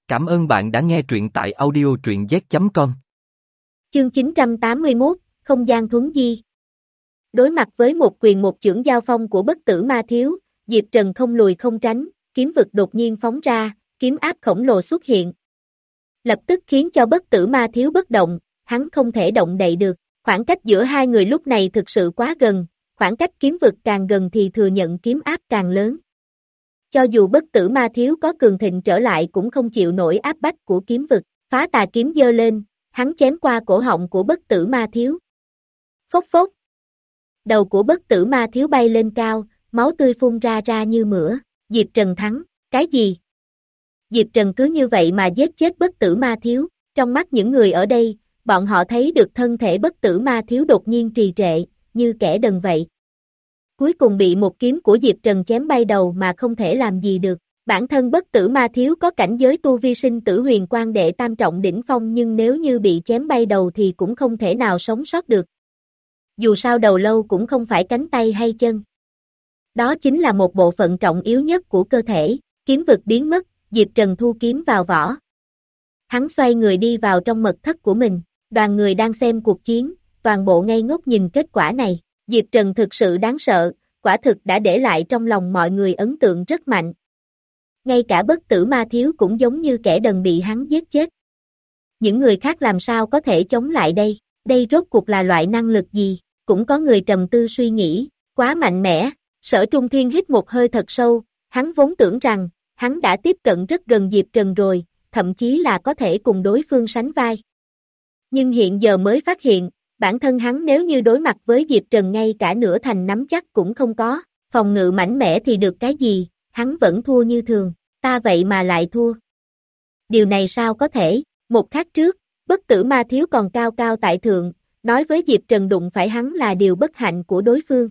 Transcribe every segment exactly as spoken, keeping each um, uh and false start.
Cảm ơn bạn đã nghe truyện tại audio truyện z chấm com. Chương chín trăm tám mươi mốt, Không gian thuấn di. Đối mặt với một quyền một chưởng giao phong của bất tử ma thiếu, Diệp Trần không lùi không tránh, kiếm vực đột nhiên phóng ra, kiếm áp khổng lồ xuất hiện. Lập tức khiến cho bất tử ma thiếu bất động, hắn không thể động đậy được. Khoảng cách giữa hai người lúc này thực sự quá gần, khoảng cách kiếm vực càng gần thì thừa nhận kiếm áp càng lớn. Cho dù bất tử ma thiếu có cường thịnh trở lại cũng không chịu nổi áp bách của kiếm vực, phá tà kiếm giơ lên, hắn chém qua cổ họng của bất tử ma thiếu. Phốc phốc. Đầu của bất tử ma thiếu bay lên cao, máu tươi phun ra ra như mửa. Diệp Trần thắng, cái gì? Diệp Trần cứ như vậy mà giết chết bất tử ma thiếu, trong mắt những người ở đây, bọn họ thấy được thân thể bất tử ma thiếu đột nhiên trì trệ, như kẻ đần vậy. Cuối cùng bị một kiếm của Diệp Trần chém bay đầu mà không thể làm gì được. Bản thân bất tử ma thiếu có cảnh giới tu vi sinh tử huyền quan đệ tam trọng đỉnh phong, nhưng nếu như bị chém bay đầu thì cũng không thể nào sống sót được. Dù sao đầu lâu cũng không phải cánh tay hay chân. Đó chính là một bộ phận trọng yếu nhất của cơ thể. Kiếm vực biến mất, Diệp Trần thu kiếm vào vỏ. Hắn xoay người đi vào trong mật thất của mình. Đoàn người đang xem cuộc chiến, toàn bộ ngây ngốc nhìn kết quả này. Diệp Trần thực sự đáng sợ, quả thực đã để lại trong lòng mọi người ấn tượng rất mạnh. Ngay cả bất tử ma thiếu cũng giống như kẻ đần bị hắn giết chết. Những người khác làm sao có thể chống lại đây? Đây rốt cuộc là loại năng lực gì? Cũng có người trầm tư suy nghĩ, quá mạnh mẽ. Sở Trung Thiên hít một hơi thật sâu, hắn vốn tưởng rằng, hắn đã tiếp cận rất gần Diệp Trần rồi, thậm chí là có thể cùng đối phương sánh vai. Nhưng hiện giờ mới phát hiện, bản thân hắn nếu như đối mặt với Diệp Trần ngay cả nửa thành nắm chắc cũng không có, phòng ngự mạnh mẽ thì được cái gì, hắn vẫn thua như thường, ta vậy mà lại thua. Điều này sao có thể? Một khắc trước, bất tử ma thiếu còn cao cao tại thượng, nói với Diệp Trần đụng phải hắn là điều bất hạnh của đối phương.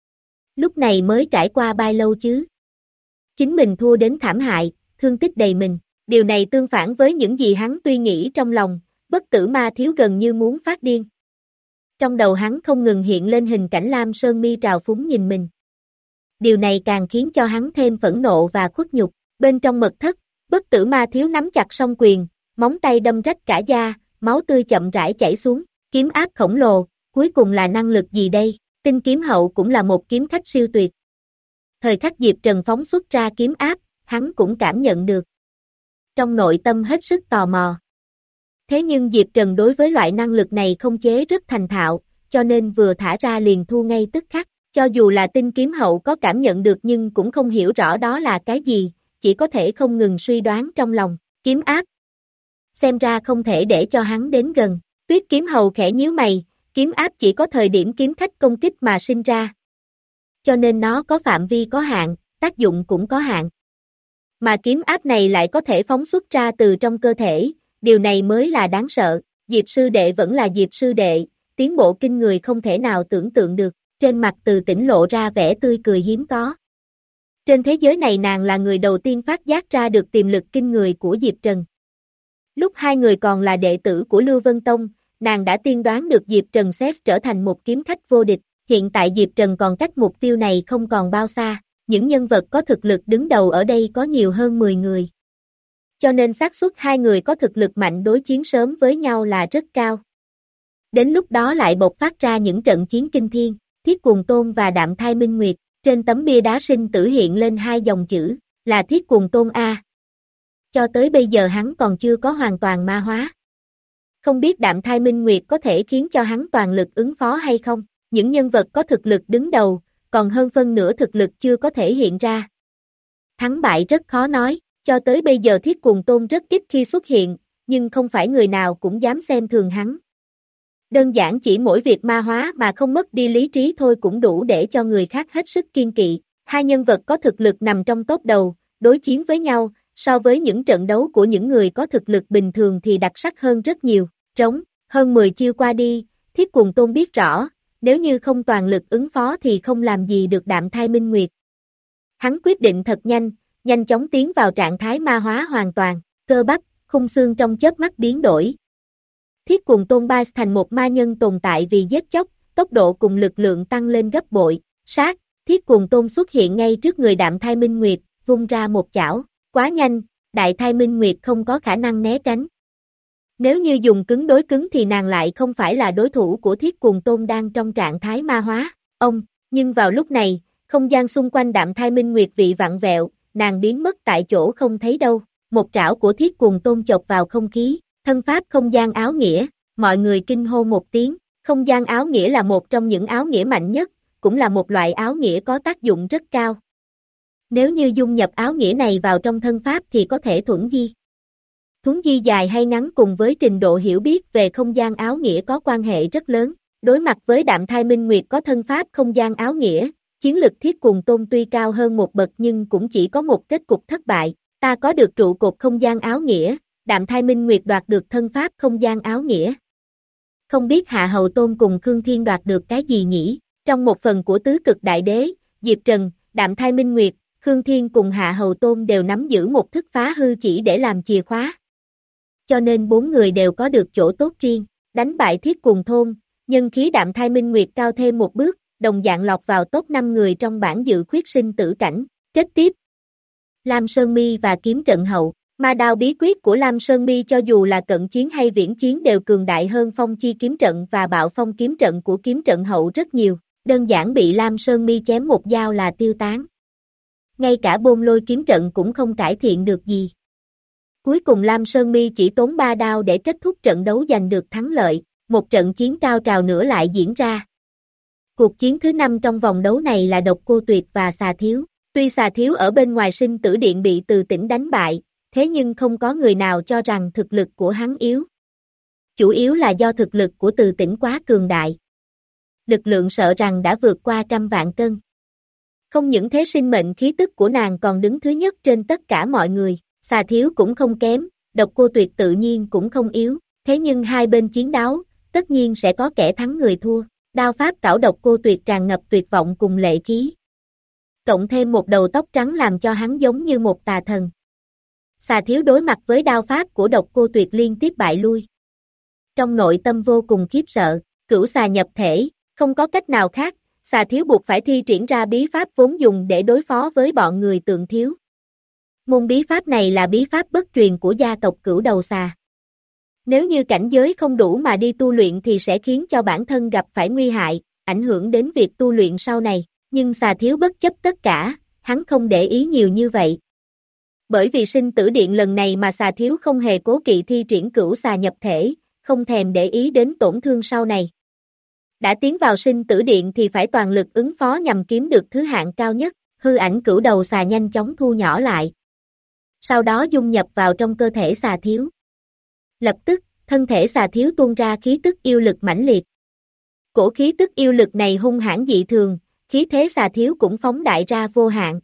Lúc này mới trải qua bao lâu chứ? Chính mình thua đến thảm hại, thương tích đầy mình, điều này tương phản với những gì hắn tuy nghĩ trong lòng, bất tử ma thiếu gần như muốn phát điên. Trong đầu hắn không ngừng hiện lên hình cảnh Lam Sơn Mi trào phúng nhìn mình. Điều này càng khiến cho hắn thêm phẫn nộ và khuất nhục. Bên trong mật thất, bất tử ma thiếu nắm chặt song quyền, móng tay đâm rách cả da, máu tươi chậm rãi chảy xuống, kiếm áp khổng lồ, cuối cùng là năng lực gì đây? Tinh kiếm hậu cũng là một kiếm khách siêu tuyệt. Thời khắc Diệp Trần phóng xuất ra kiếm áp, hắn cũng cảm nhận được. Trong nội tâm hết sức tò mò. Thế nhưng Diệp Trần đối với loại năng lực này không chế rất thành thạo, cho nên vừa thả ra liền thu ngay tức khắc. Cho dù là tinh kiếm hậu có cảm nhận được nhưng cũng không hiểu rõ đó là cái gì, chỉ có thể không ngừng suy đoán trong lòng, kiếm áp. Xem ra không thể để cho hắn đến gần. Tuyết kiếm hầu khẽ nhíu mày, kiếm áp chỉ có thời điểm kiếm khách công kích mà sinh ra. Cho nên nó có phạm vi có hạn, tác dụng cũng có hạn. Mà kiếm áp này lại có thể phóng xuất ra từ trong cơ thể, điều này mới là đáng sợ. Diệp sư đệ vẫn là Diệp sư đệ, tiến bộ kinh người không thể nào tưởng tượng được, trên mặt Từ Tĩnh lộ ra vẻ tươi cười hiếm có. Trên thế giới này nàng là người đầu tiên phát giác ra được tiềm lực kinh người của Diệp Trần. Lúc hai người còn là đệ tử của Lưu Vân Tông, nàng đã tiên đoán được Diệp Trần sẽ trở thành một kiếm khách vô địch, hiện tại Diệp Trần còn cách mục tiêu này không còn bao xa, những nhân vật có thực lực đứng đầu ở đây có nhiều hơn mười người. Cho nên xác suất hai người có thực lực mạnh đối chiến sớm với nhau là rất cao. Đến lúc đó lại bộc phát ra những trận chiến kinh thiên, Thiết Cuồng Tôn và Đạm Thai Minh Nguyệt, trên tấm bia đá sinh tử hiện lên hai dòng chữ, là Thiết Cuồng Tôn A. Cho tới bây giờ hắn còn chưa có hoàn toàn ma hóa. Không biết Đạm Thai Minh Nguyệt có thể khiến cho hắn toàn lực ứng phó hay không, những nhân vật có thực lực đứng đầu, còn hơn phân nửa thực lực chưa có thể hiện ra. Thắng bại rất khó nói, cho tới bây giờ Thiết Cuồng Tôn rất ít khi xuất hiện, nhưng không phải người nào cũng dám xem thường hắn. Đơn giản chỉ mỗi việc ma hóa mà không mất đi lý trí thôi cũng đủ để cho người khác hết sức kiên kỵ. Hai nhân vật có thực lực nằm trong top đầu, đối chiến với nhau, so với những trận đấu của những người có thực lực bình thường thì đặc sắc hơn rất nhiều. Trống, hơn mười chiêu qua đi, Thiết Cuồng Tôn biết rõ, nếu như không toàn lực ứng phó thì không làm gì được Đạm Thai Minh Nguyệt. Hắn quyết định thật nhanh, nhanh chóng tiến vào trạng thái ma hóa hoàn toàn, cơ bắp, khung xương trong chớp mắt biến đổi. Thiết Cuồng Tôn bay thành một ma nhân tồn tại vì giết chóc, tốc độ cùng lực lượng tăng lên gấp bội, sát, Thiết Cuồng Tôn xuất hiện ngay trước người Đạm Thai Minh Nguyệt, vung ra một chảo, quá nhanh, Đại Thai Minh Nguyệt không có khả năng né tránh. Nếu như dùng cứng đối cứng thì nàng lại không phải là đối thủ của Thiết Cuồng Tôn đang trong trạng thái ma hóa. Ông, nhưng vào lúc này, không gian xung quanh Đạm Thai Minh Nguyệt vị vặn vẹo, nàng biến mất tại chỗ không thấy đâu. Một trảo của Thiết Cuồng Tôn chộp vào không khí, thân pháp không gian áo nghĩa, mọi người kinh hô một tiếng. Không gian áo nghĩa là một trong những áo nghĩa mạnh nhất, cũng là một loại áo nghĩa có tác dụng rất cao. Nếu như dung nhập áo nghĩa này vào trong thân pháp thì có thể thuẫn di. Thuẫn di dài hay ngắn cùng với trình độ hiểu biết về không gian áo nghĩa có quan hệ rất lớn. Đối mặt với Đạm Thai Minh Nguyệt có thân pháp không gian áo nghĩa, chiến lực Thiết Cuồng Tôn tuy cao hơn một bậc nhưng cũng chỉ có một kết cục thất bại. Ta có được trụ cột không gian áo nghĩa, Đạm Thai Minh Nguyệt đoạt được thân pháp không gian áo nghĩa. Không biết Hạ Hầu Tôn cùng Khương Thiên đoạt được cái gì nhỉ? Trong một phần của Tứ Cực Đại Đế, Diệp Trần, Đạm Thai Minh Nguyệt, Khương Thiên cùng Hạ Hầu Tôn đều nắm giữ một thức phá hư chỉ để làm chìa khóa. Cho nên bốn người đều có được chỗ tốt riêng. Đánh bại Thiết Cuồng Thôn, nhân khí Đạm Thai Minh Nguyệt cao thêm một bước, đồng dạng lọt vào top năm người trong bảng dự khuyết sinh tử cảnh. Kết tiếp, Lam Sơn Mi và Kiếm Trận Hậu. Ma đao bí quyết của Lam Sơn Mi cho dù là cận chiến hay viễn chiến đều cường đại hơn Phong Chi kiếm trận và Bạo Phong kiếm trận của Kiếm Trận Hậu rất nhiều, đơn giản bị Lam Sơn Mi chém một dao là tiêu tán. Ngay cả Bôn Lôi kiếm trận cũng không cải thiện được gì. Cuối cùng Lam Sơn Mi chỉ tốn ba đao để kết thúc trận đấu giành được thắng lợi, một trận chiến cao trào nữa lại diễn ra. Cuộc chiến thứ năm trong vòng đấu này là Độc Cô Tuyệt và Xà Thiếu. Tuy Xà Thiếu ở bên ngoài sinh tử điện bị Từ Tĩnh đánh bại, thế nhưng không có người nào cho rằng thực lực của hắn yếu. Chủ yếu là do thực lực của Từ Tĩnh quá cường đại. Lực lượng sợ rằng đã vượt qua trăm vạn cân. Không những thế sinh mệnh khí tức của nàng còn đứng thứ nhất trên tất cả mọi người, Xà Thiếu cũng không kém, Độc Cô Tuyệt tự nhiên cũng không yếu, thế nhưng hai bên chiến đấu, tất nhiên sẽ có kẻ thắng người thua. Đao pháp cảo Độc Cô Tuyệt tràn ngập tuyệt vọng cùng lệ khí. Cộng thêm một đầu tóc trắng làm cho hắn giống như một tà thần. Xà Thiếu đối mặt với đao pháp của Độc Cô Tuyệt liên tiếp bại lui. Trong nội tâm vô cùng khiếp sợ, cửu xà nhập thể, không có cách nào khác, Xà Thiếu buộc phải thi triển ra bí pháp vốn dùng để đối phó với bọn người Tượng Thiếu. Môn bí pháp này là bí pháp bất truyền của gia tộc Cửu Đầu Xà. Nếu như cảnh giới không đủ mà đi tu luyện thì sẽ khiến cho bản thân gặp phải nguy hại, ảnh hưởng đến việc tu luyện sau này, nhưng Xà Thiếu bất chấp tất cả, hắn không để ý nhiều như vậy. Bởi vì sinh tử điện lần này mà Xà Thiếu không hề cố kỵ thi triển cửu xà nhập thể, không thèm để ý đến tổn thương sau này. Đã tiến vào sinh tử điện thì phải toàn lực ứng phó nhằm kiếm được thứ hạng cao nhất, hư ảnh cửu đầu xà nhanh chóng thu nhỏ lại. Sau đó dung nhập vào trong cơ thể Xà Thiếu. Lập tức, thân thể Xà Thiếu tuôn ra khí tức yêu lực mãnh liệt. Cổ khí tức yêu lực này hung hãn dị thường, khí thế Xà Thiếu cũng phóng đại ra vô hạn.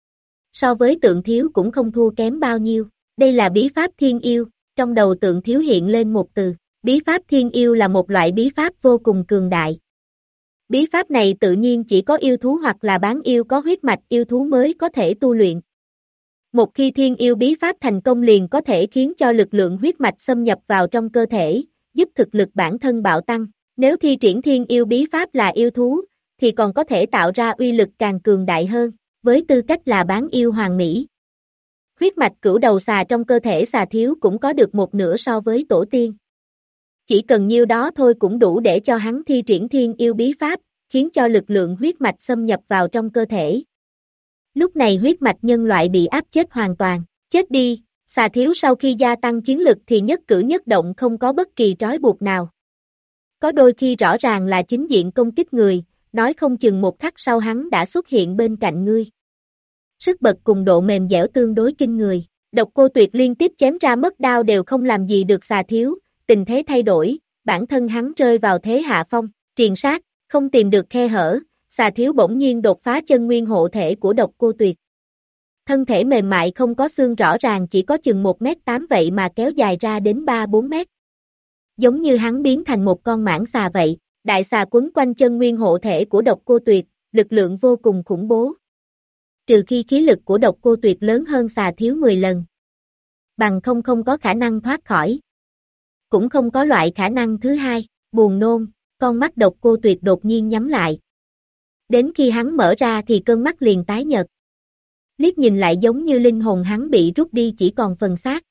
So với Tượng Thiếu cũng không thua kém bao nhiêu, đây là bí pháp thiên yêu, trong đầu Tượng Thiếu hiện lên một từ, bí pháp thiên yêu là một loại bí pháp vô cùng cường đại. Bí pháp này tự nhiên chỉ có yêu thú hoặc là bán yêu có huyết mạch yêu thú mới có thể tu luyện. Một khi thiên yêu bí pháp thành công liền có thể khiến cho lực lượng huyết mạch xâm nhập vào trong cơ thể, giúp thực lực bản thân bạo tăng. Nếu thi triển thiên yêu bí pháp là yêu thú, thì còn có thể tạo ra uy lực càng cường đại hơn, với tư cách là bán yêu hoàng mỹ. Huyết mạch cửu đầu xà trong cơ thể Xà Thiếu cũng có được một nửa so với tổ tiên. Chỉ cần nhiêu đó thôi cũng đủ để cho hắn thi triển thiên yêu bí pháp, khiến cho lực lượng huyết mạch xâm nhập vào trong cơ thể. Lúc này huyết mạch nhân loại bị áp chết hoàn toàn, chết đi, Xà Thiếu sau khi gia tăng chiến lực thì nhất cử nhất động không có bất kỳ trói buộc nào. Có đôi khi rõ ràng là chính diện công kích người, nói không chừng một khắc sau hắn đã xuất hiện bên cạnh ngươi. Sức bật cùng độ mềm dẻo tương đối kinh người, Độc Cô Tuyệt liên tiếp chém ra mất đao đều không làm gì được Xà Thiếu, tình thế thay đổi, bản thân hắn rơi vào thế hạ phong, triền sát, không tìm được khe hở, Xà Thiếu bỗng nhiên đột phá chân nguyên hộ thể của Độc Cô Tuyệt. Thân thể mềm mại không có xương rõ ràng chỉ có chừng một mét tám vậy mà kéo dài ra đến ba bốn mét. Giống như hắn biến thành một con mãng xà vậy, đại xà quấn quanh chân nguyên hộ thể của Độc Cô Tuyệt, lực lượng vô cùng khủng bố. Trừ khi khí lực của Độc Cô Tuyệt lớn hơn Xà Thiếu mười lần. Bằng không không có khả năng thoát khỏi. Cũng không có loại khả năng thứ hai, buồn nôn, con mắt Độc Cô Tuyệt đột nhiên nhắm lại. Đến khi hắn mở ra thì cơn mắt liền tái nhợt. liếc nhìn lại giống như linh hồn hắn bị rút đi chỉ còn phần xác.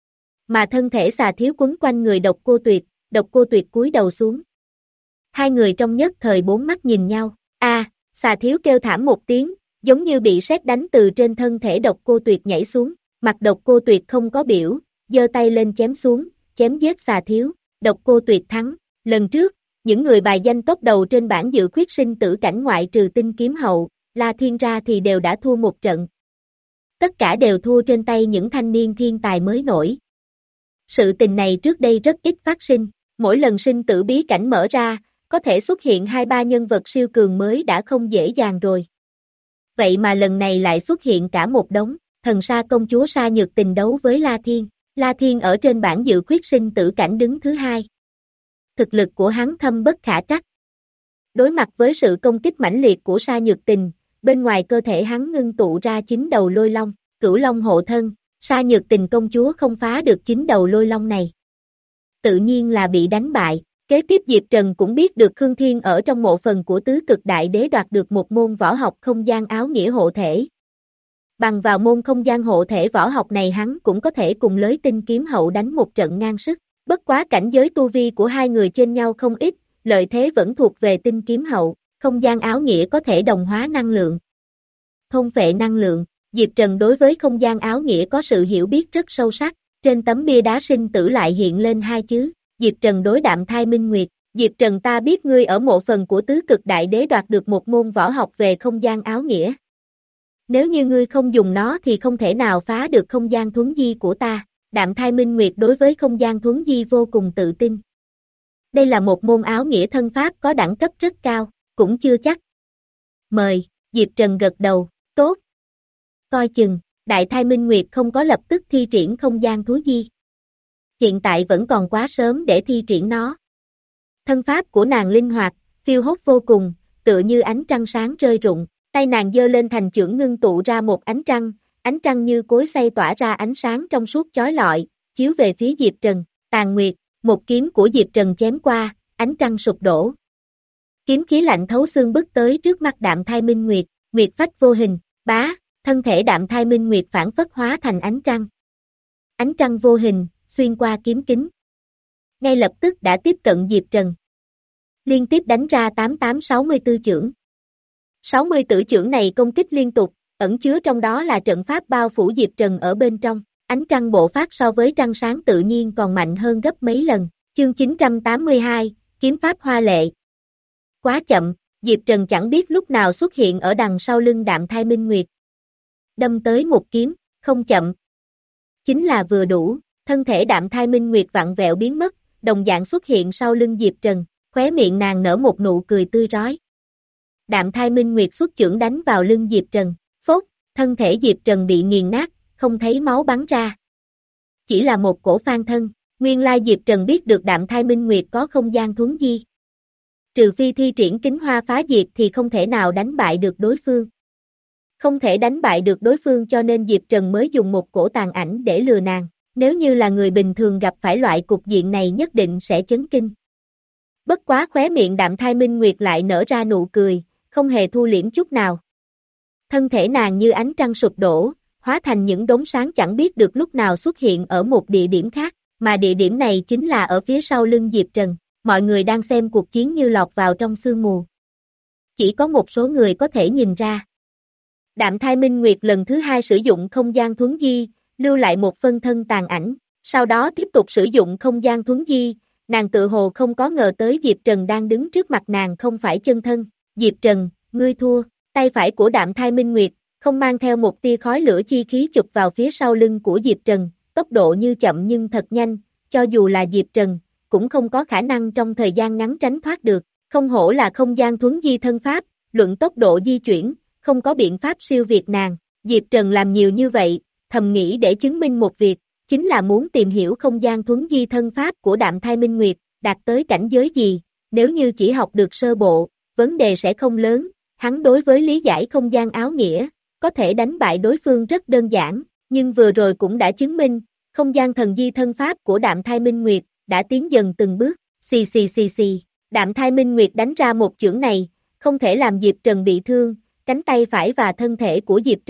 Mà thân thể xà thiếu quấn quanh người Độc Cô Tuyệt, Độc Cô Tuyệt cúi đầu xuống. Hai người trong nhất thời bốn mắt nhìn nhau, a, xà thiếu kêu thảm một tiếng, giống như bị sét đánh từ trên thân thể Độc Cô Tuyệt nhảy xuống, mặt Độc Cô Tuyệt không có biểu, giơ tay lên chém xuống, chém giết xà thiếu, Độc Cô Tuyệt thắng. Lần trước, những người bài danh top đầu trên bảng dự khuyết sinh tử cảnh ngoại trừ Tinh Kiếm Hậu, La Thiên ra thì đều đã thua một trận. Tất cả đều thua trên tay những thanh niên thiên tài mới nổi. Sự tình này trước đây rất ít phát sinh, mỗi lần sinh tử bí cảnh mở ra, có thể xuất hiện hai ba nhân vật siêu cường mới đã không dễ dàng rồi. Vậy mà lần này lại xuất hiện cả một đống, thần sa công chúa Sa Nhược Tình đấu với La Thiên. La Thiên ở trên bảng dự khuyết sinh tử cảnh đứng thứ hai. Thực lực của hắn thâm bất khả trắc. Đối mặt với sự công kích mãnh liệt của Sa Nhược Tình, bên ngoài cơ thể hắn ngưng tụ ra chín đầu lôi long, cửu long hộ thân, Sa Nhược Tình công chúa không phá được chín đầu lôi long này. Tự nhiên là bị đánh bại. Kế tiếp Diệp Trần cũng biết được Khương Thiên ở trong mộ phần của tứ cực đại đế đoạt được một môn võ học không gian áo nghĩa hộ thể. Bằng vào môn không gian hộ thể võ học này hắn cũng có thể cùng Lới Tinh Kiếm Hậu đánh một trận ngang sức. Bất quá cảnh giới tu vi của hai người trên nhau không ít, lợi thế vẫn thuộc về Tinh Kiếm Hậu, không gian áo nghĩa có thể đồng hóa năng lượng. Thôn phệ năng lượng, Diệp Trần đối với không gian áo nghĩa có sự hiểu biết rất sâu sắc, trên tấm bia đá sinh tử lại hiện lên hai chữ, Diệp Trần đối Đạm Thai Minh Nguyệt, Diệp Trần ta biết ngươi ở mộ phần của tứ cực đại đế đoạt được một môn võ học về không gian áo nghĩa. Nếu như ngươi không dùng nó thì không thể nào phá được không gian thuấn di của ta. Đạm Thai Minh Nguyệt đối với không gian thuấn di vô cùng tự tin. Đây là một môn áo nghĩa thân pháp có đẳng cấp rất cao, cũng chưa chắc. Mời, Diệp Trần gật đầu, tốt. Coi chừng, Đại Thai Minh Nguyệt không có lập tức thi triển không gian thuấn di. Hiện tại vẫn còn quá sớm để thi triển nó. Thân pháp của nàng linh hoạt, phiêu hốt vô cùng, tựa như ánh trăng sáng rơi rụng, tay nàng giơ lên thành chưởng ngưng tụ ra một ánh trăng. Ánh trăng như cối xay tỏa ra ánh sáng trong suốt chói lọi, chiếu về phía Diệp Trần, Tàn Nguyệt, một kiếm của Diệp Trần chém qua, ánh trăng sụp đổ. Kiếm khí lạnh thấu xương bước tới trước mắt Đạm Thai Minh Nguyệt, Nguyệt phách vô hình, bá, thân thể Đạm Thai Minh Nguyệt phản phất hóa thành ánh trăng. Ánh trăng vô hình, xuyên qua kiếm kính. Ngay lập tức đã tiếp cận Diệp Trần. Liên tiếp đánh ra tám tám sáu mươi tư chưởng. sáu mươi tử chưởng này công kích liên tục, ẩn chứa trong đó là trận pháp bao phủ Diệp Trần ở bên trong, ánh trăng bộ phát so với trăng sáng tự nhiên còn mạnh hơn gấp mấy lần, chương chín trăm tám mươi hai, kiếm pháp hoa lệ. Quá chậm, Diệp Trần chẳng biết lúc nào xuất hiện ở đằng sau lưng Đạm Thai Minh Nguyệt. Đâm tới một kiếm, không chậm. Chính là vừa đủ, thân thể Đạm Thai Minh Nguyệt vặn vẹo biến mất, đồng dạng xuất hiện sau lưng Diệp Trần, khóe miệng nàng nở một nụ cười tươi rói. Đạm Thai Minh Nguyệt xuất chưởng đánh vào lưng Diệp Trần. Phốt, thân thể Diệp Trần bị nghiền nát, không thấy máu bắn ra. Chỉ là một cổ phan thân, nguyên lai Diệp Trần biết được Đạm Thai Minh Nguyệt có không gian thuấn di. Trừ phi thi triển kính hoa phá diệt thì không thể nào đánh bại được đối phương. Không thể đánh bại được đối phương cho nên Diệp Trần mới dùng một cổ tàn ảnh để lừa nàng. Nếu như là người bình thường gặp phải loại cục diện này nhất định sẽ chấn kinh. Bất quá khóe miệng Đạm Thai Minh Nguyệt lại nở ra nụ cười, không hề thu liễm chút nào. Thân thể nàng như ánh trăng sụp đổ, hóa thành những đống sáng chẳng biết được lúc nào xuất hiện ở một địa điểm khác, mà địa điểm này chính là ở phía sau lưng Diệp Trần. Mọi người đang xem cuộc chiến như lọt vào trong sương mù. Chỉ có một số người có thể nhìn ra. Đạm Thai Minh Nguyệt lần thứ hai sử dụng không gian thuấn di, lưu lại một phân thân tàn ảnh, sau đó tiếp tục sử dụng không gian thuấn di, nàng tự hồ không có ngờ tới Diệp Trần đang đứng trước mặt nàng không phải chân thân. Diệp Trần, ngươi thua. Tay phải của Đạm Thai Minh Nguyệt, không mang theo một tia khói lửa chi khí chụp vào phía sau lưng của Diệp Trần, tốc độ như chậm nhưng thật nhanh, cho dù là Diệp Trần, cũng không có khả năng trong thời gian ngắn tránh thoát được, không hổ là không gian thuấn di thân pháp, luận tốc độ di chuyển, không có biện pháp siêu việt nàng. Diệp Trần làm nhiều như vậy, thầm nghĩ để chứng minh một việc, chính là muốn tìm hiểu không gian thuấn di thân pháp của Đạm Thai Minh Nguyệt, đạt tới cảnh giới gì, nếu như chỉ học được sơ bộ, vấn đề sẽ không lớn. Hắn đối với lý giải không gian áo nghĩa, có thể đánh bại đối phương rất đơn giản, nhưng vừa rồi cũng đã chứng minh, không gian thần di thân pháp của Đạm Thai Minh Nguyệt, đã tiến dần từng bước, xì xì xì xì, Đạm Thai Minh Nguyệt đánh ra một chưởng này, không thể làm Diệp Trần bị thương, cánh tay phải và thân thể của Diệp Trần,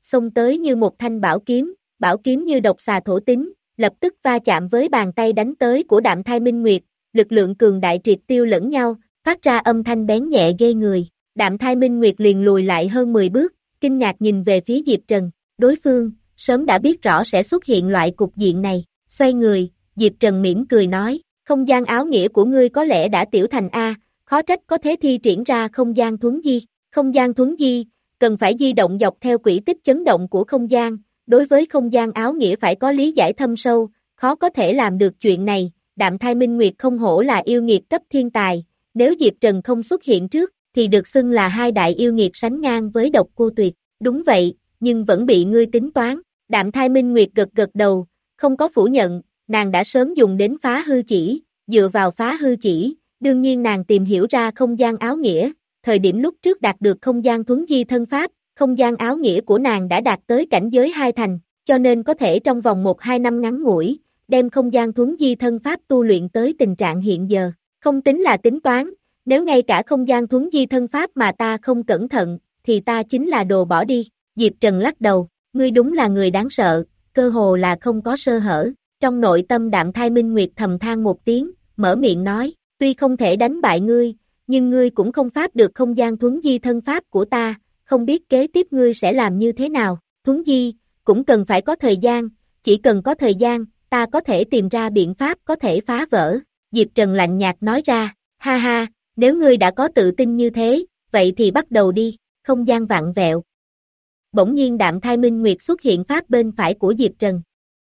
xông tới như một thanh bảo kiếm, bảo kiếm như độc xà thổ tính, lập tức va chạm với bàn tay đánh tới của Đạm Thai Minh Nguyệt, lực lượng cường đại triệt tiêu lẫn nhau, phát ra âm thanh bén nhẹ ghê người. Đạm Thai Minh Nguyệt liền lùi lại hơn mười bước, kinh ngạc nhìn về phía Diệp Trần, đối phương, sớm đã biết rõ sẽ xuất hiện loại cục diện này, xoay người, Diệp Trần mỉm cười nói, không gian áo nghĩa của ngươi có lẽ đã tiểu thành A, khó trách có thể thi triển ra không gian thuấn di, không gian thuấn di, cần phải di động dọc theo quỹ tích chấn động của không gian, đối với không gian áo nghĩa phải có lý giải thâm sâu, khó có thể làm được chuyện này, Đạm Thai Minh Nguyệt không hổ là yêu nghiệt cấp thiên tài, nếu Diệp Trần không xuất hiện trước, thì được xưng là hai đại yêu nghiệt sánh ngang với Độc Cô Tuyệt, đúng vậy, nhưng vẫn bị ngươi tính toán, Đạm Thai Minh Nguyệt gật gật đầu, không có phủ nhận, nàng đã sớm dùng đến phá hư chỉ, dựa vào phá hư chỉ, đương nhiên nàng tìm hiểu ra không gian áo nghĩa, thời điểm lúc trước đạt được không gian thuấn di thân pháp, không gian áo nghĩa của nàng đã đạt tới cảnh giới hai thành, cho nên có thể trong vòng một hai năm ngắn ngủi, đem không gian thuấn di thân pháp tu luyện tới tình trạng hiện giờ, không tính là tính toán, nếu ngay cả không gian thuấn di thân pháp mà ta không cẩn thận, thì ta chính là đồ bỏ đi, Diệp Trần lắc đầu, ngươi đúng là người đáng sợ, cơ hồ là không có sơ hở, trong nội tâm Đạm Thai Minh Nguyệt thầm than một tiếng, mở miệng nói, tuy không thể đánh bại ngươi, nhưng ngươi cũng không pháp được không gian thuấn di thân pháp của ta, không biết kế tiếp ngươi sẽ làm như thế nào, thuấn di, cũng cần phải có thời gian, chỉ cần có thời gian, ta có thể tìm ra biện pháp có thể phá vỡ, Diệp Trần lạnh nhạt nói ra, ha ha, nếu ngươi đã có tự tin như thế, vậy thì bắt đầu đi, không gian vặn vẹo. Bỗng nhiên Đạm Thai Minh Nguyệt xuất hiện pháp bên phải của Diệp Trần.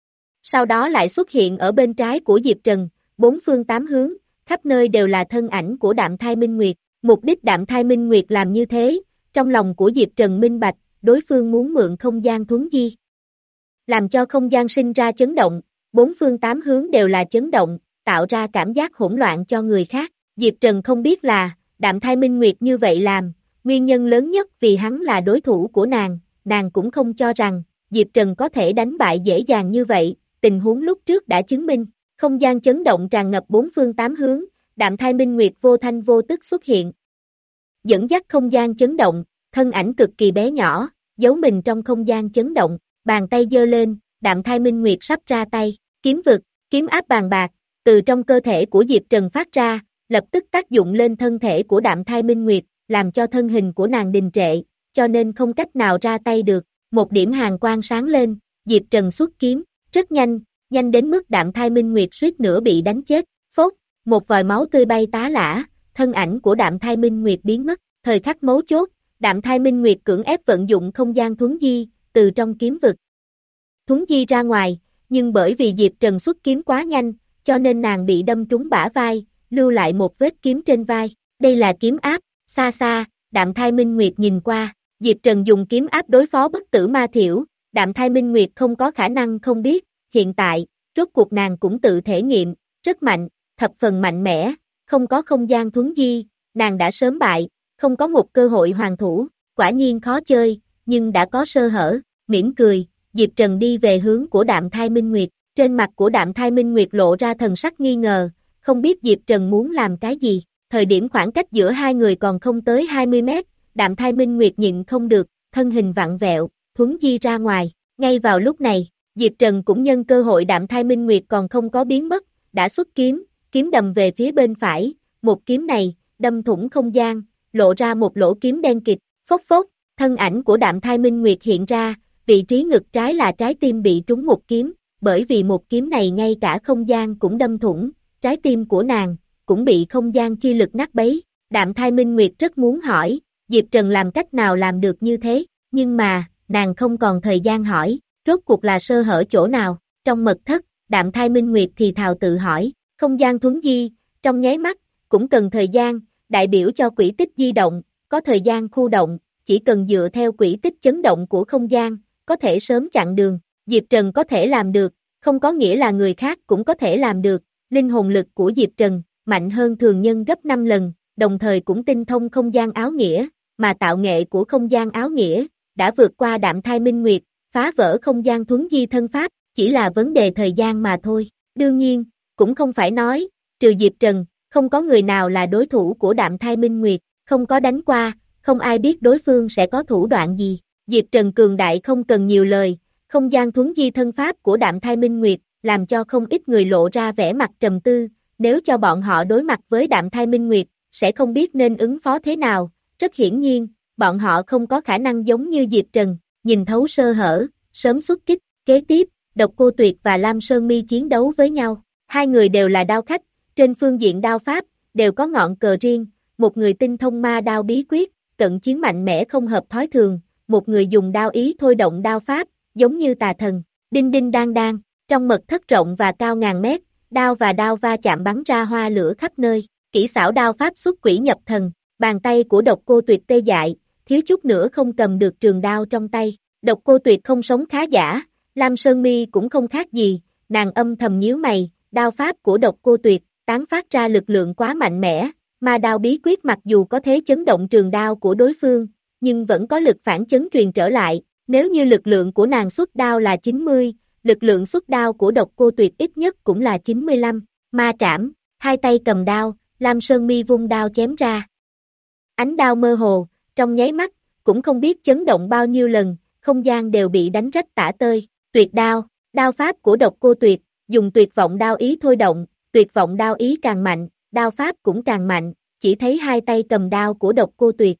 Sau đó lại xuất hiện ở bên trái của Diệp Trần, bốn phương tám hướng, khắp nơi đều là thân ảnh của Đạm Thai Minh Nguyệt. Mục đích Đạm Thai Minh Nguyệt làm như thế, trong lòng của Diệp Trần minh bạch, đối phương muốn mượn không gian thuấn di. Làm cho không gian sinh ra chấn động, bốn phương tám hướng đều là chấn động, tạo ra cảm giác hỗn loạn cho người khác. Diệp Trần không biết là, Đạm Thai Minh Nguyệt như vậy làm, nguyên nhân lớn nhất vì hắn là đối thủ của nàng, nàng cũng không cho rằng, Diệp Trần có thể đánh bại dễ dàng như vậy, tình huống lúc trước đã chứng minh, không gian chấn động tràn ngập bốn phương tám hướng, Đạm Thai Minh Nguyệt vô thanh vô tức xuất hiện. Dẫn dắt không gian chấn động, thân ảnh cực kỳ bé nhỏ, giấu mình trong không gian chấn động, bàn tay giơ lên, Đạm Thai Minh Nguyệt sắp ra tay, kiếm vực, kiếm áp bàn bạc, từ trong cơ thể của Diệp Trần phát ra, lập tức tác dụng lên thân thể của Đạm Thai Minh Nguyệt, làm cho thân hình của nàng đình trệ, cho nên không cách nào ra tay được, một điểm hàn quang sáng lên, Diệp Trần xuất kiếm, rất nhanh, nhanh đến mức Đạm Thai Minh Nguyệt suýt nữa bị đánh chết, phốt, một vòi máu tươi bay tá lả, thân ảnh của Đạm Thai Minh Nguyệt biến mất, thời khắc mấu chốt, Đạm Thai Minh Nguyệt cưỡng ép vận dụng không gian thuấn di, từ trong kiếm vực. Thuấn di ra ngoài, nhưng bởi vì Diệp Trần xuất kiếm quá nhanh, cho nên nàng bị đâm trúng bả vai, lưu lại một vết kiếm trên vai, đây là kiếm áp, xa xa, Đạm Thai Minh Nguyệt nhìn qua, Diệp Trần dùng kiếm áp đối phó bất tử ma thiểu, Đạm Thai Minh Nguyệt không có khả năng không biết, hiện tại, rốt cuộc nàng cũng tự thể nghiệm, rất mạnh, thập phần mạnh mẽ, không có không gian thuấn di, nàng đã sớm bại, không có một cơ hội hoàn thủ, quả nhiên khó chơi, nhưng đã có sơ hở, mỉm cười, Diệp Trần đi về hướng của Đạm Thai Minh Nguyệt, trên mặt của Đạm Thai Minh Nguyệt lộ ra thần sắc nghi ngờ, không biết Diệp Trần muốn làm cái gì, thời điểm khoảng cách giữa hai người còn không tới hai mươi mét, Đạm Thai Minh Nguyệt nhịn không được, thân hình vặn vẹo, thuấn di ra ngoài, ngay vào lúc này, Diệp Trần cũng nhân cơ hội Đạm Thai Minh Nguyệt còn không có biến mất, đã xuất kiếm, kiếm đâm về phía bên phải, một kiếm này, đâm thủng không gian, lộ ra một lỗ kiếm đen kịt, phốc phốc, thân ảnh của Đạm Thai Minh Nguyệt hiện ra, vị trí ngực trái là trái tim bị trúng một kiếm, bởi vì một kiếm này ngay cả không gian cũng đâm thủng, trái tim của nàng, cũng bị không gian chi lực nát bấy, Đạm Thai Minh Nguyệt rất muốn hỏi, Diệp Trần làm cách nào làm được như thế, nhưng mà, nàng không còn thời gian hỏi, rốt cuộc là sơ hở chỗ nào, trong mật thất, Đạm Thai Minh Nguyệt thì thào tự hỏi, không gian thuấn di, trong nháy mắt, cũng cần thời gian, đại biểu cho quỹ tích di động, có thời gian khu động, chỉ cần dựa theo quỹ tích chấn động của không gian, có thể sớm chặn đường, Diệp Trần có thể làm được, không có nghĩa là người khác cũng có thể làm được, linh hồn lực của Diệp Trần, mạnh hơn thường nhân gấp năm lần, đồng thời cũng tinh thông không gian áo nghĩa, mà tạo nghệ của không gian áo nghĩa, đã vượt qua Đạm Thai Minh Nguyệt, phá vỡ không gian thuấn di thân pháp, chỉ là vấn đề thời gian mà thôi, đương nhiên, cũng không phải nói, trừ Diệp Trần, không có người nào là đối thủ của Đạm Thai Minh Nguyệt, không có đánh qua, không ai biết đối phương sẽ có thủ đoạn gì, Diệp Trần cường đại không cần nhiều lời, không gian thuấn di thân pháp của Đạm Thai Minh Nguyệt, làm cho không ít người lộ ra vẻ mặt trầm tư, nếu cho bọn họ đối mặt với Đạm Thai Minh Nguyệt, sẽ không biết nên ứng phó thế nào, rất hiển nhiên, bọn họ không có khả năng giống như Diệp Trần, nhìn thấu sơ hở, sớm xuất kích, kế tiếp, Độc Cô Tuyệt và Lam Sơn Mi chiến đấu với nhau, hai người đều là đao khách, trên phương diện đao pháp, đều có ngọn cờ riêng, một người tinh thông ma đao bí quyết, cận chiến mạnh mẽ không hợp thói thường, một người dùng đao ý thôi động đao pháp, giống như tà thần, đinh đinh đang đang, trong mật thất rộng và cao ngàn mét, đao và đao va chạm bắn ra hoa lửa khắp nơi, kỹ xảo đao pháp xuất quỷ nhập thần, bàn tay của Độc Cô Tuyệt tê dại, thiếu chút nữa không cầm được trường đao trong tay, Độc Cô Tuyệt không sống khá giả, Lam Sơn Mi cũng không khác gì, nàng âm thầm nhíu mày, đao pháp của Độc Cô Tuyệt, tán phát ra lực lượng quá mạnh mẽ, ma đao bí quyết mặc dù có thể chấn động trường đao của đối phương, nhưng vẫn có lực phản chấn truyền trở lại, nếu như lực lượng của nàng xuất đao là chín mươi, lực lượng xuất đao của Độc Cô Tuyệt ít nhất cũng là chín mươi lăm, ma trảm, hai tay cầm đao, Lam Sơn Mi vung đao chém ra. Ánh đao mơ hồ, trong nháy mắt, cũng không biết chấn động bao nhiêu lần, không gian đều bị đánh rách tả tơi, tuyệt đao, đao pháp của Độc Cô Tuyệt, dùng tuyệt vọng đao ý thôi động, tuyệt vọng đao ý càng mạnh, đao pháp cũng càng mạnh, chỉ thấy hai tay cầm đao của Độc Cô Tuyệt.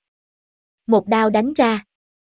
Một đao đánh ra.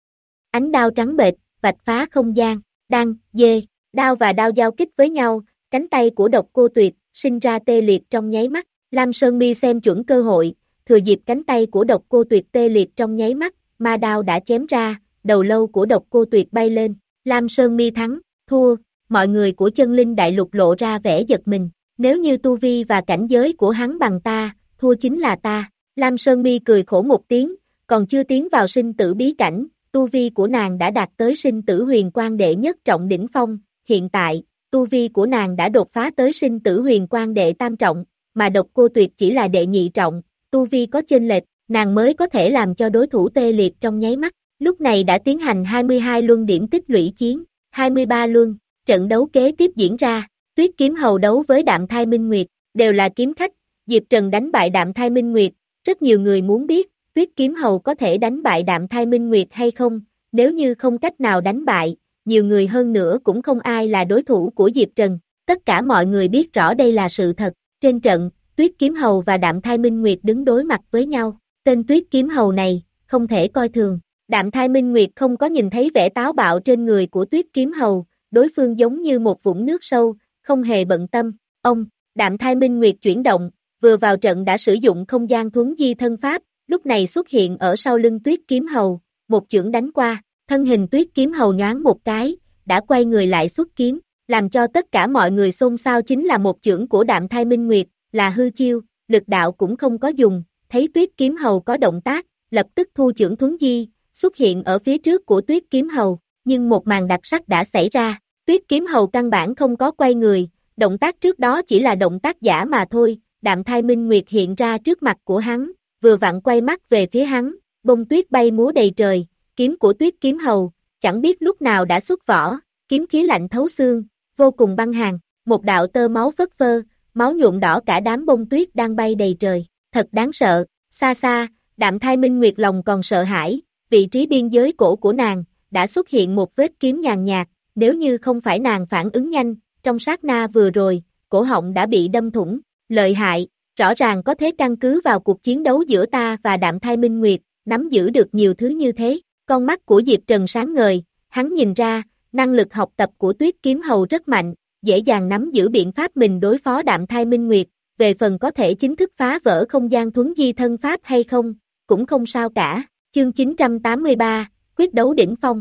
Ánh đao trắng bệch, vạch phá không gian, đăng, dê, đao và đao giao kích với nhau, cánh tay của Độc Cô Tuyệt, sinh ra tê liệt trong nháy mắt, Lam Sơn Mi xem chuẩn cơ hội, thừa dịp cánh tay của Độc Cô Tuyệt tê liệt trong nháy mắt, ma đao đã chém ra, đầu lâu của Độc Cô Tuyệt bay lên, Lam Sơn Mi thắng, thua, mọi người của Chân Linh Đại Lục lộ ra vẻ giật mình, nếu như tu vi và cảnh giới của hắn bằng ta, thua chính là ta, Lam Sơn Mi cười khổ một tiếng, còn chưa tiến vào sinh tử bí cảnh, tu vi của nàng đã đạt tới sinh tử huyền quang đệ nhất trọng đỉnh phong, hiện tại, tu vi của nàng đã đột phá tới sinh tử huyền quang đệ tam trọng, mà Độc Cô Tuyệt chỉ là đệ nhị trọng, tu vi có chênh lệch, nàng mới có thể làm cho đối thủ tê liệt trong nháy mắt, lúc này đã tiến hành hai mươi hai luân điểm tích lũy chiến, hai mươi ba luân, trận đấu kế tiếp diễn ra, Tuyết Kiếm Hầu đấu với Đạm Thai Minh Nguyệt, đều là kiếm khách, Diệp Trần đánh bại Đạm Thai Minh Nguyệt, rất nhiều người muốn biết, Tuyết Kiếm Hầu có thể đánh bại Đạm Thai Minh Nguyệt hay không, nếu như không cách nào đánh bại, nhiều người hơn nữa cũng không ai là đối thủ của Diệp Trần, tất cả mọi người biết rõ đây là sự thật, trên trận, Tuyết Kiếm Hầu và Đạm Thai Minh Nguyệt đứng đối mặt với nhau, tên Tuyết Kiếm Hầu này, không thể coi thường, Đạm Thai Minh Nguyệt không có nhìn thấy vẻ táo bạo trên người của Tuyết Kiếm Hầu, đối phương giống như một vũng nước sâu, không hề bận tâm, ông, Đạm Thai Minh Nguyệt chuyển động, vừa vào trận đã sử dụng không gian thuấn di thân pháp, lúc này xuất hiện ở sau lưng Tuyết Kiếm Hầu, một chưởng đánh qua, thân hình Tuyết Kiếm Hầu nhoáng một cái, đã quay người lại xuất kiếm, làm cho tất cả mọi người xôn xao chính là một chưởng của Đạm Thai Minh Nguyệt, là hư chiêu, lực đạo cũng không có dùng, thấy Tuyết Kiếm Hầu có động tác, lập tức thu chưởng thuấn di, xuất hiện ở phía trước của Tuyết Kiếm Hầu, nhưng một màn đặc sắc đã xảy ra, Tuyết Kiếm Hầu căn bản không có quay người, động tác trước đó chỉ là động tác giả mà thôi, Đạm Thai Minh Nguyệt hiện ra trước mặt của hắn, vừa vặn quay mắt về phía hắn, bông tuyết bay múa đầy trời, kiếm của Tuyết Kiếm Hầu, chẳng biết lúc nào đã xuất vỏ, kiếm khí lạnh thấu xương, vô cùng băng hàn, một đạo tơ máu phất phơ, máu nhuộm đỏ cả đám bông tuyết đang bay đầy trời, thật đáng sợ, xa xa, Đạm Thai Minh Nguyệt lòng còn sợ hãi, vị trí biên giới cổ của nàng, đã xuất hiện một vết kiếm nhàn nhạt, nếu như không phải nàng phản ứng nhanh, trong sát na vừa rồi, cổ họng đã bị đâm thủng, lợi hại, rõ ràng có thế căn cứ vào cuộc chiến đấu giữa ta và Đạm Thai Minh Nguyệt, nắm giữ được nhiều thứ như thế, con mắt của Diệp Trần sáng ngời, hắn nhìn ra, năng lực học tập của Tuyết Kiếm Hầu rất mạnh, dễ dàng nắm giữ biện pháp mình đối phó Đạm Thai Minh Nguyệt, về phần có thể chính thức phá vỡ không gian thuấn di thân pháp hay không, cũng không sao cả, chương chín trăm tám mươi ba, quyết đấu đỉnh phong.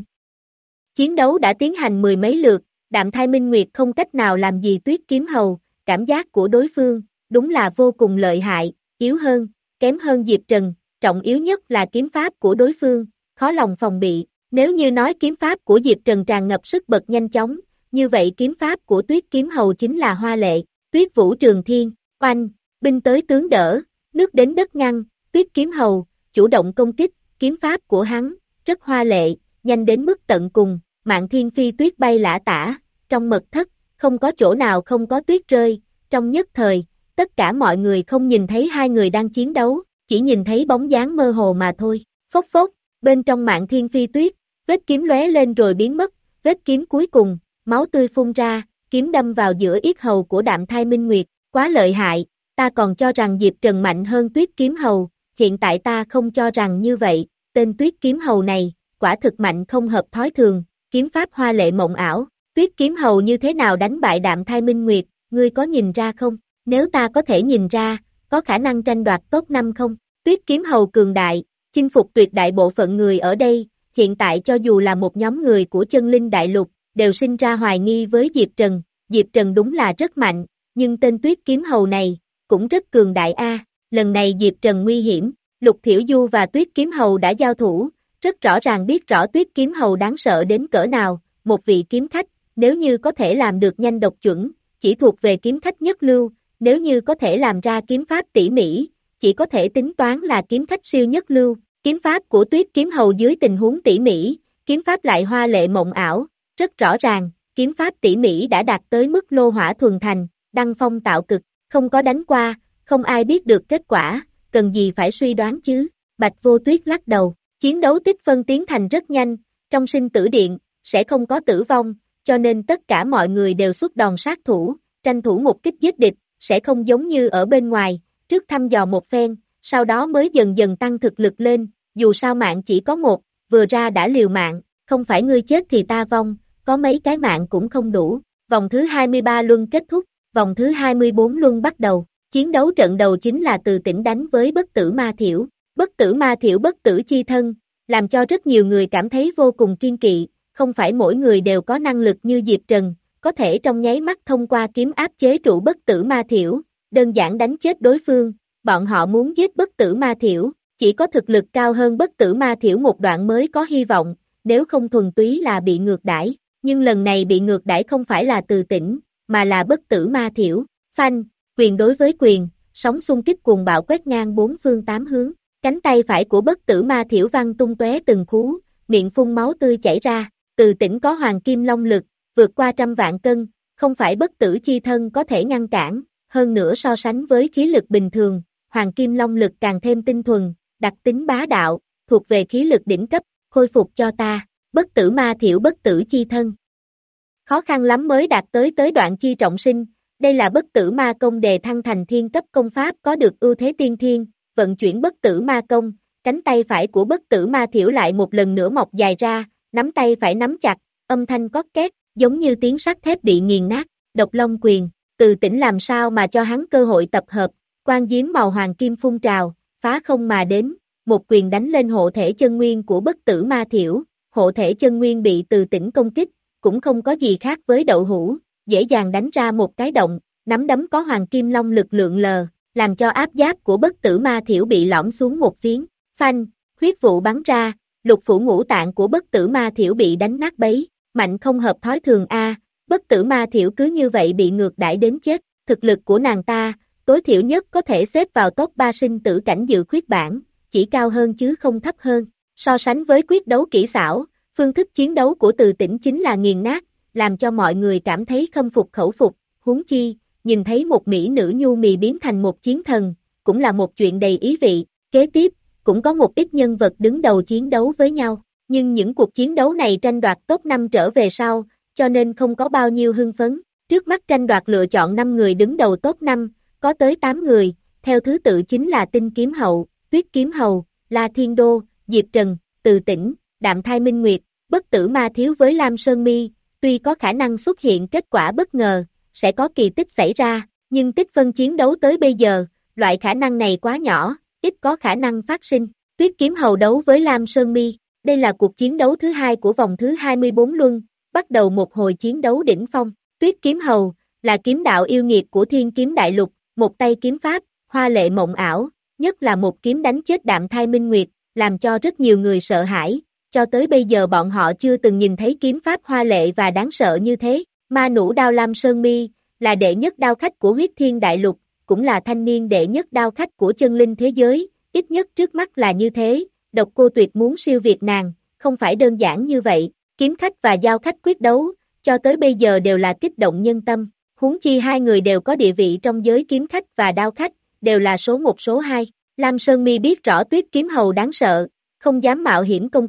Chiến đấu đã tiến hành mười mấy lượt, Đạm Thai Minh Nguyệt không cách nào làm gì Tuyết Kiếm Hầu, cảm giác của đối phương, đúng là vô cùng lợi hại, yếu hơn, kém hơn Diệp Trần, trọng yếu nhất là kiếm pháp của đối phương, khó lòng phòng bị, nếu như nói kiếm pháp của Diệp Trần tràn ngập sức bật nhanh chóng, như vậy kiếm pháp của Tuyết Kiếm Hầu chính là hoa lệ, Tuyết Vũ Trường Thiên, oanh, binh tới tướng đỡ, nước đến đất ngăn, Tuyết Kiếm Hầu, chủ động công kích, kiếm pháp của hắn, rất hoa lệ, nhanh đến mức tận cùng, Mạn Thiên Phi tuyết bay lả tả, trong mật thất, không có chỗ nào không có tuyết rơi, trong nhất thời, tất cả mọi người không nhìn thấy hai người đang chiến đấu, chỉ nhìn thấy bóng dáng mơ hồ mà thôi, phốc phốc, bên trong Mạn Thiên Phi tuyết, vết kiếm lóe lên rồi biến mất, vết kiếm cuối cùng, máu tươi phun ra, kiếm đâm vào giữa yết hầu của Đạm Thai Minh Nguyệt, quá lợi hại, ta còn cho rằng Diệp Trần mạnh hơn Tuyết Kiếm Hầu, hiện tại ta không cho rằng như vậy, tên Tuyết Kiếm Hầu này, quả thực mạnh không hợp thói thường, kiếm pháp hoa lệ mộng ảo, Tuyết Kiếm Hầu như thế nào đánh bại Đạm Thai Minh Nguyệt, ngươi có nhìn ra không? Nếu ta có thể nhìn ra, có khả năng tranh đoạt top năm không? Tuyết Kiếm Hầu cường đại, chinh phục tuyệt đại bộ phận người ở đây, hiện tại cho dù là một nhóm người của Chân Linh Đại Lục, đều sinh ra hoài nghi với Diệp Trần, Diệp Trần đúng là rất mạnh, nhưng tên Tuyết Kiếm Hầu này, cũng rất cường đại a. Lần này Diệp Trần nguy hiểm, Lục Thiểu Du và Tuyết Kiếm Hầu đã giao thủ, rất rõ ràng biết rõ Tuyết Kiếm Hầu đáng sợ đến cỡ nào, một vị kiếm khách, nếu như có thể làm được nhanh độc chuẩn, chỉ thuộc về kiếm khách nhất lưu, nếu như có thể làm ra kiếm pháp tỉ mỉ, chỉ có thể tính toán là kiếm khách siêu nhất lưu, kiếm pháp của Tuyết Kiếm Hầu dưới tình huống tỉ mỉ, kiếm pháp lại hoa lệ mộng ảo, rất rõ ràng, kiếm pháp tỉ mỉ đã đạt tới mức lô hỏa thuần thành, đăng phong tạo cực, không có đánh qua, không ai biết được kết quả, cần gì phải suy đoán chứ, Bạch Vô Tuyết lắc đầu, chiến đấu tích phân tiến thành rất nhanh, trong sinh tử điện, sẽ không có tử vong, cho nên tất cả mọi người đều xuất đòn sát thủ, tranh thủ một kích giết địch, sẽ không giống như ở bên ngoài, trước thăm dò một phen, sau đó mới dần dần tăng thực lực lên, dù sao mạng chỉ có một, vừa ra đã liều mạng, không phải ngươi chết thì ta vong, có mấy cái mạng cũng không đủ. Vòng thứ hai mươi ba luân kết thúc, vòng thứ hai mươi bốn luân bắt đầu, chiến đấu trận đầu chính là Từ Tĩnh đánh với Bất Tử Ma Thiểu, Bất Tử Ma Thiểu bất tử chi thân, làm cho rất nhiều người cảm thấy vô cùng kiên kỵ, không phải mỗi người đều có năng lực như Diệp Trần, có thể trong nháy mắt thông qua kiếm áp chế trụ Bất Tử Ma Thiểu, đơn giản đánh chết đối phương, bọn họ muốn giết Bất Tử Ma Thiểu, chỉ có thực lực cao hơn Bất Tử Ma Thiểu một đoạn mới có hy vọng, nếu không thuần túy là bị ngược đãi, nhưng lần này bị ngược đãi không phải là Từ Tĩnh, mà là Bất Tử Ma Thiểu, phanh, quyền đối với quyền, sóng xung kích cuồng bạo quét ngang bốn phương tám hướng, cánh tay phải của Bất Tử Ma Thiểu văng tung tóe từng khú, miệng phun máu tươi chảy ra, Từ Tĩnh có hoàng kim long lực, vượt qua trăm vạn cân, không phải bất tử chi thân có thể ngăn cản, hơn nữa so sánh với khí lực bình thường, hoàng kim long lực càng thêm tinh thuần, đặc tính bá đạo, thuộc về khí lực đỉnh cấp, khôi phục cho ta, Bất Tử Ma Thiểu bất tử chi thân. Khó khăn lắm mới đạt tới tới đoạn chi trọng sinh, đây là Bất Tử Ma Công đề thăng thành thiên cấp công pháp có được ưu thế tiên thiên, vận chuyển Bất Tử Ma Công, cánh tay phải của Bất Tử Ma Thiểu lại một lần nữa mọc dài ra, nắm tay phải nắm chặt, âm thanh cót két, giống như tiếng sắt thép bị nghiền nát, Độc Long quyền, Từ Tĩnh làm sao mà cho hắn cơ hội tập hợp, quang diễm màu hoàng kim phun trào, phá không mà đến, một quyền đánh lên hộ thể chân nguyên của Bất Tử Ma Thiểu, hộ thể chân nguyên bị Từ Tĩnh công kích, cũng không có gì khác với đậu hũ, dễ dàng đánh ra một cái động, nắm đấm có hoàng kim long lực lượng lờ, làm cho áp giáp của Bất Tử Ma Thiểu bị lõm xuống một phiến, phanh, huyết vụ bắn ra, lục phủ ngũ tạng của Bất Tử Ma Thiểu bị đánh nát bấy, mạnh không hợp thói thường a, Bất Tử Ma Thiểu cứ như vậy bị ngược đãi đến chết, thực lực của nàng ta, tối thiểu nhất có thể xếp vào top ba sinh tử cảnh dự khuyết bảng, chỉ cao hơn chứ không thấp hơn, so sánh với quyết đấu kỹ xảo, phương thức chiến đấu của Từ Tĩnh chính là nghiền nát, làm cho mọi người cảm thấy khâm phục khẩu phục, huống chi, nhìn thấy một mỹ nữ nhu mì biến thành một chiến thần, cũng là một chuyện đầy ý vị, kế tiếp, cũng có một ít nhân vật đứng đầu chiến đấu với nhau, nhưng những cuộc chiến đấu này tranh đoạt top năm trở về sau, cho nên không có bao nhiêu hưng phấn, trước mắt tranh đoạt lựa chọn năm người đứng đầu top năm, có tới tám người, theo thứ tự chính là Tinh Kiếm Hậu, Tuyết Kiếm Hầu, La Thiên Đô, Diệp Trần, Từ Tĩnh, Đạm Thai Minh Nguyệt, Bất Tử Ma Thiểu với Lam Sơn Mi, tuy có khả năng xuất hiện kết quả bất ngờ, sẽ có kỳ tích xảy ra, nhưng tích phân chiến đấu tới bây giờ, loại khả năng này quá nhỏ, ít có khả năng phát sinh. Tuyết Kiếm Hầu đấu với Lam Sơn Mi, đây là cuộc chiến đấu thứ hai của vòng thứ hai mươi bốn luân, bắt đầu một hồi chiến đấu đỉnh phong. Tuyết Kiếm Hầu là kiếm đạo yêu nghiệt của Thiên Kiếm Đại Lục, một tay kiếm pháp, hoa lệ mộng ảo, nhất là một kiếm đánh chết Đạm Thai Minh Nguyệt, làm cho rất nhiều người sợ hãi, cho tới bây giờ bọn họ chưa từng nhìn thấy kiếm pháp hoa lệ và đáng sợ như thế. Ma Nũ Đao Lam Sơn Mi là đệ nhất đao khách của Huyết Thiên Đại Lục, cũng là thanh niên đệ nhất đao khách của chân linh thế giới, ít nhất trước mắt là như thế, Độc Cô Tuyệt muốn siêu việt nàng, không phải đơn giản như vậy, kiếm khách và giao khách quyết đấu, cho tới bây giờ đều là kích động nhân tâm, huống chi hai người đều có địa vị trong giới kiếm khách và đao khách, đều là số một số hai. Lam Sơn Mi biết rõ Tuyết Kiếm Hầu đáng sợ, không dám mạo hiểm công kích,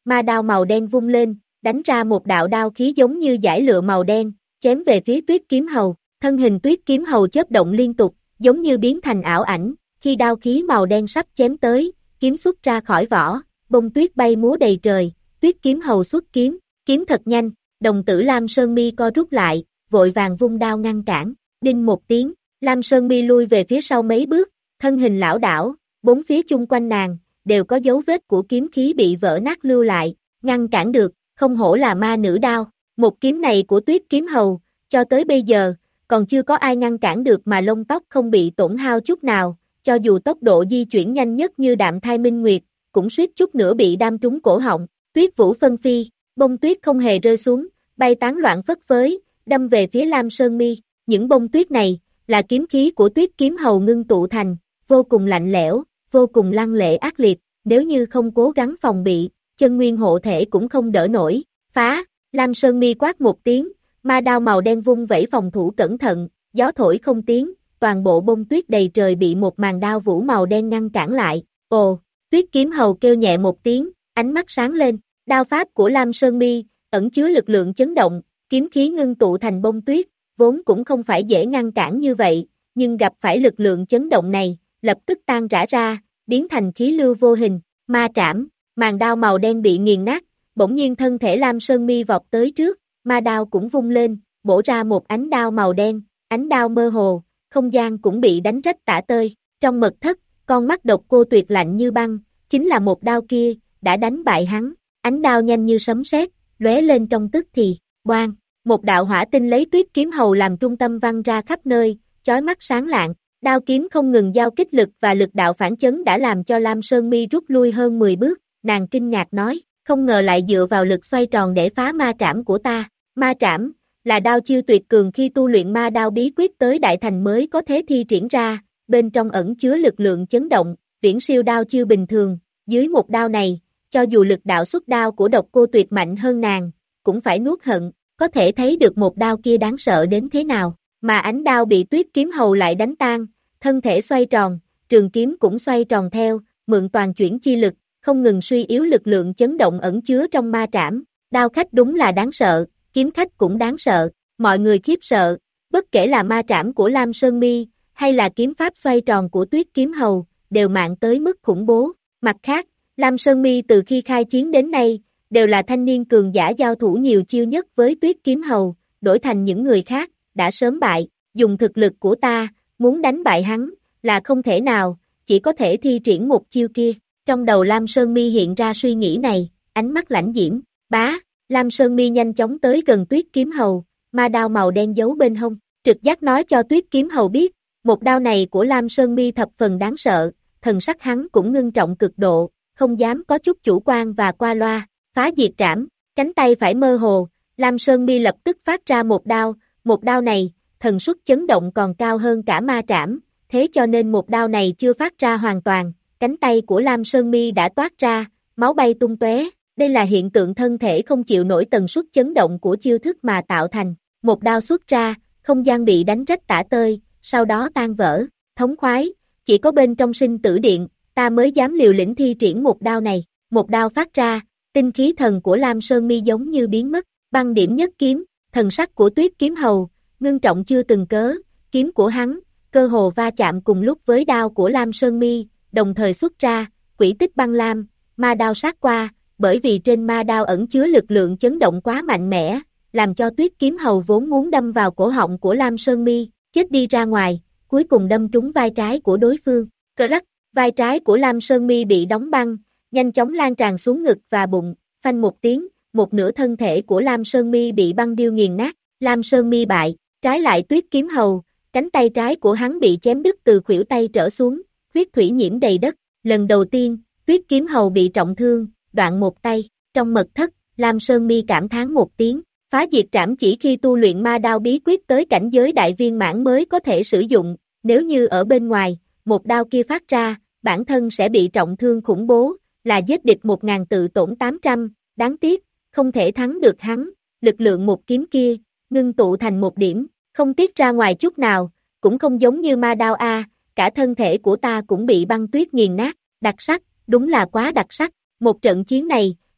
ma đao màu đen vung lên, đánh ra một đạo đao khí giống như dải lụa màu đen, chém về phía Tuyết Kiếm Hầu, thân hình Tuyết Kiếm Hầu chớp động liên tục, giống như biến thành ảo ảnh, khi đao khí màu đen sắp chém tới, kiếm xuất ra khỏi vỏ, bông tuyết bay múa đầy trời, Tuyết Kiếm Hầu xuất kiếm, kiếm thật nhanh, đồng tử Lam Sơn Mi co rút lại, vội vàng vung đao ngăn cản, đinh một tiếng, Lam Sơn Mi lui về phía sau mấy bước, thân hình lảo đảo, bốn phía chung quanh nàng, đều có dấu vết của kiếm khí bị vỡ nát lưu lại, ngăn cản được, không hổ là ma nữ đao, một kiếm này của Tuyết Kiếm Hầu, cho tới bây giờ, còn chưa có ai ngăn cản được mà lông tóc không bị tổn hao chút nào, cho dù tốc độ di chuyển nhanh nhất như Đạm Thai Minh Nguyệt, cũng suýt chút nữa bị đâm trúng cổ họng, tuyết vũ phân phi, bông tuyết không hề rơi xuống, bay tán loạn phất phới, đâm về phía Lam Sơn Mi, những bông tuyết này, là kiếm khí của Tuyết Kiếm Hầu ngưng tụ thành, vô cùng lạnh lẽo, vô cùng lăng lệ ác liệt, nếu như không cố gắng phòng bị, chân nguyên hộ thể cũng không đỡ nổi, phá, Lam Sơn Mi quát một tiếng, ma đao màu đen vung vẩy phòng thủ cẩn thận, gió thổi không tiếng, toàn bộ bông tuyết đầy trời bị một màn đao vũ màu đen ngăn cản lại, ồ, Tuyết Kiếm Hầu kêu nhẹ một tiếng, ánh mắt sáng lên, đao pháp của Lam Sơn Mi, ẩn chứa lực lượng chấn động, kiếm khí ngưng tụ thành bông tuyết, vốn cũng không phải dễ ngăn cản như vậy, nhưng gặp phải lực lượng chấn động này, lập tức tan rã ra, biến thành khí lưu vô hình, ma trảm, màn đao màu đen bị nghiền nát, bỗng nhiên thân thể Lam Sơn Mi vọt tới trước, ma đao cũng vung lên, bổ ra một ánh đao màu đen, ánh đao mơ hồ, không gian cũng bị đánh rách tả tơi, trong mật thất, con mắt độc cô tuyệt lạnh như băng, chính là một đao kia, đã đánh bại hắn, ánh đao nhanh như sấm sét, lóe lên trong tức thì, boang, một đạo hỏa tinh lấy Tuyết Kiếm Hầu làm trung tâm văng ra khắp nơi, chói mắt sáng lạng, đao kiếm không ngừng giao kích lực và lực đạo phản chấn đã làm cho Lam Sơn Mi rút lui hơn mười bước, nàng kinh ngạc nói, không ngờ lại dựa vào lực xoay tròn để phá ma trảm của ta, ma trảm, là đao chiêu tuyệt cường khi tu luyện ma đao bí quyết tới đại thành mới có thể thi triển ra, bên trong ẩn chứa lực lượng chấn động, viễn siêu đao chiêu bình thường, dưới một đao này, cho dù lực đạo xuất đao của độc cô tuyệt mạnh hơn nàng, cũng phải nuốt hận, có thể thấy được một đao kia đáng sợ đến thế nào, mà ánh đao bị Tuyết Kiếm Hầu lại đánh tan, thân thể xoay tròn, trường kiếm cũng xoay tròn theo, mượn toàn chuyển chi lực, không ngừng suy yếu lực lượng chấn động ẩn chứa trong ma trảm, đao khách đúng là đáng sợ, kiếm khách cũng đáng sợ, mọi người khiếp sợ, bất kể là ma trảm của Lam Sơn Mi, hay là kiếm pháp xoay tròn của Tuyết Kiếm Hầu, đều mạng tới mức khủng bố, mặt khác, Lam Sơn Mi từ khi khai chiến đến nay, đều là thanh niên cường giả giao thủ nhiều chiêu nhất với Tuyết Kiếm Hầu, đổi thành những người khác, đã sớm bại, dùng thực lực của ta, muốn đánh bại hắn, là không thể nào, chỉ có thể thi triển một chiêu kia, trong đầu Lam Sơn Mi hiện ra suy nghĩ này, ánh mắt lãnh diễm, bá, Lam Sơn Mi nhanh chóng tới gần Tuyết Kiếm Hầu, ma đao màu đen giấu bên hông, trực giác nói cho Tuyết Kiếm Hầu biết, một đao này của Lam Sơn Mi thập phần đáng sợ, thần sắc hắn cũng ngưng trọng cực độ, không dám có chút chủ quan và qua loa, phá diệt trảm, cánh tay phải mơ hồ, Lam Sơn Mi lập tức phát ra một đao, một đao này, thần suất chấn động còn cao hơn cả ma trảm, thế cho nên một đao này chưa phát ra hoàn toàn, cánh tay của Lam Sơn Mi đã toát ra, máu bay tung tóe, đây là hiện tượng thân thể không chịu nổi tần suất chấn động của chiêu thức mà tạo thành, một đao xuất ra, không gian bị đánh rách tả tơi, sau đó tan vỡ, thống khoái, chỉ có bên trong sinh tử điện, ta mới dám liều lĩnh thi triển một đao này, một đao phát ra, tinh khí thần của Lam Sơn Mi giống như biến mất, băng điểm nhất kiếm, thần sắc của Tuyết Kiếm Hầu, ngưng trọng chưa từng cớ, kiếm của hắn, cơ hồ va chạm cùng lúc với đao của Lam Sơn Mi, đồng thời xuất ra, quỷ tích băng lam, ma đao sát qua, bởi vì trên ma đao ẩn chứa lực lượng chấn động quá mạnh mẽ, làm cho Tuyết Kiếm Hầu vốn muốn đâm vào cổ họng của Lam Sơn Mi, chết đi ra ngoài, cuối cùng đâm trúng vai trái của đối phương, cơ rắc, vai trái của Lam Sơn Mi bị đóng băng, nhanh chóng lan tràn xuống ngực và bụng, phanh một tiếng, một nửa thân thể của Lam Sơn Mi bị băng điêu nghiền nát, Lam Sơn Mi bại, trái lại Tuyết Kiếm Hầu, cánh tay trái của hắn bị chém đứt từ khuỷu tay trở xuống, huyết thủy nhiễm đầy đất, lần đầu tiên, Tuyết Kiếm Hầu bị trọng thương, đoạn một tay, trong mật thất, Lam Sơn Mi cảm thán một tiếng, phá diệt trảm chỉ khi tu luyện ma đao bí quyết tới cảnh giới đại viên mãn mới có thể sử dụng, nếu như ở bên ngoài, một đao kia phát ra, bản thân sẽ bị trọng thương khủng bố, là giết địch một ngàn tự tổn tám trăm, đáng tiếc, không thể thắng được hắn, lực lượng một kiếm kia, ngưng tụ thành một điểm, không tiết ra ngoài chút nào, cũng không giống như ma đao A, cả thân thể của ta cũng bị băng tuyết nghiền nát, đặc sắc, đúng là quá đặc sắc, một trận chiến này,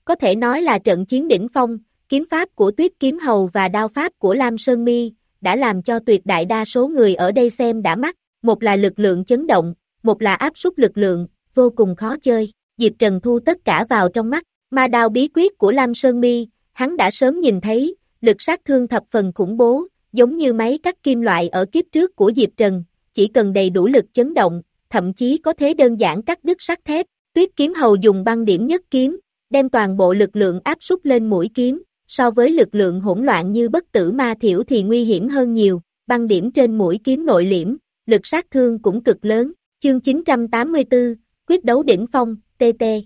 có thể nói là trận chiến đỉnh phong, kiếm pháp của Tuyết Kiếm Hầu và đao pháp của Lam Sơn Mi, đã làm cho tuyệt đại đa số người ở đây xem đã mắt, một là lực lượng chấn động, một là áp suất lực lượng, vô cùng khó chơi, Diệp Trần thu tất cả vào trong mắt, ma đao bí quyết của Lam Sơn Mi, hắn đã sớm nhìn thấy, lực sát thương thập phần khủng bố, giống như máy cắt kim loại ở kiếp trước của Diệp Trần, chỉ cần đầy đủ lực chấn động, thậm chí có thể đơn giản cắt đứt sắt thép, Tuyết Kiếm Hầu dùng băng điểm nhất kiếm, đem toàn bộ lực lượng áp suất lên mũi kiếm, so với lực lượng hỗn loạn như bất tử ma thiểu thì nguy hiểm hơn nhiều, băng điểm trên mũi kiếm nội liễm, lực sát thương cũng cực lớn, chương chín trăm tám mươi tư, quyết đấu đỉnh phong, tê tê.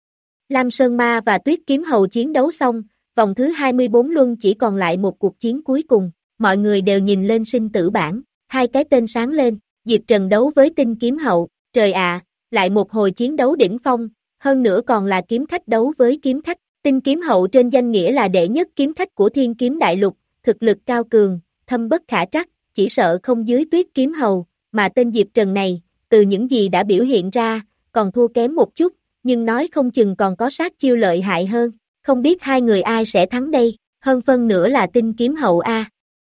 Lam Sơn Ma và Tuyết Kiếm Hầu chiến đấu xong, vòng thứ hai mươi bốn luân chỉ còn lại một cuộc chiến cuối cùng, mọi người đều nhìn lên sinh tử bảng, hai cái tên sáng lên, Diệp Trần đấu với Tinh Kiếm Hậu, trời ạ, lại một hồi chiến đấu đỉnh phong, hơn nữa còn là kiếm khách đấu với kiếm khách, Tinh Kiếm Hậu trên danh nghĩa là đệ nhất kiếm khách của Thiên Kiếm Đại Lục, thực lực cao cường, thâm bất khả trắc, chỉ sợ không dưới Tuyết Kiếm Hầu, mà tên Diệp Trần này, từ những gì đã biểu hiện ra, còn thua kém một chút, nhưng nói không chừng còn có sát chiêu lợi hại hơn, không biết hai người ai sẽ thắng đây, hơn phân nữa là Tinh Kiếm Hậu A.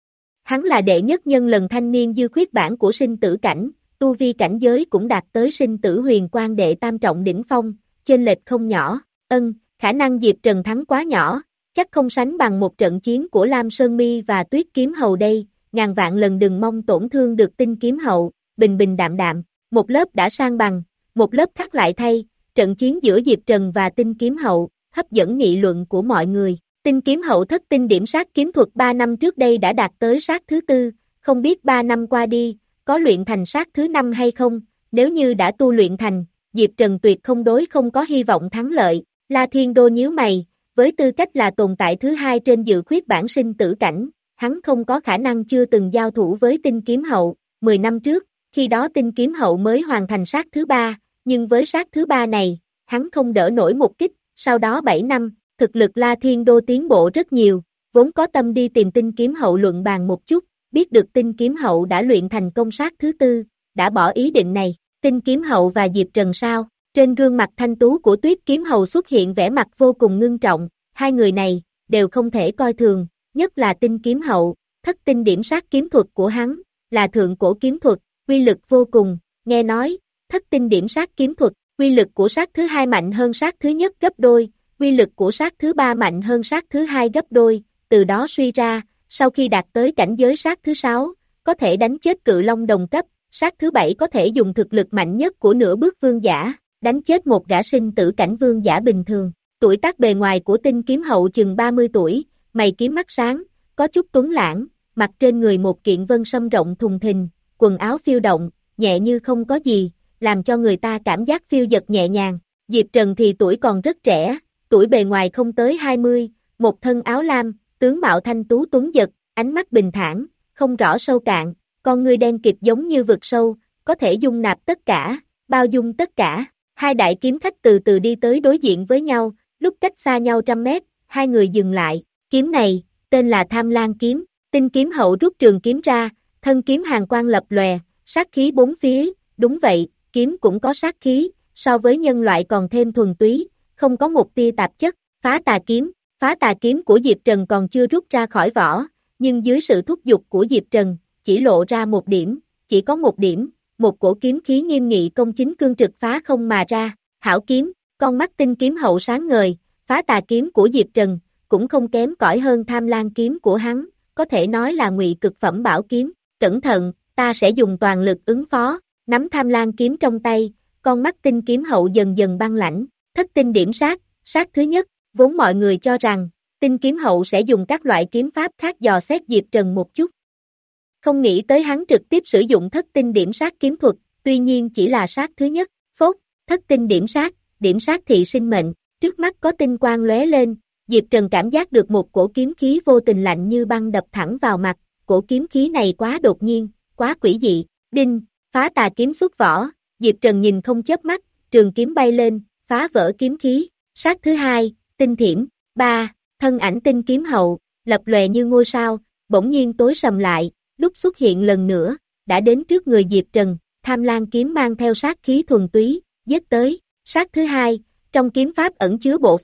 Hắn là đệ nhất nhân lần thanh niên dư khuyết bản của sinh tử cảnh, tu vi cảnh giới cũng đạt tới sinh tử huyền quan đệ tam trọng đỉnh phong, chênh lệch không nhỏ, ân, khả năng Diệp Trần thắng quá nhỏ, chắc không sánh bằng một trận chiến của Lam Sơn Mi và Tuyết Kiếm Hầu đây, ngàn vạn lần đừng mong tổn thương được Tinh Kiếm Hậu, bình bình đạm đạm, một lớp đã sang bằng, một lớp khác lại thay, trận chiến giữa Diệp Trần và Tinh Kiếm Hậu, hấp dẫn nghị luận của mọi người. Tinh Kiếm Hậu thất tinh điểm sát kiếm thuật ba năm trước đây đã đạt tới sát thứ tư, không biết ba năm qua đi, có luyện thành sát thứ năm hay không, nếu như đã tu luyện thành, Diệp Trần tuyệt không đối không có hy vọng thắng lợi. La Thiên Đô nhíu mày, với tư cách là tồn tại thứ hai trên dự khuyết bản sinh tử cảnh, hắn không có khả năng chưa từng giao thủ với Tinh Kiếm Hậu, mười năm trước, khi đó Tinh Kiếm Hậu mới hoàn thành sát thứ ba, nhưng với sát thứ ba này, hắn không đỡ nổi một kích, sau đó bảy năm, thực lực La Thiên Đô tiến bộ rất nhiều, vốn có tâm đi tìm Tinh Kiếm Hậu luận bàn một chút, biết được Tinh Kiếm Hậu đã luyện thành công sát thứ tư, đã bỏ ý định này, Tinh Kiếm Hậu và Diệp Trần sao, trên gương mặt thanh tú của Tuyết Kiếm Hầu xuất hiện vẻ mặt vô cùng ngưng trọng, hai người này, đều không thể coi thường, nhất là Tinh Kiếm Hậu, thất tinh điểm sát kiếm thuật của hắn, là thượng cổ kiếm thuật, uy lực vô cùng, nghe nói, thất tinh điểm sát kiếm thuật, uy lực của sát thứ hai mạnh hơn sát thứ nhất gấp đôi, uy lực của sát thứ ba mạnh hơn sát thứ hai gấp đôi, từ đó suy ra, sau khi đạt tới cảnh giới sát thứ sáu, có thể đánh chết cự long đồng cấp, sát thứ bảy có thể dùng thực lực mạnh nhất của nửa bước vương giả, đánh chết một gã sinh tử cảnh vương giả bình thường. Tuổi tác bề ngoài của Tinh Kiếm Hậu chừng ba mươi tuổi, mày kiếm mắt sáng, có chút tuấn lãng, mặc trên người một kiện vân sâm rộng thùng thình, quần áo phiêu động, nhẹ như không có gì, làm cho người ta cảm giác phiêu dật nhẹ nhàng. Diệp Trần thì tuổi còn rất trẻ, tuổi bề ngoài không tới hai mươi, một thân áo lam, tướng mạo thanh tú tuấn giật, ánh mắt bình thản, không rõ sâu cạn, con ngươi đen kịt giống như vực sâu, có thể dung nạp tất cả, bao dung tất cả. Hai đại kiếm khách từ từ đi tới đối diện với nhau, lúc cách xa nhau trăm mét, hai người dừng lại, kiếm này, tên là Tham Lang kiếm, Tinh Kiếm Hậu rút trường kiếm ra, thân kiếm hàn quang lập lòe, sát khí bốn phía, đúng vậy, kiếm cũng có sát khí, so với nhân loại còn thêm thuần túy, không có một tia tạp chất, phá tà kiếm, phá tà kiếm của Diệp Trần còn chưa rút ra khỏi vỏ, nhưng dưới sự thúc giục của Diệp Trần, chỉ lộ ra một điểm, chỉ có một điểm, một cổ kiếm khí nghiêm nghị công chính cương trực phá không mà ra, hảo kiếm, con mắt Tinh Kiếm Hậu sáng ngời, phá tà kiếm của Diệp Trần, cũng không kém cỏi hơn Tham Lang kiếm của hắn, có thể nói là ngụy cực phẩm bảo kiếm, cẩn thận, ta sẽ dùng toàn lực ứng phó, nắm Tham Lang kiếm trong tay, con mắt Tinh Kiếm Hậu dần dần băng lãnh, thất tinh điểm sát, sát thứ nhất, vốn mọi người cho rằng, Tinh Kiếm Hậu sẽ dùng các loại kiếm pháp khác dò xét Diệp Trần một chút. Không nghĩ tới hắn trực tiếp sử dụng thất tinh điểm sát kiếm thuật, tuy nhiên chỉ là sát thứ nhất, phốt, thất tinh điểm sát, điểm sát thị sinh mệnh, trước mắt có tinh quang lóe lên, Diệp Trần cảm giác được một cổ kiếm khí vô tình lạnh như băng đập thẳng vào mặt, cổ kiếm khí này quá đột nhiên, quá quỷ dị, đinh, phá tà kiếm xuất vỏ, Diệp Trần nhìn không chớp mắt, trường kiếm bay lên, phá vỡ kiếm khí, sát thứ hai, tinh thiểm, ba, thân ảnh Tinh Kiếm Hậu, lập lòe như ngôi sao, bỗng nhiên tối sầm lại, lúc xuất hiện lần nữa, đã đến trước người Diệp Trần, Tham Lang kiếm mang theo sát khí thuần túy, giết tới, sát thứ hai, trong kiếm pháp ẩn chứa bộ pháp,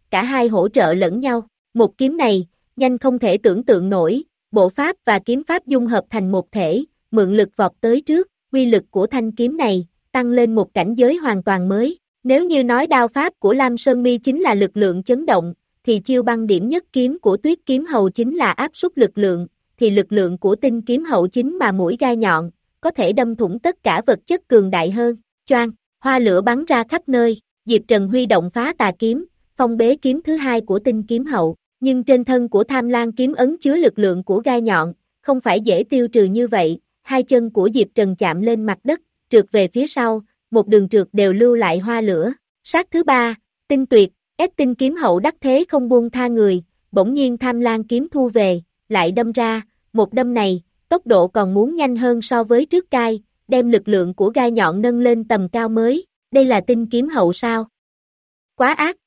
cả hai hỗ trợ lẫn nhau. Một kiếm này, nhanh không thể tưởng tượng nổi, bộ pháp và kiếm pháp dung hợp thành một thể, mượn lực vọt tới trước, uy lực của thanh kiếm này, tăng lên một cảnh giới hoàn toàn mới. Nếu như nói đao pháp của Lam Sơn Mi chính là lực lượng chấn động, thì chiêu băng điểm nhất kiếm của Tuyết Kiếm Hầu chính là áp suất lực lượng, thì lực lượng của Tinh Kiếm Hậu chính mà mũi gai nhọn, có thể đâm thủng tất cả vật chất cường đại hơn. Choang, hoa lửa bắn ra khắp nơi, Diệp Trần huy động phá tà kiếm, phong bế kiếm thứ hai của Tinh Kiếm Hậu, nhưng trên thân của Tham Lang kiếm ấn chứa lực lượng của gai nhọn, không phải dễ tiêu trừ như vậy. Hai chân của Diệp Trần chạm lên mặt đất, trượt về phía sau, một đường trượt đều lưu lại hoa lửa. Sát thứ ba, tinh tuyệt, ép Tinh Kiếm Hậu đắc thế không buông tha người, bỗng nhiên Tham Lang kiếm thu về, lại đâm ra, một đâm này, tốc độ còn muốn nhanh hơn so với trước cai, đem lực lượng của gai nhọn nâng lên tầm cao mới. Đây là Tinh Kiếm Hậu sao? Quá ác!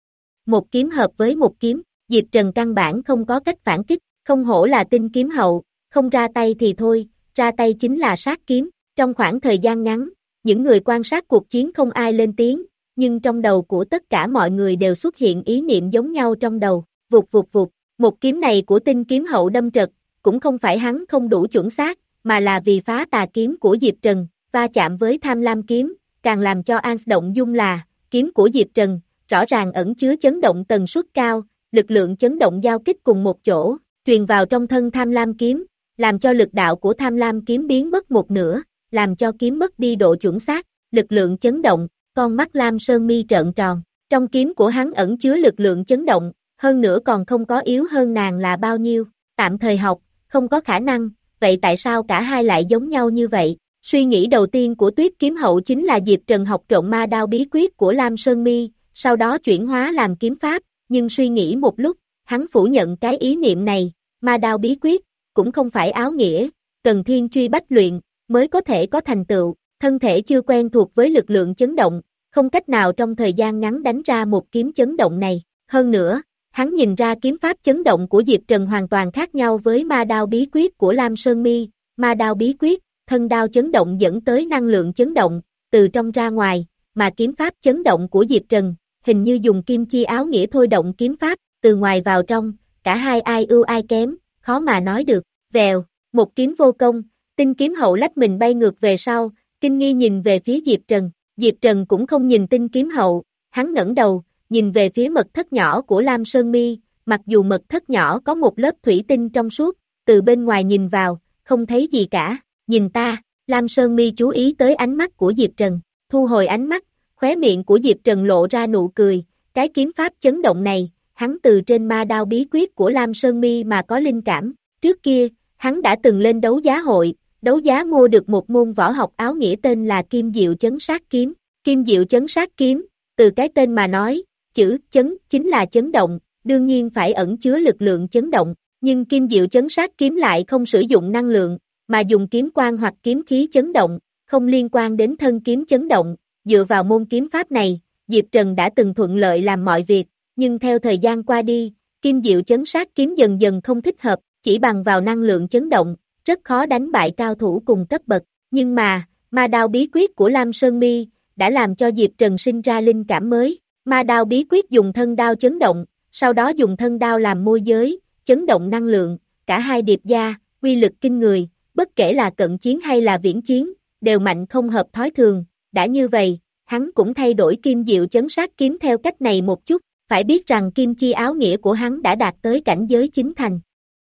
Một kiếm hợp với một kiếm, Diệp Trần căn bản không có cách phản kích, không hổ là Tinh Kiếm Hậu, không ra tay thì thôi, ra tay chính là sát kiếm. Trong khoảng thời gian ngắn, những người quan sát cuộc chiến không ai lên tiếng, nhưng trong đầu của tất cả mọi người đều xuất hiện ý niệm giống nhau trong đầu, vụt vụt vụt, một kiếm này của Tinh Kiếm Hậu đâm trật, cũng không phải hắn không đủ chuẩn xác, mà là vì phá tà kiếm của Diệp Trần, va chạm với Tham Lam kiếm, càng làm cho An động dung là, kiếm của Diệp Trần, rõ ràng ẩn chứa chấn động tần suất cao, lực lượng chấn động giao kích cùng một chỗ, truyền vào trong thân Tham Lam kiếm, làm cho lực đạo của Tham Lam kiếm biến mất một nửa, làm cho kiếm mất đi độ chuẩn xác, lực lượng chấn động, con mắt Lam Sơn Mi trợn tròn, trong kiếm của hắn ẩn chứa lực lượng chấn động, hơn nữa còn không có yếu hơn nàng là bao nhiêu, tạm thời học, không có khả năng, vậy tại sao cả hai lại giống nhau như vậy? Suy nghĩ đầu tiên của Tuyết Kiếm Hậu chính là Diệp Trần học trộm ma đao bí quyết của Lam Sơn Mi, sau đó chuyển hóa làm kiếm pháp, nhưng suy nghĩ một lúc, hắn phủ nhận cái ý niệm này, ma đao bí quyết, cũng không phải áo nghĩa, cần thiên truy bách luyện, mới có thể có thành tựu, thân thể chưa quen thuộc với lực lượng chấn động, không cách nào trong thời gian ngắn đánh ra một kiếm chấn động này, hơn nữa, hắn nhìn ra kiếm pháp chấn động của Diệp Trần hoàn toàn khác nhau với ma đao bí quyết của Lam Sơn Mi, ma đao bí quyết, thân đao chấn động dẫn tới năng lượng chấn động, từ trong ra ngoài, mà kiếm pháp chấn động của Diệp Trần, hình như dùng kim chi áo nghĩa thôi động kiếm pháp, từ ngoài vào trong, cả hai ai ưu ai kém, khó mà nói được, vèo, một kiếm vô công, Tinh Kiếm Hậu lách mình bay ngược về sau, kinh nghi nhìn về phía Diệp Trần, Diệp Trần cũng không nhìn Tinh Kiếm Hậu, hắn ngẩng đầu, nhìn về phía mật thất nhỏ của Lam Sơn Mi, mặc dù mật thất nhỏ có một lớp thủy tinh trong suốt, từ bên ngoài nhìn vào, không thấy gì cả, nhìn ta, Lam Sơn Mi chú ý tới ánh mắt của Diệp Trần, thu hồi ánh mắt, khóe miệng của Diệp Trần lộ ra nụ cười, cái kiếm pháp chấn động này, hắn từ trên ma đao bí quyết của Lam Sơn Mi mà có linh cảm, trước kia, hắn đã từng lên đấu giá hội, đấu giá mua được một môn võ học áo nghĩa tên là Kim Diệu Chấn Sát Kiếm, Kim Diệu Chấn Sát Kiếm, từ cái tên mà nói, chữ chấn chính là chấn động, đương nhiên phải ẩn chứa lực lượng chấn động, nhưng Kim Diệu Chấn Sát Kiếm lại không sử dụng năng lượng, mà dùng kiếm quang hoặc kiếm khí chấn động, không liên quan đến thân kiếm chấn động, dựa vào môn kiếm pháp này, Diệp Trần đã từng thuận lợi làm mọi việc, nhưng theo thời gian qua đi, Kim Diệu Chấn Sát Kiếm dần dần không thích hợp, chỉ bằng vào năng lượng chấn động, rất khó đánh bại cao thủ cùng cấp bậc, nhưng mà, ma đao bí quyết của Lam Sơn Mi, đã làm cho Diệp Trần sinh ra linh cảm mới, ma đao bí quyết dùng thân đao chấn động, sau đó dùng thân đao làm môi giới, chấn động năng lượng, cả hai điệp gia, uy lực kinh người, bất kể là cận chiến hay là viễn chiến, đều mạnh không hợp thói thường, đã như vậy, hắn cũng thay đổi Kim Diệu Chấn Sát Kiếm theo cách này một chút, phải biết rằng kim chi áo nghĩa của hắn đã đạt tới cảnh giới chính thành.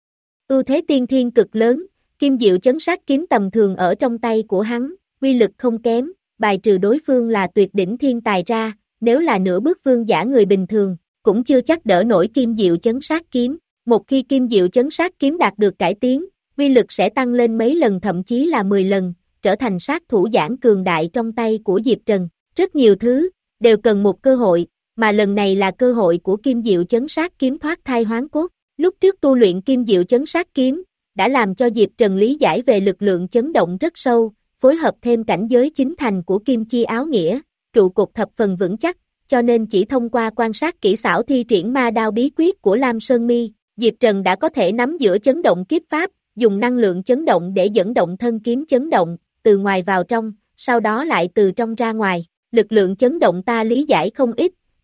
Ưu thế tiên thiên cực lớn, Kim Diệu Chấn Sát Kiếm tầm thường ở trong tay của hắn, uy lực không kém, bài trừ đối phương là tuyệt đỉnh thiên tài ra, nếu là nửa bước vương giả người bình thường, cũng chưa chắc đỡ nổi Kim Diệu Chấn Sát Kiếm, một khi Kim Diệu Chấn Sát Kiếm đạt được cải tiến, uy lực sẽ tăng lên mấy lần thậm chí là mười lần, trở thành sát thủ giảng cường đại trong tay của Diệp Trần, rất nhiều thứ, đều cần một cơ hội, mà lần này là cơ hội của Kim Diệu Chấn Sát Kiếm thoát thai hoán cốt, lúc trước tu luyện Kim Diệu Chấn Sát Kiếm, đã làm cho Diệp Trần lý giải về lực lượng chấn động rất sâu, phối hợp thêm cảnh giới chính thành của Kim Chi áo nghĩa, trụ cột thập phần vững chắc, cho nên chỉ thông qua quan sát kỹ xảo thi triển ma đao bí quyết của Lam Sơn Mi, Diệp Trần đã có thể nắm giữa chấn động kiếp pháp, dùng năng lượng chấn động để dẫn động thân kiếm chấn động, từ ngoài vào trong, sau đó lại từ trong ra ngoài, lực lượng chấn động ta lý giải không ít,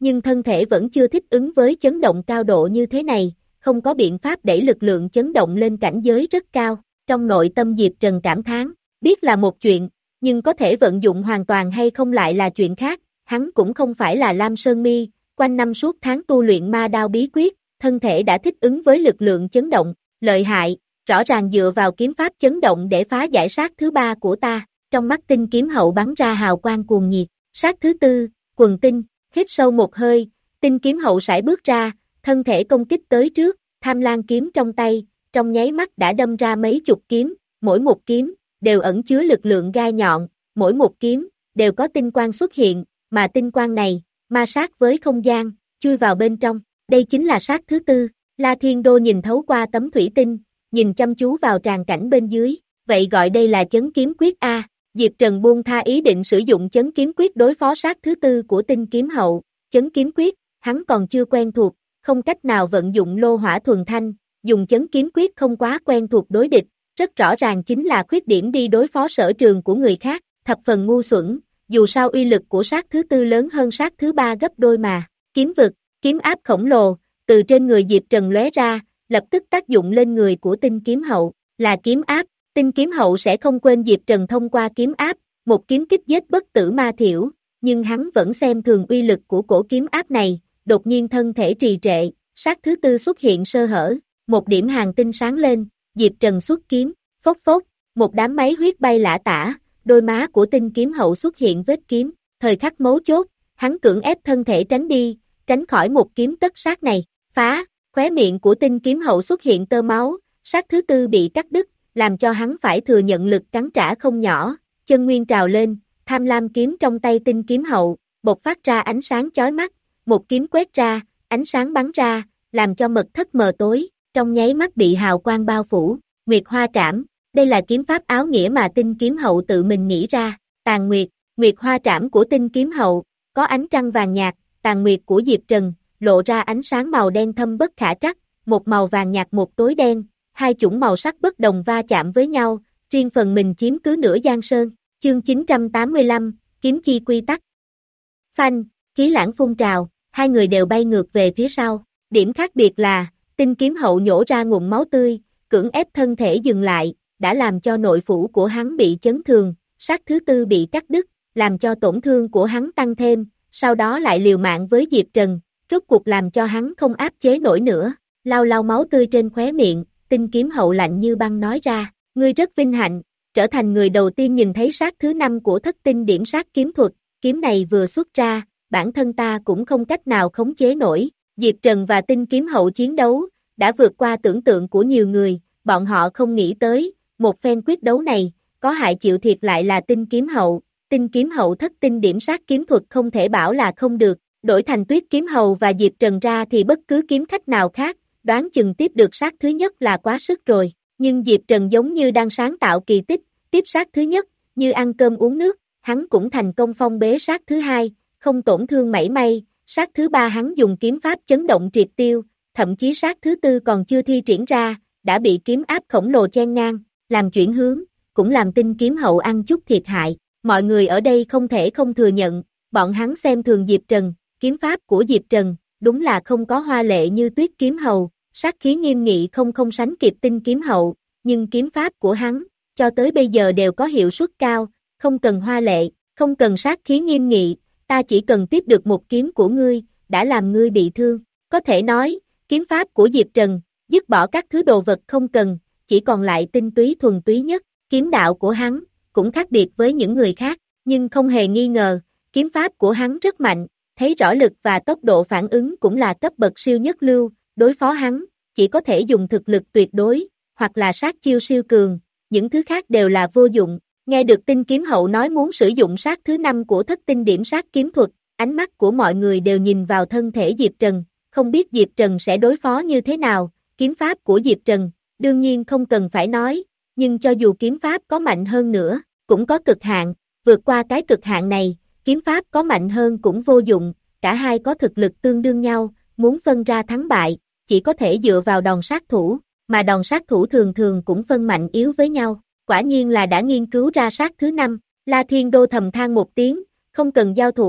nhưng thân thể vẫn chưa thích ứng với chấn động cao độ như thế này, không có biện pháp đẩy lực lượng chấn động lên cảnh giới rất cao. Trong nội tâm Diệp Trần cảm thán, biết là một chuyện, nhưng có thể vận dụng hoàn toàn hay không lại là chuyện khác, hắn cũng không phải là Lam Sơn Mi, quanh năm suốt tháng tu luyện ma đao bí quyết, thân thể đã thích ứng với lực lượng chấn động, lợi hại, rõ ràng dựa vào kiếm pháp chấn động để phá giải sát thứ ba của ta, trong mắt tinh kiếm hậu bắn ra hào quang cuồng nhiệt, sát thứ tư, quần tinh, hít sâu một hơi, tinh kiếm hậu sải bước ra, thân thể công kích tới trước, tham lang kiếm trong tay, trong nháy mắt đã đâm ra mấy chục kiếm, mỗi một kiếm, đều ẩn chứa lực lượng gai nhọn, mỗi một kiếm, đều có tinh quang xuất hiện, mà tinh quang này, ma sát với không gian, chui vào bên trong, đây chính là sát thứ tư, La Thiên Đô nhìn thấu qua tấm thủy tinh, nhìn chăm chú vào tràng cảnh bên dưới, vậy gọi đây là chấn kiếm quyết A, Diệp Trần buông tha ý định sử dụng chấn kiếm quyết đối phó sát thứ tư của tinh kiếm hậu, chấn kiếm quyết, hắn còn chưa quen thuộc, không cách nào vận dụng lô hỏa thuần thanh, dùng chấn kiếm quyết không quá quen thuộc đối địch, rất rõ ràng chính là khuyết điểm đi đối phó sở trường của người khác, thập phần ngu xuẩn, dù sao uy lực của sát thứ tư lớn hơn sát thứ ba gấp đôi mà, kiếm vực, kiếm áp khổng lồ, từ trên người Diệp Trần lóe ra, lập tức tác dụng lên người của tinh kiếm hậu, là kiếm áp, tinh kiếm hậu sẽ không quên Diệp Trần thông qua kiếm áp, một kiếm kích giết bất tử ma thiểu, nhưng hắn vẫn xem thường uy lực của cổ kiếm áp này, đột nhiên thân thể trì trệ, sát thứ tư xuất hiện sơ hở, một điểm hàng tinh sáng lên, Diệp Trần xuất kiếm, phốc phốc, một đám máy huyết bay lả tả, đôi má của tinh kiếm hậu xuất hiện vết kiếm, thời khắc mấu chốt, hắn cưỡng ép thân thể tránh đi, tránh khỏi một kiếm tất sát này, phá, khóe miệng của tinh kiếm hậu xuất hiện tơ máu, sát thứ tư bị cắt đứt, làm cho hắn phải thừa nhận lực cắn trả không nhỏ, chân nguyên trào lên, tham lam kiếm trong tay tinh kiếm hậu, bộc phát ra ánh sáng chói mắt, một kiếm quét ra, ánh sáng bắn ra, làm cho mật thất mờ tối, trong nháy mắt bị hào quang bao phủ, Nguyệt Hoa Trảm, đây là kiếm pháp áo nghĩa mà tinh kiếm hậu tự mình nghĩ ra, Tàn Nguyệt, Nguyệt Hoa Trảm của tinh kiếm hậu, có ánh trăng vàng nhạt, Tàn Nguyệt của Diệp Trần, lộ ra ánh sáng màu đen thâm bất khả trắc, một màu vàng nhạt một tối đen, hai chủng màu sắc bất đồng va chạm với nhau, riêng phần mình chiếm cứ nửa giang sơn, chương chín trăm tám mươi lăm, kiếm chi quy tắc. Phanh, khí lãng phun trào, hai người đều bay ngược về phía sau, điểm khác biệt là, tinh kiếm hậu nhổ ra nguồn máu tươi, cưỡng ép thân thể dừng lại, đã làm cho nội phủ của hắn bị chấn thương, sát thứ tư bị cắt đứt, làm cho tổn thương của hắn tăng thêm, sau đó lại liều mạng với Diệp Trần, rốt cuộc làm cho hắn không áp chế nổi nữa, lau lau máu tươi trên khóe miệng, tinh kiếm hậu lạnh như băng nói ra, ngươi rất vinh hạnh, trở thành người đầu tiên nhìn thấy sát thứ năm của thất tinh điểm sát kiếm thuật, kiếm này vừa xuất ra, bản thân ta cũng không cách nào khống chế nổi, Diệp Trần và tinh kiếm hậu chiến đấu, đã vượt qua tưởng tượng của nhiều người, bọn họ không nghĩ tới, một phen quyết đấu này, có hại chịu thiệt lại là tinh kiếm hậu, tinh kiếm hậu thất tinh điểm sát kiếm thuật không thể bảo là không được, đổi thành Tuyết kiếm hầu và Diệp Trần ra thì bất cứ kiếm khách nào khác, đoán chừng tiếp được sát thứ nhất là quá sức rồi, nhưng Diệp Trần giống như đang sáng tạo kỳ tích, tiếp sát thứ nhất, như ăn cơm uống nước, hắn cũng thành công phong bế sát thứ hai, không tổn thương mảy may, sát thứ ba hắn dùng kiếm pháp chấn động triệt tiêu, thậm chí sát thứ tư còn chưa thi triển ra, đã bị kiếm áp khổng lồ chen ngang, làm chuyển hướng, cũng làm tinh kiếm hậu ăn chút thiệt hại, mọi người ở đây không thể không thừa nhận, bọn hắn xem thường Diệp Trần, kiếm pháp của Diệp Trần, đúng là không có hoa lệ như Tuyết kiếm hầu, sát khí nghiêm nghị không không sánh kịp tinh kiếm hậu, nhưng kiếm pháp của hắn, cho tới bây giờ đều có hiệu suất cao, không cần hoa lệ, không cần sát khí nghiêm nghị, ta chỉ cần tiếp được một kiếm của ngươi, đã làm ngươi bị thương, có thể nói, kiếm pháp của Diệp Trần, dứt bỏ các thứ đồ vật không cần, chỉ còn lại tinh túy thuần túy nhất, kiếm đạo của hắn, cũng khác biệt với những người khác, nhưng không hề nghi ngờ, kiếm pháp của hắn rất mạnh, thấy rõ lực và tốc độ phản ứng cũng là cấp bậc siêu nhất lưu, đối phó hắn, chỉ có thể dùng thực lực tuyệt đối, hoặc là sát chiêu siêu cường, những thứ khác đều là vô dụng. Nghe được tinh kiếm hậu nói muốn sử dụng sát thứ năm của thất tinh điểm sát kiếm thuật, ánh mắt của mọi người đều nhìn vào thân thể Diệp Trần, không biết Diệp Trần sẽ đối phó như thế nào, kiếm pháp của Diệp Trần, đương nhiên không cần phải nói, nhưng cho dù kiếm pháp có mạnh hơn nữa, cũng có cực hạn, vượt qua cái cực hạn này, kiếm pháp có mạnh hơn cũng vô dụng, cả hai có thực lực tương đương nhau, muốn phân ra thắng bại, chỉ có thể dựa vào đòn sát thủ, mà đòn sát thủ thường thường cũng phân mạnh yếu với nhau. Quả nhiên là đã nghiên cứu ra sát thứ năm, La Thiên Đô thầm than một tiếng, không cần giao thủ,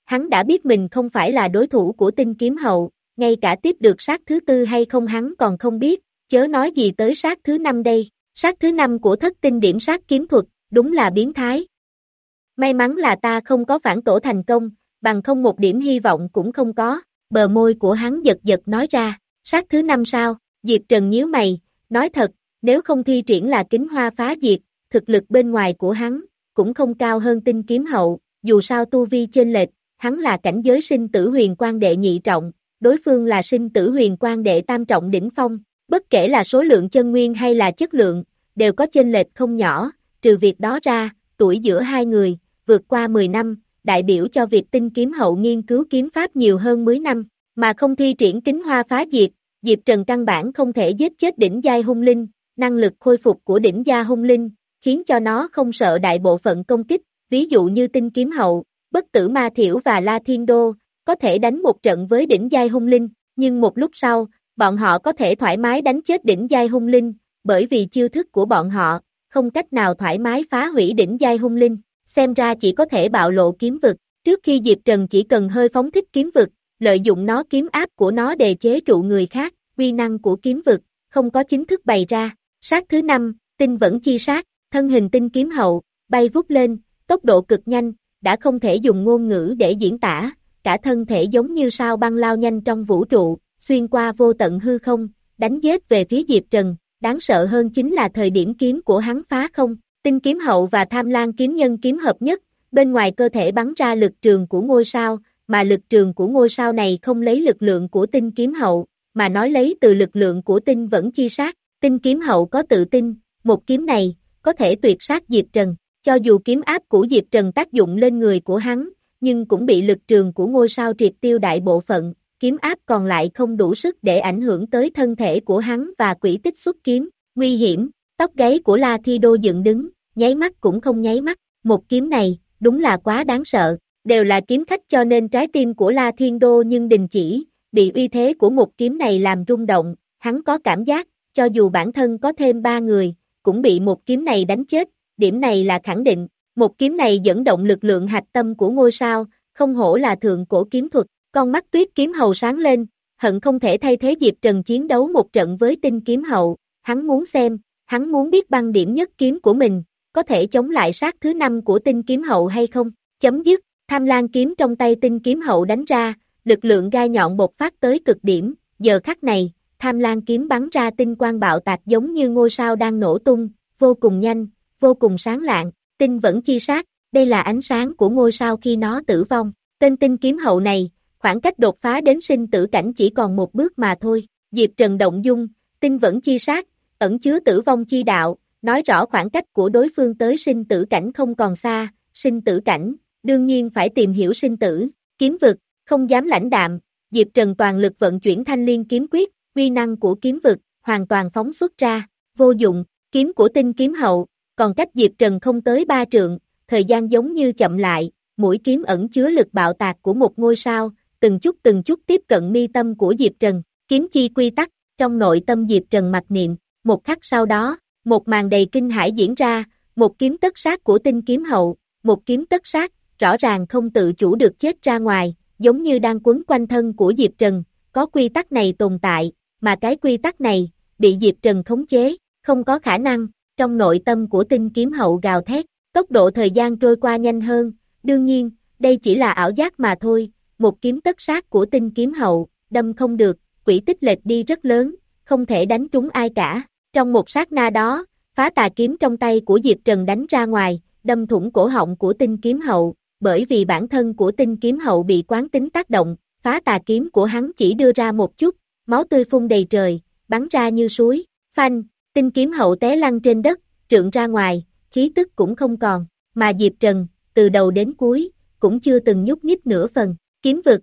hắn đã biết mình không phải là đối thủ của tinh kiếm hậu, ngay cả tiếp được sát thứ tư hay không hắn còn không biết, chớ nói gì tới sát thứ năm đây, sát thứ năm của thất tinh điểm sát kiếm thuật, đúng là biến thái. May mắn là ta không có phản tổ thành công, bằng không một điểm hy vọng cũng không có, bờ môi của hắn giật giật nói ra, sát thứ năm sao, Diệp Trần nhíu mày, nói thật, nếu không thi triển là kính hoa phá diệt, thực lực bên ngoài của hắn, cũng không cao hơn tinh kiếm hậu, dù sao tu vi chênh lệch, hắn là cảnh giới sinh tử huyền quan đệ nhị trọng, đối phương là sinh tử huyền quan đệ tam trọng đỉnh phong, bất kể là số lượng chân nguyên hay là chất lượng, đều có chênh lệch không nhỏ, trừ việc đó ra, tuổi giữa hai người, vượt qua mười năm, đại biểu cho việc tinh kiếm hậu nghiên cứu kiếm pháp nhiều hơn mười năm, mà không thi triển kính hoa phá diệt, Diệp Trần căn bản không thể giết chết đỉnh giai hung linh, năng lực khôi phục của đỉnh gia hung linh, khiến cho nó không sợ đại bộ phận công kích, ví dụ như tinh kiếm hậu, bất tử ma thiểu và La Thiên Đô, có thể đánh một trận với đỉnh giai hung linh, nhưng một lúc sau, bọn họ có thể thoải mái đánh chết đỉnh giai hung linh, bởi vì chiêu thức của bọn họ, không cách nào thoải mái phá hủy đỉnh giai hung linh, xem ra chỉ có thể bạo lộ kiếm vực, trước khi Diệp Trần chỉ cần hơi phóng thích kiếm vực, lợi dụng nó kiếm áp của nó để chế trụ người khác, uy năng của kiếm vực, không có chính thức bày ra, sát thứ năm, tinh vẫn chi sát, thân hình tinh kiếm hậu, bay vút lên, tốc độ cực nhanh, đã không thể dùng ngôn ngữ để diễn tả, cả thân thể giống như sao băng lao nhanh trong vũ trụ, xuyên qua vô tận hư không, đánh giết về phía Diệp Trần, đáng sợ hơn chính là thời điểm kiếm của hắn phá không, tinh kiếm hậu và tham lang kiếm nhân kiếm hợp nhất, bên ngoài cơ thể bắn ra lực trường của ngôi sao, mà lực trường của ngôi sao này không lấy lực lượng của tinh kiếm hậu, mà nói lấy từ lực lượng của tinh vẫn chi sát, tinh kiếm hậu có tự tin, một kiếm này, có thể tuyệt sát Diệp Trần, cho dù kiếm áp của Diệp Trần tác dụng lên người của hắn, nhưng cũng bị lực trường của ngôi sao triệt tiêu đại bộ phận, kiếm áp còn lại không đủ sức để ảnh hưởng tới thân thể của hắn và quỹ tích xuất kiếm, nguy hiểm, tóc gáy của La Thi Đô dựng đứng, nháy mắt cũng không nháy mắt, một kiếm này, đúng là quá đáng sợ, đều là kiếm khách cho nên trái tim của La Thiên Đô nhưng đình chỉ, bị uy thế của một kiếm này làm rung động, hắn có cảm giác, cho dù bản thân có thêm ba người, cũng bị một kiếm này đánh chết, điểm này là khẳng định, một kiếm này dẫn động lực lượng hạch tâm của ngôi sao, không hổ là thượng cổ kiếm thuật, con mắt tuyết kiếm hầu sáng lên, hận không thể thay thế Diệp Trần chiến đấu một trận với tinh kiếm hậu, hắn muốn xem, hắn muốn biết băng điểm nhất kiếm của mình, có thể chống lại sát thứ năm của tinh kiếm hậu hay không, chấm dứt, tham lang kiếm trong tay tinh kiếm hậu đánh ra, lực lượng gai nhọn bộc phát tới cực điểm, giờ khắc này, tham lang kiếm bắn ra tinh quang bạo tạc giống như ngôi sao đang nổ tung, vô cùng nhanh, vô cùng sáng lạng, tinh vẫn chi sát, đây là ánh sáng của ngôi sao khi nó tử vong, tên tinh kiếm hậu này, khoảng cách đột phá đến sinh tử cảnh chỉ còn một bước mà thôi, Diệp Trần động dung, tinh vẫn chi sát, ẩn chứa tử vong chi đạo, nói rõ khoảng cách của đối phương tới sinh tử cảnh không còn xa, sinh tử cảnh, đương nhiên phải tìm hiểu sinh tử, kiếm vực, không dám lãnh đạm, Diệp Trần toàn lực vận chuyển thanh liên kiếm quyết, uy năng của kiếm vực, hoàn toàn phóng xuất ra, vô dụng, kiếm của tinh kiếm hậu, còn cách Diệp Trần không tới ba trượng, thời gian giống như chậm lại, mũi kiếm ẩn chứa lực bạo tạc của một ngôi sao, từng chút từng chút tiếp cận mi tâm của Diệp Trần, kiếm chi quy tắc, trong nội tâm Diệp Trần mặc niệm, một khắc sau đó, một màn đầy kinh hãi diễn ra, một kiếm tất sát của tinh kiếm hậu, một kiếm tất sát, rõ ràng không tự chủ được chết ra ngoài, giống như đang quấn quanh thân của Diệp Trần, có quy tắc này tồn tại, mà cái quy tắc này, bị Diệp Trần khống chế, không có khả năng, trong nội tâm của tinh kiếm hậu gào thét, tốc độ thời gian trôi qua nhanh hơn, đương nhiên, đây chỉ là ảo giác mà thôi, một kiếm tất sát của tinh kiếm hậu, đâm không được, quỹ tích lệch đi rất lớn, không thể đánh trúng ai cả, trong một sát na đó, phá tà kiếm trong tay của Diệp Trần đánh ra ngoài, đâm thủng cổ họng của tinh kiếm hậu, bởi vì bản thân của tinh kiếm hậu bị quán tính tác động, phá tà kiếm của hắn chỉ đưa ra một chút, máu tươi phun đầy trời, bắn ra như suối, phanh, tinh kiếm hậu té lăn trên đất, trượng ra ngoài, khí tức cũng không còn, mà Diệp Trần, từ đầu đến cuối, cũng chưa từng nhúc nhích nửa phần, kiếm vực.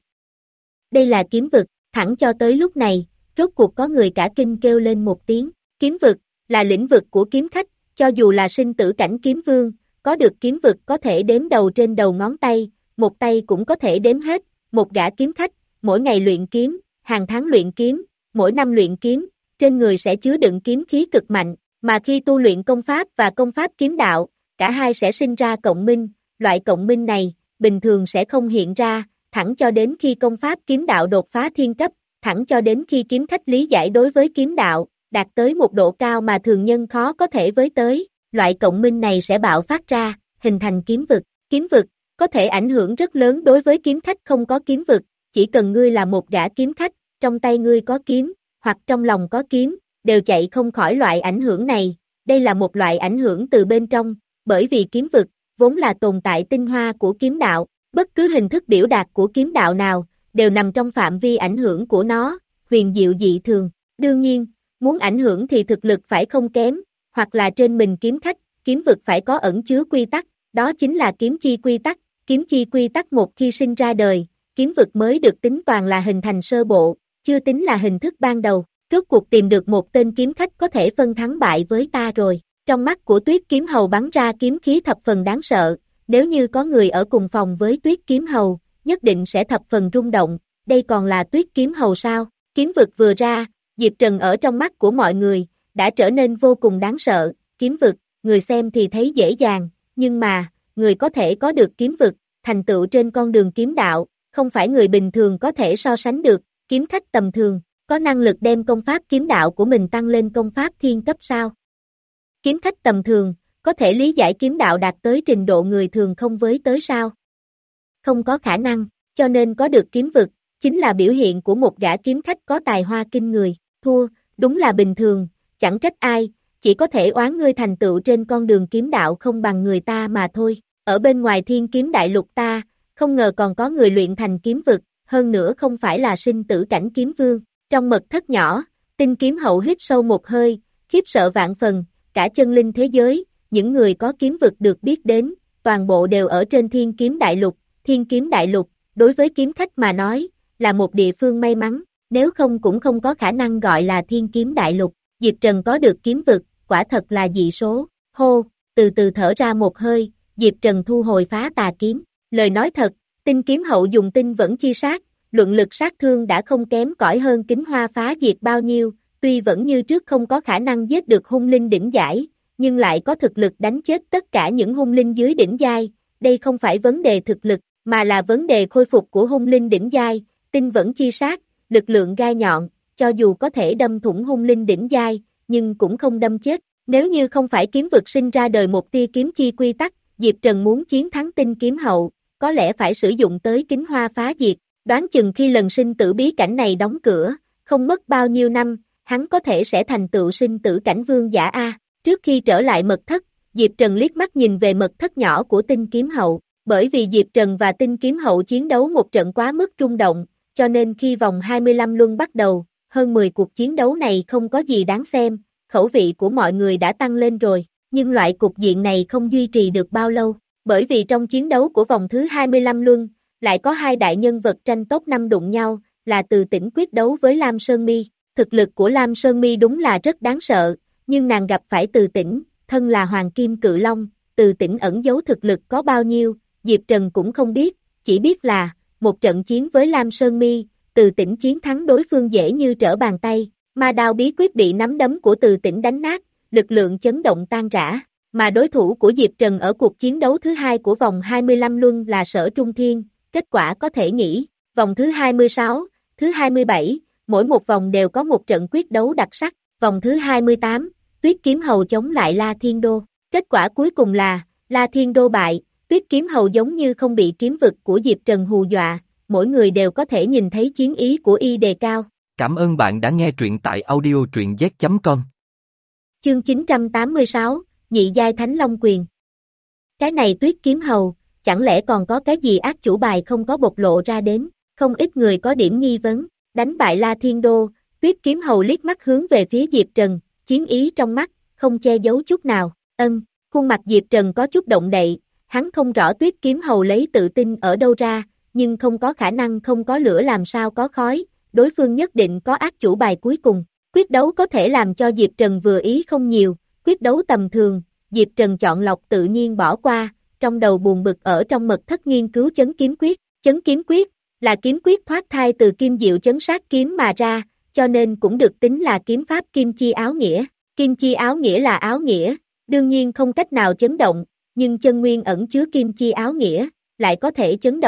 Đây là kiếm vực, thẳng cho tới lúc này, rốt cuộc có người cả kinh kêu lên một tiếng, kiếm vực, là lĩnh vực của kiếm khách, cho dù là sinh tử cảnh kiếm vương, có được kiếm vực có thể đếm đầu trên đầu ngón tay, một tay cũng có thể đếm hết, một gã kiếm khách, mỗi ngày luyện kiếm, hàng tháng luyện kiếm, mỗi năm luyện kiếm, trên người sẽ chứa đựng kiếm khí cực mạnh, mà khi tu luyện công pháp và công pháp kiếm đạo, cả hai sẽ sinh ra cộng minh, loại cộng minh này, bình thường sẽ không hiện ra, thẳng cho đến khi công pháp kiếm đạo đột phá thiên cấp, thẳng cho đến khi kiếm khách lý giải đối với kiếm đạo, đạt tới một độ cao mà thường nhân khó có thể với tới, loại cộng minh này sẽ bạo phát ra, hình thành kiếm vực. Kiếm vực có thể ảnh hưởng rất lớn đối với kiếm khách không có kiếm vực, chỉ cần ngươi là một gã kiếm khách, trong tay ngươi có kiếm, hoặc trong lòng có kiếm, đều chạy không khỏi loại ảnh hưởng này, đây là một loại ảnh hưởng từ bên trong, bởi vì kiếm vực, vốn là tồn tại tinh hoa của kiếm đạo, bất cứ hình thức biểu đạt của kiếm đạo nào, đều nằm trong phạm vi ảnh hưởng của nó, huyền diệu dị thường, đương nhiên, muốn ảnh hưởng thì thực lực phải không kém, hoặc là trên mình kiếm khách, kiếm vực phải có ẩn chứa quy tắc, đó chính là kiếm chi quy tắc, kiếm chi quy tắc một khi sinh ra đời, kiếm vực mới được tính toàn là hình thành sơ bộ, chưa tính là hình thức ban đầu, rốt cuộc tìm được một tên kiếm khách có thể phân thắng bại với ta rồi, trong mắt của Tuyết Kiếm Hầu bắn ra kiếm khí thập phần đáng sợ, nếu như có người ở cùng phòng với Tuyết Kiếm Hầu, nhất định sẽ thập phần rung động, đây còn là Tuyết Kiếm Hầu sao, kiếm vực vừa ra, Diệp Trần ở trong mắt của mọi người, đã trở nên vô cùng đáng sợ, kiếm vực, người xem thì thấy dễ dàng, nhưng mà, người có thể có được kiếm vực, thành tựu trên con đường kiếm đạo, không phải người bình thường có thể so sánh được, kiếm khách tầm thường, có năng lực đem công pháp kiếm đạo của mình tăng lên công pháp thiên cấp sao? Kiếm khách tầm thường, có thể lý giải kiếm đạo đạt tới trình độ người thường không với tới sao? Không có khả năng, cho nên có được kiếm vực, chính là biểu hiện của một gã kiếm khách có tài hoa kinh người, thua, đúng là bình thường, chẳng trách ai, chỉ có thể oán ngươi thành tựu trên con đường kiếm đạo không bằng người ta mà thôi, ở bên ngoài thiên kiếm đại lục ta, không ngờ còn có người luyện thành kiếm vực, hơn nữa không phải là sinh tử cảnh kiếm vương, trong mật thất nhỏ, Tinh Kiếm Hậu hít sâu một hơi, khiếp sợ vạn phần, cả chân linh thế giới, những người có kiếm vực được biết đến, toàn bộ đều ở trên thiên kiếm đại lục, thiên kiếm đại lục, đối với kiếm khách mà nói, là một địa phương may mắn, nếu không cũng không có khả năng gọi là thiên kiếm đại lục, Diệp Trần có được kiếm vực, quả thật là dị số, hô, từ từ thở ra một hơi, Diệp Trần thu hồi phá tà kiếm, lời nói thật, Tinh Kiếm Hậu dùng tinh vẫn chi sát, luận lực sát thương đã không kém cỏi hơn Kính Hoa phá diệt bao nhiêu, tuy vẫn như trước không có khả năng giết được hung linh đỉnh giai, nhưng lại có thực lực đánh chết tất cả những hung linh dưới đỉnh giai, đây không phải vấn đề thực lực, mà là vấn đề khôi phục của hung linh đỉnh giai, tinh vẫn chi sát, lực lượng gai nhọn, cho dù có thể đâm thủng hung linh đỉnh giai, nhưng cũng không đâm chết, nếu như không phải kiếm vực sinh ra đời một tia kiếm chi quy tắc, Diệp Trần muốn chiến thắng Tinh Kiếm Hậu, có lẽ phải sử dụng tới Kính Hoa phá diệt, đoán chừng khi lần sinh tử bí cảnh này đóng cửa, không mất bao nhiêu năm, hắn có thể sẽ thành tựu sinh tử cảnh vương giả A. Trước khi trở lại mật thất, Diệp Trần liếc mắt nhìn về mật thất nhỏ của Tinh Kiếm Hậu, bởi vì Diệp Trần và Tinh Kiếm Hậu chiến đấu một trận quá mức rung động, cho nên khi vòng hai mươi lăm luân bắt đầu, hơn mười cuộc chiến đấu này không có gì đáng xem, khẩu vị của mọi người đã tăng lên rồi, nhưng loại cục diện này không duy trì được bao lâu, bởi vì trong chiến đấu của vòng thứ hai mươi lăm luân, lại có hai đại nhân vật tranh top năm đụng nhau, là Từ Tĩnh quyết đấu với Lam Sơn Mi. Thực lực của Lam Sơn Mi đúng là rất đáng sợ, nhưng nàng gặp phải Từ Tĩnh, thân là Hoàng Kim Cự Long, Từ Tĩnh ẩn giấu thực lực có bao nhiêu, Diệp Trần cũng không biết, chỉ biết là, một trận chiến với Lam Sơn Mi, Từ Tĩnh chiến thắng đối phương dễ như trở bàn tay, ma đao bí quyết bị nắm đấm của Từ Tĩnh đánh nát, lực lượng chấn động tan rã, mà đối thủ của Diệp Trần ở cuộc chiến đấu thứ hai của vòng hai mươi lăm luân là Sở Trung Thiên, kết quả có thể nghĩ, vòng thứ hai mươi sáu, thứ hai mươi bảy, mỗi một vòng đều có một trận quyết đấu đặc sắc, vòng thứ hai mươi tám, Tuyết Kiếm Hầu chống lại La Thiên Đô, kết quả cuối cùng là, La Thiên Đô bại, Tuyết Kiếm Hầu giống như không bị kiếm vực của Diệp Trần hù dọa, mỗi người đều có thể nhìn thấy chiến ý của y đề cao. Cảm ơn bạn đã nghe truyện tại audio truyện z chấm com. Chương chín trăm tám mươi sáu, Nhị giai Thánh Long Quyền. Cái này Tuyết Kiếm Hầu, chẳng lẽ còn có cái gì ác chủ bài không có bộc lộ ra đến, không ít người có điểm nghi vấn, đánh bại La Thiên Đô, Tuyết Kiếm Hầu liếc mắt hướng về phía Diệp Trần, chiến ý trong mắt, không che giấu chút nào, ân, khuôn mặt Diệp Trần có chút động đậy, hắn không rõ Tuyết Kiếm Hầu lấy tự tin ở đâu ra, nhưng không có khả năng không có lửa làm sao có khói, đối phương nhất định có ác chủ bài cuối cùng, quyết đấu có thể làm cho Diệp Trần vừa ý không nhiều, quyết đấu tầm thường, Diệp Trần chọn lọc tự nhiên bỏ qua, trong đầu buồn bực ở trong mật thất nghiên cứu chấn kiếm quyết, chấn kiếm quyết, là kiếm quyết thoát thai từ kim diệu chấn sát kiếm mà ra, cho nên cũng được tính là kiếm pháp kim chi áo nghĩa, kim chi áo nghĩa là áo nghĩa, đương nhiên không cách nào chấn động, nhưng chân nguyên ẩn chứa kim chi áo nghĩa, lại có thể chấn động,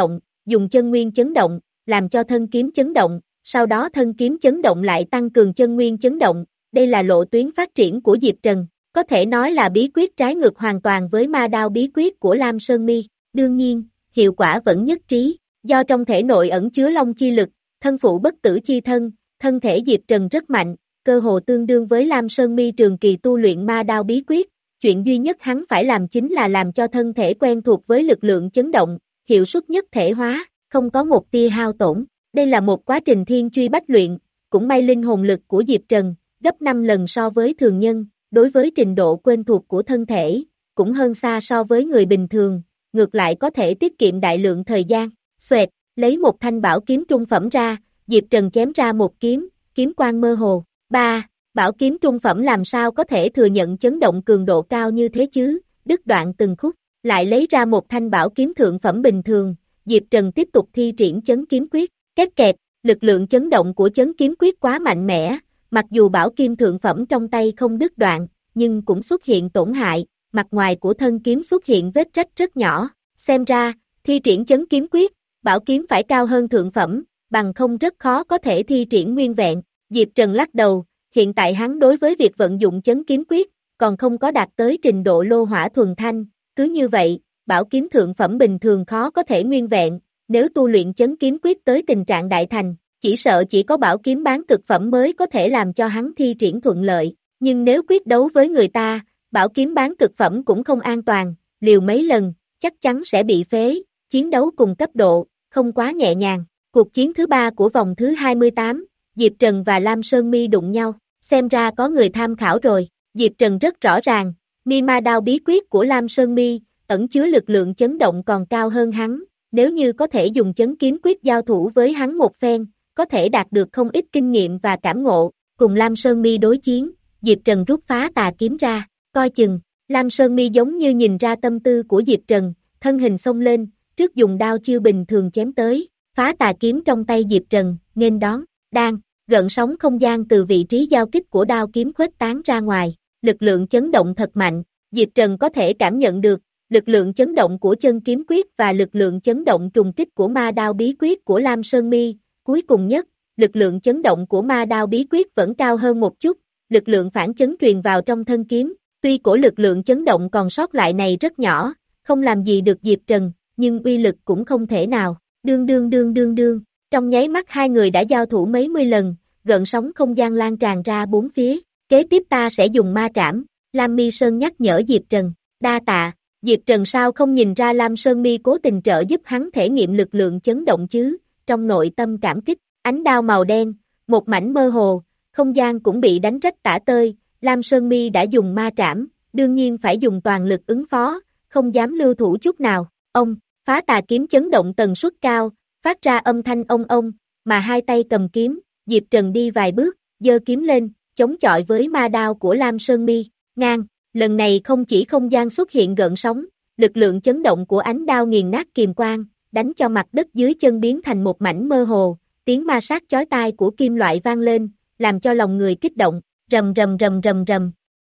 dùng chân nguyên chấn động, làm cho thân kiếm chấn động, sau đó thân kiếm chấn động lại tăng cường chân nguyên chấn động, đây là lộ tuyến phát triển của Diệp Trần, có thể nói là bí quyết trái ngược hoàn toàn với ma đao bí quyết của Lam Sơn Mi, đương nhiên, hiệu quả vẫn nhất trí, do trong thể nội ẩn chứa long chi lực, thân phụ bất tử chi thân, thân thể Diệp Trần rất mạnh, cơ hồ tương đương với Lam Sơn Mi trường kỳ tu luyện ma đao bí quyết, chuyện duy nhất hắn phải làm chính là làm cho thân thể quen thuộc với lực lượng chấn động, hiệu suất nhất thể hóa, không có một tia hao tổn. Đây là một quá trình thiên truy bách luyện, cũng may linh hồn lực của Diệp Trần, gấp năm lần so với thường nhân, đối với trình độ quen thuộc của thân thể, cũng hơn xa so với người bình thường, ngược lại có thể tiết kiệm đại lượng thời gian. Xoẹt, lấy một thanh bảo kiếm trung phẩm ra, Diệp Trần chém ra một kiếm, kiếm quang mơ hồ. ba. Bảo kiếm trung phẩm làm sao có thể thừa nhận chấn động cường độ cao như thế chứ, đứt đoạn từng khúc, lại lấy ra một thanh bảo kiếm thượng phẩm bình thường, Diệp Trần tiếp tục thi triển chấn kiếm quyết. Két kẹt, lực lượng chấn động của chấn kiếm quyết quá mạnh mẽ, mặc dù bảo kim thượng phẩm trong tay không đứt đoạn, nhưng cũng xuất hiện tổn hại, mặt ngoài của thân kiếm xuất hiện vết rách rất nhỏ, xem ra, thi triển chấn kiếm quyết, bảo kiếm phải cao hơn thượng phẩm, bằng không rất khó có thể thi triển nguyên vẹn. Diệp Trần lắc đầu, hiện tại hắn đối với việc vận dụng chấn kiếm quyết, còn không có đạt tới trình độ lô hỏa thuần thanh, cứ như vậy, bảo kiếm thượng phẩm bình thường khó có thể nguyên vẹn. Nếu tu luyện chấn kiếm quyết tới tình trạng đại thành, chỉ sợ chỉ có bảo kiếm bán cực phẩm mới có thể làm cho hắn thi triển thuận lợi, nhưng nếu quyết đấu với người ta, bảo kiếm bán cực phẩm cũng không an toàn, liều mấy lần, chắc chắn sẽ bị phế, chiến đấu cùng cấp độ, không quá nhẹ nhàng. Cuộc chiến thứ ba của vòng thứ hai mươi tám, Diệp Trần và Lam Sơn Mi đụng nhau, xem ra có người tham khảo rồi, Diệp Trần rất rõ ràng, Mi Ma Đao bí quyết của Lam Sơn Mi, ẩn chứa lực lượng chấn động còn cao hơn hắn. Nếu như có thể dùng chấn kiếm quyết giao thủ với hắn một phen, có thể đạt được không ít kinh nghiệm và cảm ngộ, cùng Lam Sơn Mi đối chiến, Diệp Trần rút phá tà kiếm ra, coi chừng, Lam Sơn Mi giống như nhìn ra tâm tư của Diệp Trần, thân hình xông lên, trước dùng đao chiêu bình thường chém tới, phá tà kiếm trong tay Diệp Trần, nên đón, đang, gợn sóng không gian từ vị trí giao kích của đao kiếm khuếch tán ra ngoài, lực lượng chấn động thật mạnh, Diệp Trần có thể cảm nhận được, lực lượng chấn động của chân kiếm quyết và lực lượng chấn động trùng kích của ma đao bí quyết của Lam Sơn Mi, cuối cùng nhất, lực lượng chấn động của ma đao bí quyết vẫn cao hơn một chút, lực lượng phản chấn truyền vào trong thân kiếm, tuy cổ lực lượng chấn động còn sót lại này rất nhỏ, không làm gì được Diệp Trần, nhưng uy lực cũng không thể nào, đương đương đương đương đương, trong nháy mắt hai người đã giao thủ mấy mươi lần, gợn sóng không gian lan tràn ra bốn phía, kế tiếp ta sẽ dùng ma trảm, Lam Mi Sơn nhắc nhở Diệp Trần, đa tạ. Diệp Trần sao không nhìn ra Lam Sơn Mi cố tình trợ giúp hắn thể nghiệm lực lượng chấn động chứ, trong nội tâm cảm kích, ánh đao màu đen, một mảnh mơ hồ, không gian cũng bị đánh rách tả tơi, Lam Sơn Mi đã dùng ma trảm, đương nhiên phải dùng toàn lực ứng phó, không dám lưu thủ chút nào, ông, phá tà kiếm chấn động tần suất cao, phát ra âm thanh ông ông, mà hai tay cầm kiếm, Diệp Trần đi vài bước, giơ kiếm lên, chống chọi với ma đao của Lam Sơn Mi, ngang. Lần này không chỉ không gian xuất hiện gợn sóng, lực lượng chấn động của ánh đao nghiền nát kiềm quang, đánh cho mặt đất dưới chân biến thành một mảnh mơ hồ, tiếng ma sát chói tai của kim loại vang lên, làm cho lòng người kích động, rầm rầm rầm rầm rầm.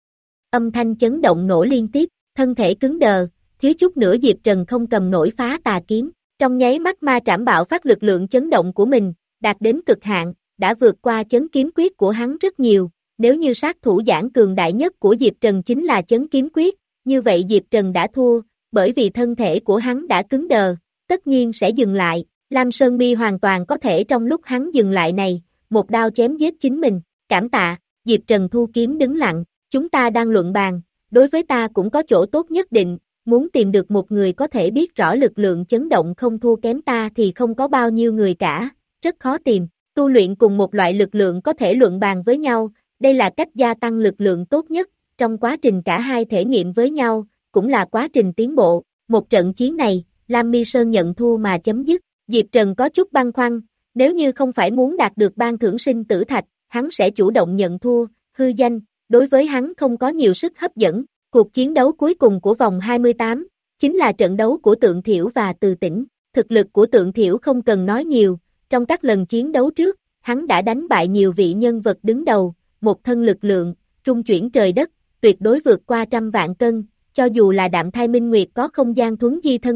Âm thanh chấn động nổ liên tiếp, thân thể cứng đờ, thiếu chút nữa Diệp Trần không cầm nổi phá tà kiếm, trong nháy mắt ma trảm bạo phát lực lượng chấn động của mình, đạt đến cực hạn, đã vượt qua chấn kiếm quyết của hắn rất nhiều. Nếu như sát thủ giảng cường đại nhất của Diệp Trần chính là chấn kiếm quyết, như vậy Diệp Trần đã thua, bởi vì thân thể của hắn đã cứng đờ, tất nhiên sẽ dừng lại, Lam Sơn Mi hoàn toàn có thể trong lúc hắn dừng lại này, một đao chém giết chính mình, cảm tạ, Diệp Trần thu kiếm đứng lặng, chúng ta đang luận bàn, đối với ta cũng có chỗ tốt nhất định, muốn tìm được một người có thể biết rõ lực lượng chấn động không thua kém ta thì không có bao nhiêu người cả, rất khó tìm, tu luyện cùng một loại lực lượng có thể luận bàn với nhau. Đây là cách gia tăng lực lượng tốt nhất, trong quá trình cả hai thể nghiệm với nhau, cũng là quá trình tiến bộ. Một trận chiến này, Lam Mi Sơn nhận thua mà chấm dứt. Diệp Trần có chút băn khoăn, nếu như không phải muốn đạt được ban thưởng sinh tử thạch, hắn sẽ chủ động nhận thua, hư danh, đối với hắn không có nhiều sức hấp dẫn. Cuộc chiến đấu cuối cùng của vòng hai mươi tám, chính là trận đấu của Tượng Thiểu và Từ Tĩnh. Thực lực của Tượng Thiểu không cần nói nhiều, trong các lần chiến đấu trước, hắn đã đánh bại nhiều vị nhân vật đứng đầu. Một thân lực lượng, trung chuyển trời đất, tuyệt đối vượt qua trăm vạn cân, cho dù là Đạm Thai Minh Nguyệt có không gian thuấn di thân pháp,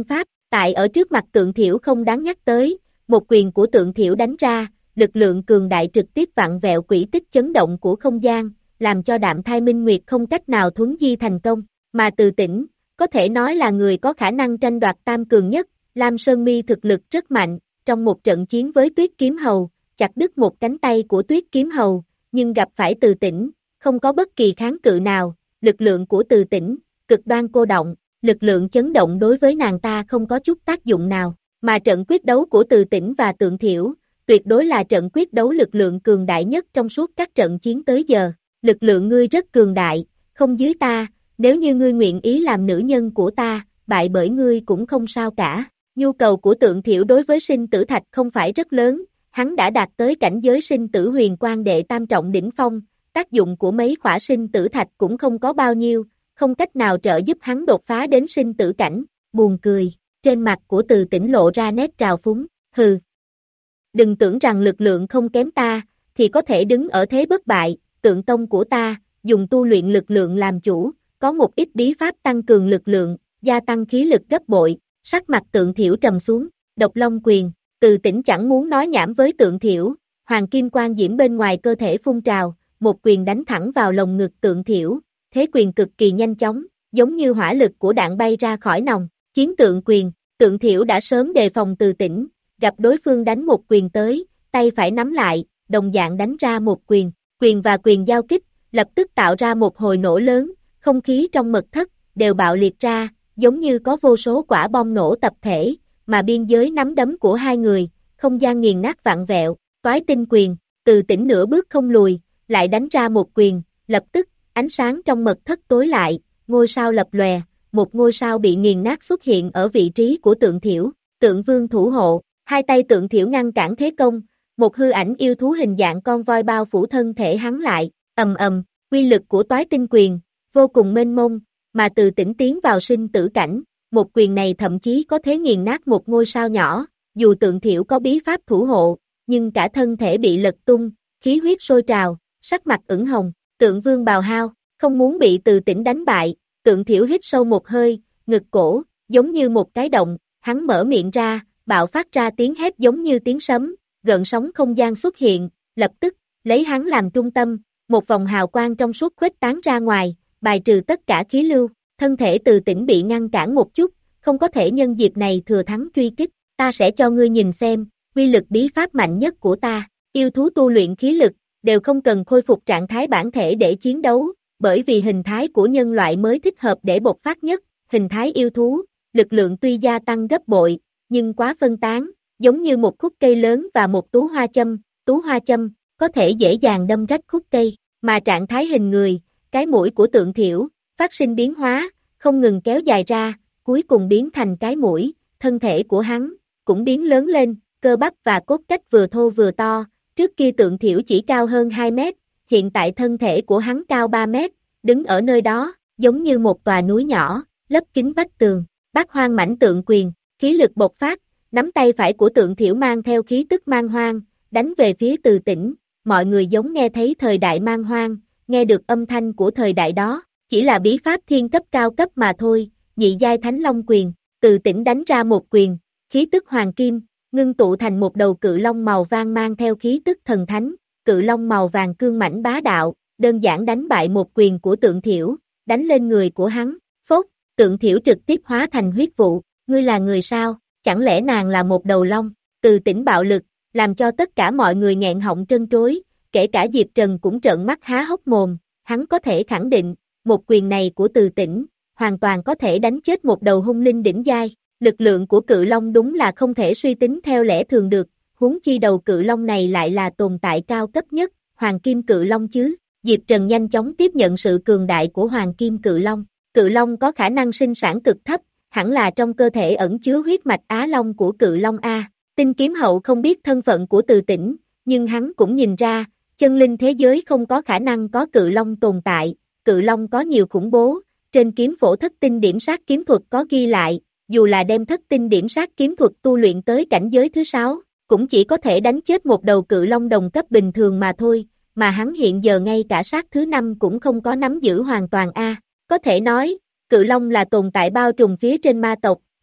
Tại ở trước mặt Tượng Thiểu không đáng nhắc tới, một quyền của Tượng Thiểu đánh ra, lực lượng cường đại trực tiếp vặn vẹo quỹ tích chấn động của không gian, làm cho Đạm Thai Minh Nguyệt không cách nào thuấn di thành công, mà Từ Tĩnh, có thể nói là người có khả năng tranh đoạt tam cường nhất, Lam Sơn Mi thực lực rất mạnh, trong một trận chiến với Tuyết Kiếm Hầu, chặt đứt một cánh tay của Tuyết Kiếm Hầu, nhưng gặp phải Từ Tĩnh, không có bất kỳ kháng cự nào, lực lượng của Từ Tĩnh, cực đoan cô động, lực lượng chấn động đối với nàng ta không có chút tác dụng nào, mà trận quyết đấu của Từ Tĩnh và Tượng Thiểu, tuyệt đối là trận quyết đấu lực lượng cường đại nhất trong suốt các trận chiến tới giờ, lực lượng ngươi rất cường đại, không dưới ta, nếu như ngươi nguyện ý làm nữ nhân của ta, bại bởi ngươi cũng không sao cả. Nhu cầu của Tượng Thiểu đối với sinh tử thạch không phải rất lớn, hắn đã đạt tới cảnh giới sinh tử huyền quan đệ tam trọng đỉnh phong, tác dụng của mấy khỏa sinh tử thạch cũng không có bao nhiêu, không cách nào trợ giúp hắn đột phá đến sinh tử cảnh, buồn cười, trên mặt của Từ Tĩnh lộ ra nét trào phúng, hừ. Đừng tưởng rằng lực lượng không kém ta, thì có thể đứng ở thế bất bại, Tượng tông của ta, dùng tu luyện lực lượng làm chủ, có một ít bí pháp tăng cường lực lượng, gia tăng khí lực gấp bội, sắc mặt Tượng Thiểu trầm xuống, độc long quyền, Từ Tĩnh chẳng muốn nói nhảm với Tượng Thiểu, hoàng kim quang diễm bên ngoài cơ thể phun trào, một quyền đánh thẳng vào lồng ngực Tượng Thiểu, thế quyền cực kỳ nhanh chóng, giống như hỏa lực của đạn bay ra khỏi nòng, chiến tượng quyền, Tượng Thiểu đã sớm đề phòng Từ Tĩnh, gặp đối phương đánh một quyền tới, tay phải nắm lại, đồng dạng đánh ra một quyền, quyền và quyền giao kích, lập tức tạo ra một hồi nổ lớn, không khí trong mật thất, đều bạo liệt ra, giống như có vô số quả bom nổ tập thể, mà biên giới nắm đấm của hai người, không gian nghiền nát vặn vẹo, toái tinh quyền, Từ Tĩnh nửa bước không lùi, lại đánh ra một quyền, lập tức, ánh sáng trong mật thất tối lại, ngôi sao lập lòe, một ngôi sao bị nghiền nát xuất hiện ở vị trí của Tượng Thiểu, Tượng Vương thủ hộ, hai tay Tượng Thiểu ngăn cản thế công, một hư ảnh yêu thú hình dạng con voi bao phủ thân thể hắn lại, ầm ầm, quy lực của toái tinh quyền, vô cùng mênh mông, mà Từ Tĩnh tiến vào sinh tử cảnh, một quyền này thậm chí có thể nghiền nát một ngôi sao nhỏ, dù Tượng Thiểu có bí pháp thủ hộ, nhưng cả thân thể bị lật tung, khí huyết sôi trào, sắc mặt ửng hồng, Tượng Vương bào hao, không muốn bị Từ Tĩnh đánh bại, Tượng Thiểu hít sâu một hơi, ngực cổ, giống như một cái động, hắn mở miệng ra, bạo phát ra tiếng hét giống như tiếng sấm, gợn sóng không gian xuất hiện, lập tức, lấy hắn làm trung tâm, một vòng hào quang trong suốt khuếch tán ra ngoài, bài trừ tất cả khí lưu, thân thể Từ Tĩnh bị ngăn cản một chút, không có thể nhân dịp này thừa thắng truy kích, ta sẽ cho ngươi nhìn xem, quy lực bí pháp mạnh nhất của ta, yêu thú tu luyện khí lực, đều không cần khôi phục trạng thái bản thể để chiến đấu, bởi vì hình thái của nhân loại mới thích hợp để bộc phát nhất, hình thái yêu thú, lực lượng tuy gia tăng gấp bội, nhưng quá phân tán, giống như một khúc cây lớn và một tú hoa châm, tú hoa châm, có thể dễ dàng đâm rách khúc cây, mà trạng thái hình người, cái mũi của Tượng Thiểu, phát sinh biến hóa, không ngừng kéo dài ra, cuối cùng biến thành cái mũi, thân thể của hắn, cũng biến lớn lên, cơ bắp và cốt cách vừa thô vừa to, trước kia Tượng Thiểu chỉ cao hơn hai mét, hiện tại thân thể của hắn cao ba mét, đứng ở nơi đó, giống như một tòa núi nhỏ, lấp kín vách tường, Bát Hoang mãnh tượng quyền, khí lực bộc phát, nắm tay phải của Tượng Thiểu mang theo khí tức man hoang, đánh về phía Từ Tĩnh, mọi người giống nghe thấy thời đại man hoang, nghe được âm thanh của thời đại đó, chỉ là bí pháp thiên cấp cao cấp mà thôi, nhị giai thánh long quyền, Từ Tĩnh đánh ra một quyền, khí tức hoàng kim, ngưng tụ thành một đầu cự long màu vàng mang theo khí tức thần thánh, cự long màu vàng cương mãnh bá đạo, đơn giản đánh bại một quyền của Tượng Thiểu, đánh lên người của hắn, phốt, Tượng Thiểu trực tiếp hóa thành huyết vụ, ngươi là người sao, chẳng lẽ nàng là một đầu long, Từ Tĩnh bạo lực, làm cho tất cả mọi người nghẹn họng trân trối, kể cả Diệp Trần cũng trợn mắt há hốc mồm, hắn có thể khẳng định, một quyền này của Từ Tĩnh, hoàn toàn có thể đánh chết một đầu hung linh đỉnh giai, lực lượng của cự long đúng là không thể suy tính theo lẽ thường được, huống chi đầu cự long này lại là tồn tại cao cấp nhất, hoàng kim cự long chứ, Diệp Trần nhanh chóng tiếp nhận sự cường đại của hoàng kim cự long, cự long có khả năng sinh sản cực thấp, hẳn là trong cơ thể ẩn chứa huyết mạch Á Long của cự long A, Tinh Kiếm Hậu không biết thân phận của Từ Tĩnh, nhưng hắn cũng nhìn ra, chân linh thế giới không có khả năng có cự long tồn tại, cự long có nhiều khủng bố, trên kiếm phổ thất tinh điểm sát kiếm thuật có ghi lại, dù là đem thất tinh điểm sát kiếm thuật tu luyện tới cảnh giới thứ sáu, cũng chỉ có thể đánh chết một đầu cự long đồng cấp bình thường mà thôi, mà hắn hiện giờ ngay cả sát thứ năm cũng không có nắm giữ hoàn toàn a. Có thể nói, cự long là tồn tại bao trùm phía trên ma tộc,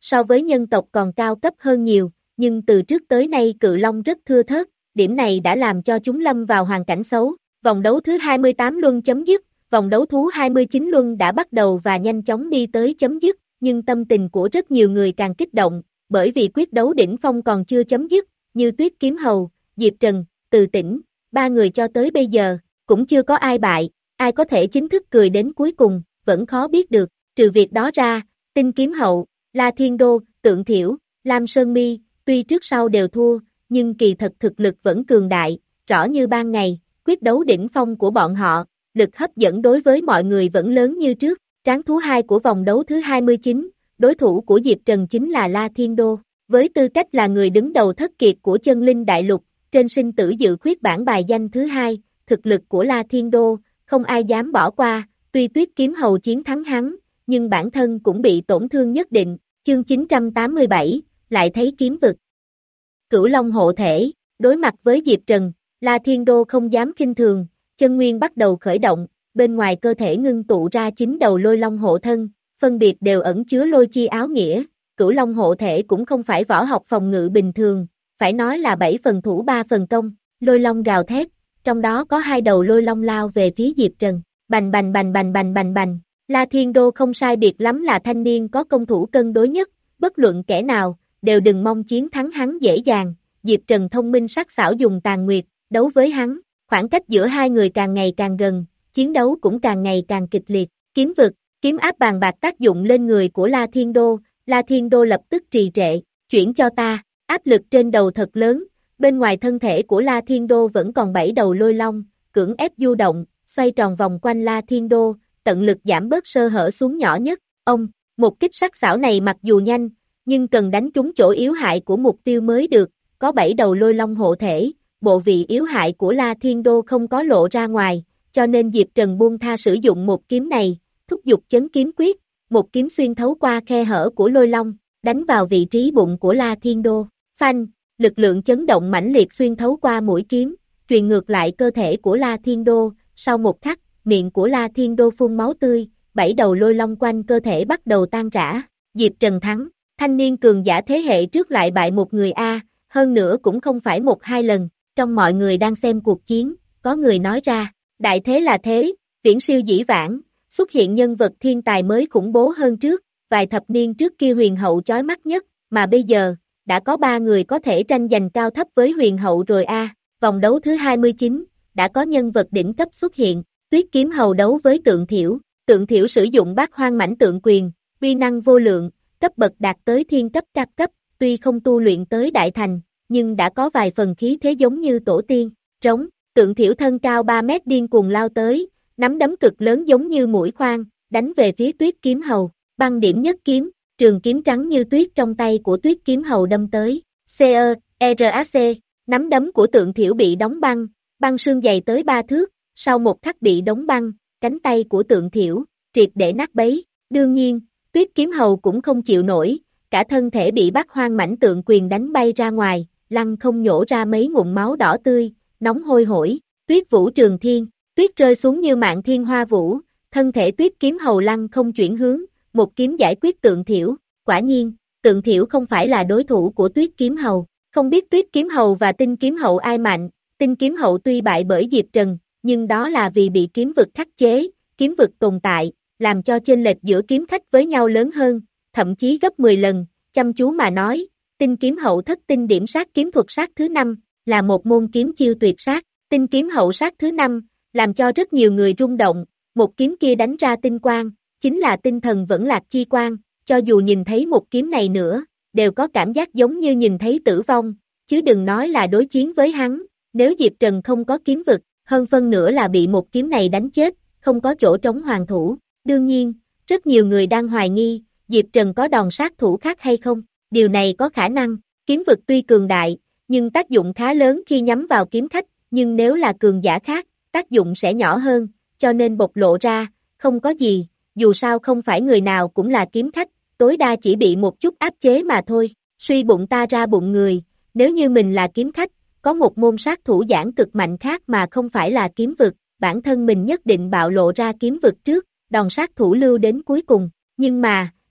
so với nhân tộc còn cao cấp hơn nhiều, nhưng từ trước tới nay cự long rất thưa thớt, điểm này đã làm cho chúng lâm vào hoàn cảnh xấu. Vòng đấu thứ hai mươi tám luân chấm dứt, vòng đấu thú hai mươi chín luân đã bắt đầu và nhanh chóng đi tới chấm dứt, nhưng tâm tình của rất nhiều người càng kích động, bởi vì quyết đấu đỉnh phong còn chưa chấm dứt, như Tuyết Kiếm Hầu, Diệp Trần, Từ Tĩnh, ba người cho tới bây giờ, cũng chưa có ai bại, ai có thể chính thức cười đến cuối cùng, vẫn khó biết được, trừ việc đó ra, Tinh Kiếm Hậu, La Thiên Đô, Tượng Thiểu, Lam Sơn Mi, tuy trước sau đều thua, nhưng kỳ thật thực lực vẫn cường đại, rõ như ban ngày, quyết đấu đỉnh phong của bọn họ, lực hấp dẫn đối với mọi người vẫn lớn như trước. Tráng thú hai của vòng đấu thứ hai mươi chín, đối thủ của Diệp Trần chính là La Thiên Đô, với tư cách là người đứng đầu thất kiệt của chân linh đại lục, trên sinh tử dự khuyết bảng bài danh thứ hai, thực lực của La Thiên Đô, không ai dám bỏ qua, tuy Tuyết Kiếm Hầu chiến thắng hắn, nhưng bản thân cũng bị tổn thương nhất định. Chương chín trăm tám mươi bảy, lại thấy kiếm vực. Cửu Long hộ thể, đối mặt với Diệp Trần, La Thiên Đô không dám khinh thường, chân nguyên bắt đầu khởi động, bên ngoài cơ thể ngưng tụ ra chín đầu lôi long hộ thân, phân biệt đều ẩn chứa lôi chi áo nghĩa. Cửu Long hộ thể cũng không phải võ học phòng ngự bình thường, phải nói là bảy phần thủ ba phần công, lôi long gào thét, trong đó có hai đầu lôi long lao về phía Diệp Trần, bành bành bành bành bành bành bành. La Thiên Đô không sai biệt lắm là thanh niên có công thủ cân đối nhất, bất luận kẻ nào, đều đừng mong chiến thắng hắn dễ dàng. Diệp Trần thông minh sắc sảo dùng tàn nguyệt, đấu với hắn, khoảng cách giữa hai người càng ngày càng gần, chiến đấu cũng càng ngày càng kịch liệt. Kiếm vực, kiếm áp bàn bạc tác dụng lên người của La Thiên Đô, La Thiên Đô lập tức trì trệ, chuyển cho ta, áp lực trên đầu thật lớn, bên ngoài thân thể của La Thiên Đô vẫn còn bảy đầu lôi long, cưỡng ép du động, xoay tròn vòng quanh La Thiên Đô, tận lực giảm bớt sơ hở xuống nhỏ nhất. Ông, một kích sắc sảo này mặc dù nhanh, nhưng cần đánh trúng chỗ yếu hại của mục tiêu mới được, có bảy đầu lôi long hộ thể, bộ vị yếu hại của La Thiên Đô không có lộ ra ngoài, cho nên Diệp Trần buông tha sử dụng một kiếm này, thúc giục chấn kiếm quyết, một kiếm xuyên thấu qua khe hở của lôi long, đánh vào vị trí bụng của La Thiên Đô. Phanh, lực lượng chấn động mãnh liệt xuyên thấu qua mũi kiếm, truyền ngược lại cơ thể của La Thiên Đô, sau một khắc, miệng của La Thiên Đô phun máu tươi, bảy đầu lôi long quanh cơ thể bắt đầu tan rã. Diệp Trần thắng, thanh niên cường giả thế hệ trước lại bại một người A, hơn nữa cũng không phải một hai lần. Trong mọi người đang xem cuộc chiến, có người nói ra, đại thế là thế, viễn siêu dĩ vãng, xuất hiện nhân vật thiên tài mới khủng bố hơn trước, vài thập niên trước kia huyền hậu chói mắt nhất, mà bây giờ, đã có ba người có thể tranh giành cao thấp với huyền hậu rồi a. Vòng đấu thứ hai mươi chín, đã có nhân vật đỉnh cấp xuất hiện, Tuyết Kiếm Hầu đấu với Tượng Thiểu, Tượng Thiểu sử dụng bát hoang mãnh tượng quyền, uy năng vô lượng, cấp bậc đạt tới thiên cấp cap cấp, tuy không tu luyện tới đại thành, nhưng đã có vài phần khí thế giống như tổ tiên. Trống, Tượng Thiểu thân cao ba mét điên cuồng lao tới, nắm đấm cực lớn giống như mũi khoan, đánh về phía Tuyết Kiếm Hầu, băng điểm nhất kiếm, trường kiếm trắng như tuyết trong tay của Tuyết Kiếm Hầu đâm tới. xê e rờ a xê, nắm đấm của Tượng Thiểu bị đóng băng, băng xương dày tới ba thước, sau một khắc bị đóng băng, cánh tay của Tượng Thiểu triệt để nát bấy. Đương nhiên, Tuyết Kiếm Hầu cũng không chịu nổi, cả thân thể bị bát hoang mãnh tượng quyền đánh bay ra ngoài, lăn không nhổ ra mấy ngụm máu đỏ tươi, nóng hôi hổi. Tuyết Vũ Trường Thiên, tuyết rơi xuống như mạn thiên hoa vũ, thân thể Tuyết Kiếm Hầu lăn không chuyển hướng, một kiếm giải quyết Tượng Thiểu. Quả nhiên, Tượng Thiểu không phải là đối thủ của Tuyết Kiếm Hầu, không biết Tuyết Kiếm Hầu và Tinh Kiếm Hậu ai mạnh. Tinh Kiếm Hậu tuy bại bởi Diệp Trần, nhưng đó là vì bị kiếm vực khắc chế, kiếm vực tồn tại, làm cho chênh lệch giữa kiếm khách với nhau lớn hơn, thậm chí gấp mười lần. Chăm chú mà nói, Tinh Kiếm Hậu thất tinh điểm sát kiếm thuật sát thứ năm, là một môn kiếm chiêu tuyệt sát. Tinh Kiếm Hậu sát thứ năm, làm cho rất nhiều người rung động, một kiếm kia đánh ra tinh quang, chính là tinh thần vẫn lạc chi quang, cho dù nhìn thấy một kiếm này nữa, đều có cảm giác giống như nhìn thấy tử vong, chứ đừng nói là đối chiến với hắn. Nếu Diệp Trần không có kiếm vực, hơn phân nửa là bị một kiếm này đánh chết, không có chỗ trống hoàn thủ. Đương nhiên, rất nhiều người đang hoài nghi, Diệp Trần có đòn sát thủ khác hay không, điều này có khả năng, kiếm vực tuy cường đại, nhưng tác dụng khá lớn khi nhắm vào kiếm khách, nhưng nếu là cường giả khác, tác dụng sẽ nhỏ hơn, cho nên bộc lộ ra, không có gì, dù sao không phải người nào cũng là kiếm khách, tối đa chỉ bị một chút áp chế mà thôi. Suy bụng ta ra bụng người, nếu như mình là kiếm khách, có một môn sát thủ giảng cực mạnh khác mà không phải là kiếm vực, bản thân mình nhất định bạo lộ ra kiếm vực trước, đòn sát thủ lưu đến cuối cùng. Nhưng mà,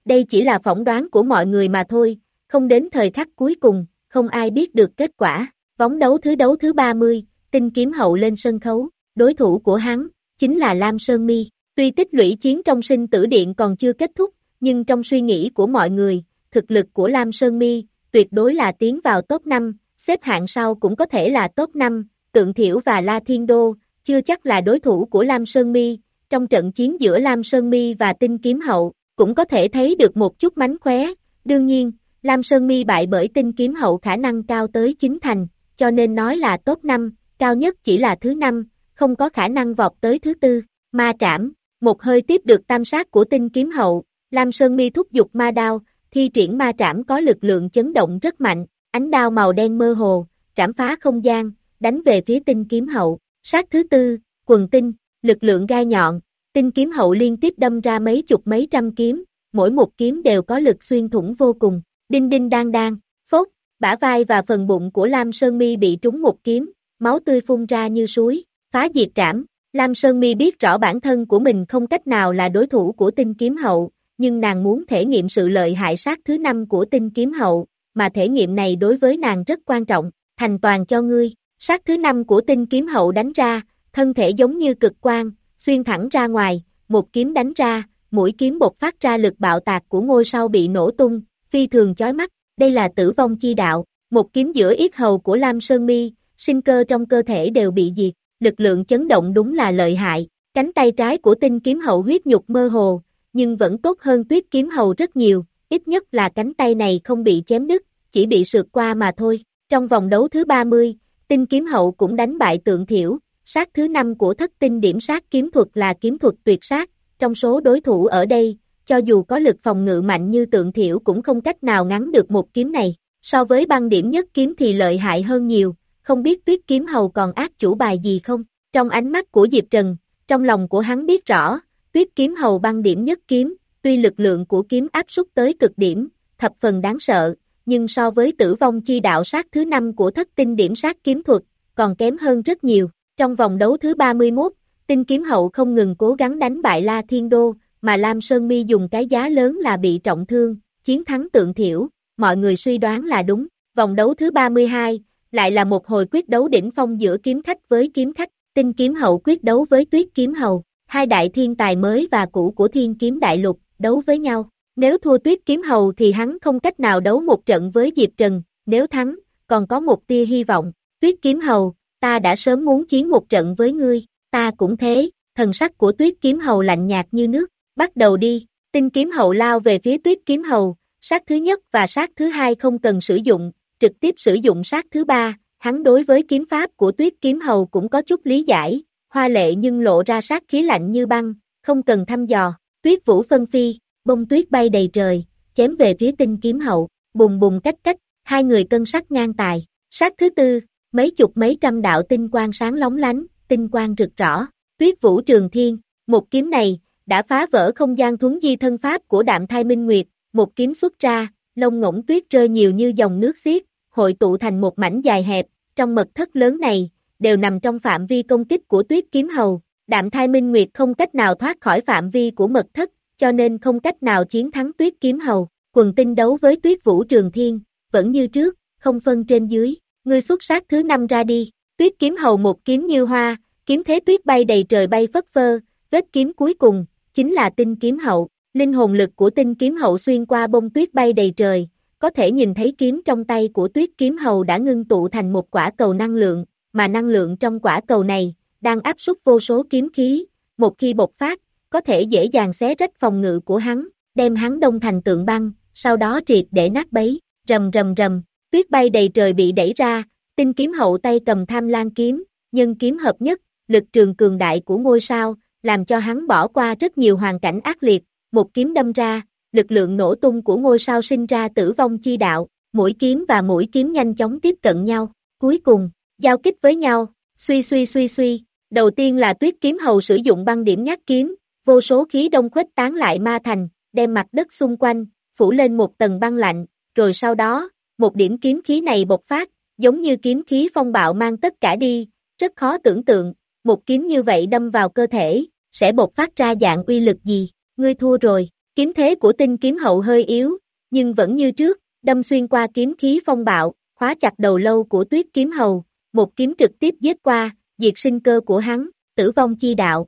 đây chỉ là phỏng đoán của mọi người mà thôi, không đến thời khắc cuối cùng, không ai biết được kết quả. Vòng đấu thứ đấu thứ ba mươi, Tinh Kiếm Hậu lên sân khấu, đối thủ của hắn, chính là Lam Sơn Mi. Tuy tích lũy chiến trong sinh tử điện còn chưa kết thúc, nhưng trong suy nghĩ của mọi người, thực lực của Lam Sơn Mi, tuyệt đối là tiến vào top năm, xếp hạng sau cũng có thể là top năm, Tượng Thiểu và La Thiên Đô, chưa chắc là đối thủ của Lam Sơn Mi, trong trận chiến giữa Lam Sơn Mi và Tinh Kiếm Hậu, cũng có thể thấy được một chút mánh khóe, đương nhiên, Lam Sơn Mi bại bởi Tinh Kiếm Hậu khả năng cao tới chín thành, cho nên nói là top năm, cao nhất chỉ là thứ năm, không có khả năng vọt tới thứ tư. Ma trảm, một hơi tiếp được tam sát của Tinh Kiếm Hậu, Lam Sơn Mi thúc giục ma đao, thi triển ma trảm có lực lượng chấn động rất mạnh, ánh đao màu đen mơ hồ, trảm phá không gian, đánh về phía Tinh Kiếm Hậu. Sát thứ tư, quần tinh, lực lượng gai nhọn, Tinh Kiếm Hậu liên tiếp đâm ra mấy chục mấy trăm kiếm, mỗi một kiếm đều có lực xuyên thủng vô cùng, đinh đinh đang đang, phốt, bả vai và phần bụng của Lam Sơn Mi bị trúng một kiếm, máu tươi phun ra như suối, phá diệt trảm. Lam Sơn Mi biết rõ bản thân của mình không cách nào là đối thủ của Tinh Kiếm Hậu, nhưng nàng muốn thể nghiệm sự lợi hại sát thứ năm của Tinh Kiếm Hậu, mà thể nghiệm này đối với nàng rất quan trọng, thành toàn cho ngươi. Sát thứ năm của Tinh Kiếm Hậu đánh ra, thân thể giống như cực quang, xuyên thẳng ra ngoài, một kiếm đánh ra, mũi kiếm bộc phát ra lực bạo tạc của ngôi sao bị nổ tung, phi thường chói mắt, đây là tử vong chi đạo, một kiếm giữa yết hầu của Lam Sơn Mi, sinh cơ trong cơ thể đều bị diệt, lực lượng chấn động đúng là lợi hại, cánh tay trái của Tinh Kiếm Hậu huyết nhục mơ hồ, nhưng vẫn tốt hơn Tuyết Kiếm Hầu rất nhiều, ít nhất là cánh tay này không bị chém đứt, chỉ bị sượt qua mà thôi. Trong vòng đấu thứ ba mươi, Tinh Kiếm Hậu cũng đánh bại Tượng Thiểu, sát thứ năm của thất tinh điểm sát kiếm thuật là kiếm thuật tuyệt sát, trong số đối thủ ở đây, cho dù có lực phòng ngự mạnh như Tượng Thiểu cũng không cách nào ngắn được một kiếm này, so với băng điểm nhất kiếm thì lợi hại hơn nhiều, không biết Tuyết Kiếm Hầu còn ác chủ bài gì không? Trong ánh mắt của Diệp Trần, trong lòng của hắn biết rõ, Tuyết Kiếm Hầu băng điểm nhất kiếm, tuy lực lượng của kiếm áp súc tới cực điểm, thập phần đáng sợ, nhưng so với tử vong chi đạo sát thứ năm của thất tinh điểm sát kiếm thuật, còn kém hơn rất nhiều. Trong vòng đấu thứ ba mươi mốt, Tinh Kiếm Hậu không ngừng cố gắng đánh bại La Thiên Đô, mà Lam Sơn Mi dùng cái giá lớn là bị trọng thương, chiến thắng Tượng Thiểu, mọi người suy đoán là đúng. Vòng đấu thứ ba mươi hai, lại là một hồi quyết đấu đỉnh phong giữa kiếm khách với kiếm khách, Tinh Kiếm Hậu quyết đấu với Tuyết Kiếm Hầu, hai đại thiên tài mới và cũ của Thiên Kiếm Đại Lục, đấu với nhau. Nếu thua Tuyết Kiếm Hầu thì hắn không cách nào đấu một trận với Diệp Trần, nếu thắng, còn có một tia hy vọng. Tuyết Kiếm Hầu, ta đã sớm muốn chiến một trận với ngươi, ta cũng thế, thần sắc của Tuyết Kiếm Hầu lạnh nhạt như nước, bắt đầu đi. Tinh Kiếm Hậu lao về phía Tuyết Kiếm Hầu, sát thứ nhất và sát thứ hai không cần sử dụng, trực tiếp sử dụng sát thứ ba, hắn đối với kiếm pháp của Tuyết Kiếm Hầu cũng có chút lý giải, hoa lệ nhưng lộ ra sát khí lạnh như băng, không cần thăm dò, tuyết vũ phân phi, bông tuyết bay đầy trời, chém về phía Tinh Kiếm Hậu, bùng bùng cách cách, hai người cân sắc ngang tài, sát thứ tư, mấy chục mấy trăm đạo tinh quang sáng lóng lánh, tinh quang rực rõ, tuyết vũ trường thiên, một kiếm này, đã phá vỡ không gian thuấn di thân pháp của Đạm Thai Minh Nguyệt, một kiếm xuất ra, lông ngỗng tuyết rơi nhiều như dòng nước xiết, hội tụ thành một mảnh dài hẹp, trong mật thất lớn này, đều nằm trong phạm vi công kích của Tuyết Kiếm Hầu, Đạm Thai Minh Nguyệt không cách nào thoát khỏi phạm vi của mật thất, cho nên không cách nào chiến thắng Tuyết Kiếm Hầu, quần tinh đấu với Tuyết Vũ Trường Thiên, vẫn như trước, không phân trên dưới, ngươi xuất sát thứ năm ra đi, Tuyết Kiếm Hầu một kiếm như hoa, kiếm thế tuyết bay đầy trời bay phất phơ, vết kiếm cuối cùng, chính là Tinh Kiếm Hậu, linh hồn lực của Tinh Kiếm Hậu xuyên qua bông tuyết bay đầy trời, có thể nhìn thấy kiếm trong tay của Tuyết Kiếm Hầu đã ngưng tụ thành một quả cầu năng lượng, mà năng lượng trong quả cầu này, đang áp súc vô số kiếm khí, một khi bộc phát, có thể dễ dàng xé rách phòng ngự của hắn, đem hắn đông thành tượng băng, sau đó triệt để nát bấy, rầm rầm rầm, tuyết bay đầy trời bị đẩy ra, Tinh Kiếm Hậu tay cầm Tham Lang kiếm, nhân kiếm hợp nhất, lực trường cường đại của ngôi sao, làm cho hắn bỏ qua rất nhiều hoàn cảnh ác liệt, một kiếm đâm ra, lực lượng nổ tung của ngôi sao sinh ra tử vong chi đạo, mũi kiếm và mũi kiếm nhanh chóng tiếp cận nhau, cuối cùng, giao kích với nhau, suy suy suy suy, đầu tiên là Tuyết Kiếm Hầu sử dụng băng điểm nhát kiếm, vô số khí đông khuếch tán lại ma thành, đem mặt đất xung quanh, phủ lên một tầng băng lạnh, rồi sau đó, một điểm kiếm khí này bộc phát, giống như kiếm khí phong bạo mang tất cả đi, rất khó tưởng tượng, một kiếm như vậy đâm vào cơ thể, sẽ bộc phát ra dạng uy lực gì, ngươi thua rồi, Kiếm thế của tinh kiếm hậu hơi yếu, nhưng vẫn như trước, đâm xuyên qua kiếm khí phong bạo, khóa chặt đầu lâu của tuyết kiếm hầu, một kiếm trực tiếp giết qua, diệt sinh cơ của hắn, tử vong chi đạo.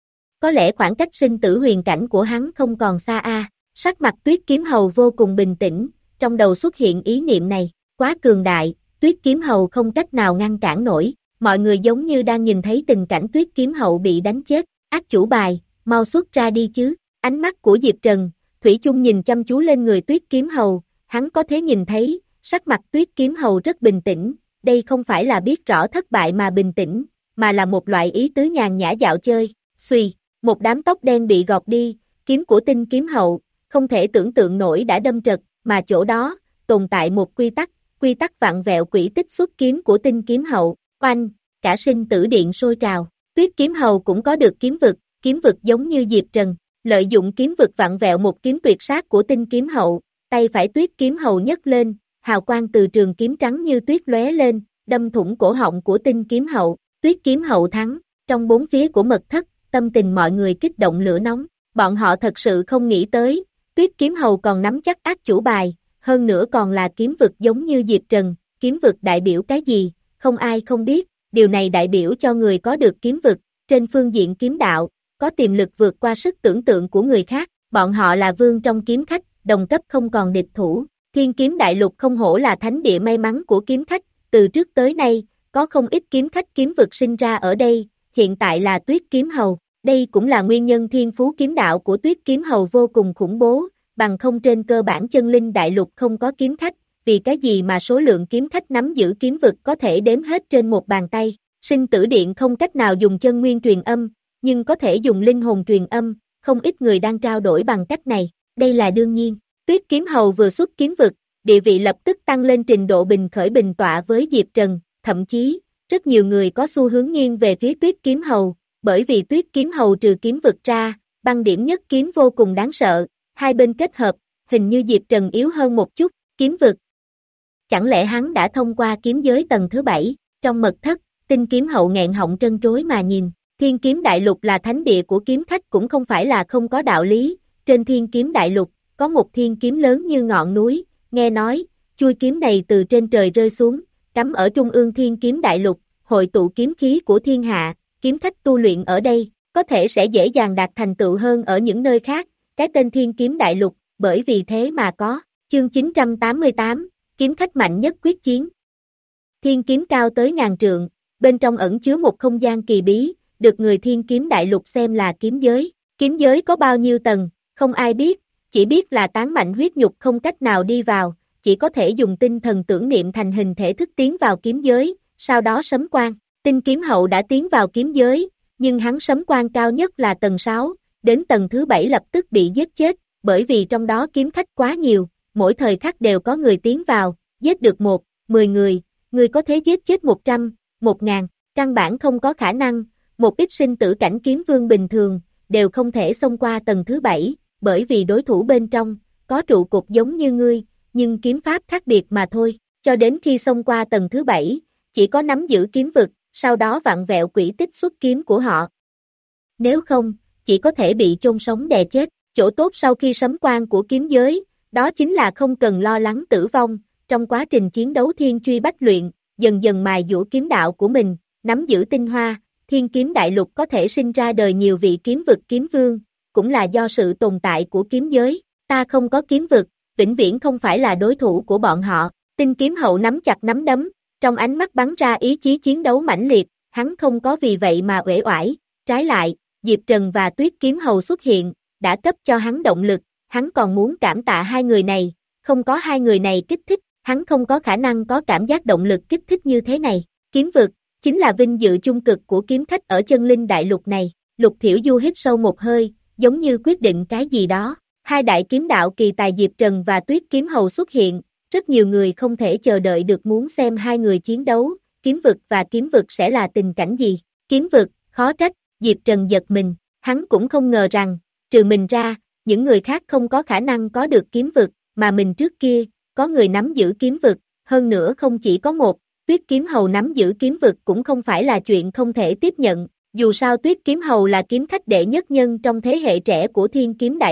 Có lẽ khoảng cách sinh tử huyền cảnh của hắn không còn xa a. Sắc mặt tuyết kiếm hầu vô cùng bình tĩnh, trong đầu xuất hiện ý niệm này, quá cường đại, tuyết kiếm hầu không cách nào ngăn cản nổi, mọi người giống như đang nhìn thấy tình cảnh tuyết kiếm hậu bị đánh chết, ác chủ bài, mau xuất ra đi chứ, ánh mắt của Diệp Trần, thủy chung nhìn chăm chú lên người tuyết kiếm hầu, hắn có thể nhìn thấy, sắc mặt tuyết kiếm hầu rất bình tĩnh, đây không phải là biết rõ thất bại mà bình tĩnh, mà là một loại ý tứ nhàn nhã dạo chơi, xuy, một đám tóc đen bị gọt đi, kiếm của tinh kiếm hậu, không thể tưởng tượng nổi đã đâm trật, mà chỗ đó, tồn tại một quy tắc, quy tắc vặn vẹo quỹ tích xuất kiếm của tinh kiếm hậu, oanh, cả sinh tử điện sôi trào, tuyết kiếm hầu cũng có được kiếm vực, kiếm vực giống như Diệp Trần, lợi dụng kiếm vực vặn vẹo một kiếm tuyệt sát của tinh kiếm hậu, tay phải tuyết kiếm hầu nhấc lên, hào quang từ trường kiếm trắng như tuyết lóe lên, đâm thủng cổ họng của tinh kiếm hậu, tuyết kiếm hậu thắng, trong bốn phía của mật thất, tâm tình mọi người kích động lửa nóng, bọn họ thật sự không nghĩ tới, tuyết kiếm hầu còn nắm chắc ác chủ bài, hơn nữa còn là kiếm vực giống như Diệp Trần, kiếm vực đại biểu cái gì, không ai không biết, điều này đại biểu cho người có được kiếm vực, trên phương diện kiếm đạo, có tiềm lực vượt qua sức tưởng tượng của người khác, bọn họ là vương trong kiếm khách, đồng cấp không còn địch thủ, thiên kiếm đại lục không hổ là thánh địa may mắn của kiếm khách, từ trước tới nay, có không ít kiếm khách kiếm vực sinh ra ở đây, hiện tại là tuyết kiếm hầu, đây cũng là nguyên nhân thiên phú kiếm đạo của tuyết kiếm hầu vô cùng khủng bố, bằng không trên cơ bản chân linh đại lục không có kiếm khách, vì cái gì mà số lượng kiếm khách nắm giữ kiếm vực có thể đếm hết trên một bàn tay, sinh tử điện không cách nào dùng chân nguyên truyền âm, nhưng có thể dùng linh hồn truyền âm, không ít người đang trao đổi bằng cách này, đây là đương nhiên, tuyết kiếm hầu vừa xuất kiếm vực, địa vị lập tức tăng lên trình độ bình khởi bình tọa với Diệp Trần, thậm chí, rất nhiều người có xu hướng nghiêng về phía tuyết kiếm hầu, bởi vì tuyết kiếm hầu trừ kiếm vực ra, băng điểm nhất kiếm vô cùng đáng sợ, hai bên kết hợp, hình như Diệp Trần yếu hơn một chút, kiếm vực. Chẳng lẽ hắn đã thông qua kiếm giới tầng thứ bảy, trong mật thất, tinh kiếm hậu nghẹn họng trân trối mà nhìn, thiên kiếm đại lục là thánh địa của kiếm khách cũng không phải là không có đạo lý, trên thiên kiếm đại lục, có một thiên kiếm lớn như ngọn núi, nghe nói, chui kiếm này từ trên trời rơi xuống, cắm ở trung ương thiên kiếm đại lục, hội tụ kiếm khí của thiên hạ, kiếm khách tu luyện ở đây, có thể sẽ dễ dàng đạt thành tựu hơn ở những nơi khác, cái tên thiên kiếm đại lục, bởi vì thế mà có, chương chín trăm tám mươi tám, kiếm khách mạnh nhất quyết chiến. Thiên kiếm cao tới ngàn trượng, bên trong ẩn chứa một không gian kỳ bí, được người thiên kiếm đại lục xem là kiếm giới, kiếm giới có bao nhiêu tầng, không ai biết, chỉ biết là tán mạnh huyết nhục không cách nào đi vào, chỉ có thể dùng tinh thần tưởng niệm thành hình thể thức tiến vào kiếm giới, sau đó sấm quan, tinh kiếm hậu đã tiến vào kiếm giới, nhưng hắn sấm quan cao nhất là tầng sáu, đến tầng thứ bảy lập tức bị giết chết, bởi vì trong đó kiếm khách quá nhiều, mỗi thời khắc đều có người tiến vào, giết được một, mười người, người có thể giết chết một trăm, một ngàn, căn bản không có khả năng, một ít sinh tử cảnh kiếm vương bình thường, đều không thể xông qua tầng thứ bảy, bởi vì đối thủ bên trong, có trụ cột giống như ngươi, nhưng kiếm pháp khác biệt mà thôi, cho đến khi xông qua tầng thứ bảy, chỉ có nắm giữ kiếm vực, sau đó vặn vẹo quỹ tích xuất kiếm của họ. Nếu không, chỉ có thể bị chôn sống đè chết, chỗ tốt sau khi sấm quan của kiếm giới, đó chính là không cần lo lắng tử vong, trong quá trình chiến đấu thiên truy bách luyện, dần dần mài dũa kiếm đạo của mình, nắm giữ tinh hoa, thiên kiếm đại lục có thể sinh ra đời nhiều vị kiếm vực kiếm vương, cũng là do sự tồn tại của kiếm giới, ta không có kiếm vực, vĩnh viễn không phải là đối thủ của bọn họ, tinh kiếm hậu nắm chặt nắm đấm, trong ánh mắt bắn ra ý chí chiến đấu mãnh liệt, hắn không có vì vậy mà uể oải, trái lại, Diệp Trần và Tuyết kiếm hầu xuất hiện, đã cấp cho hắn động lực, hắn còn muốn cảm tạ hai người này, không có hai người này kích thích, hắn không có khả năng có cảm giác động lực kích thích như thế này, kiếm vực, chính là vinh dự chung cực của kiếm khách ở chân linh đại lục này, Lục Thiểu Du hít sâu một hơi, giống như quyết định cái gì đó, hai đại kiếm đạo kỳ tài Diệp Trần và Tuyết kiếm hầu xuất hiện, rất nhiều người không thể chờ đợi được muốn xem hai người chiến đấu, kiếm vực và kiếm vực sẽ là tình cảnh gì, kiếm vực, khó trách, Diệp Trần giật mình, hắn cũng không ngờ rằng, trừ mình ra, những người khác không có khả năng có được kiếm vực, mà mình trước kia, có người nắm giữ kiếm vực, hơn nữa không chỉ có một, Tuyết kiếm hầu nắm giữ kiếm vực cũng không phải là chuyện không thể tiếp nhận, dù sao Tuyết kiếm hầu là kiếm khách đệ nhất nhân trong thế hệ trẻ của thiên kiếm đại lục,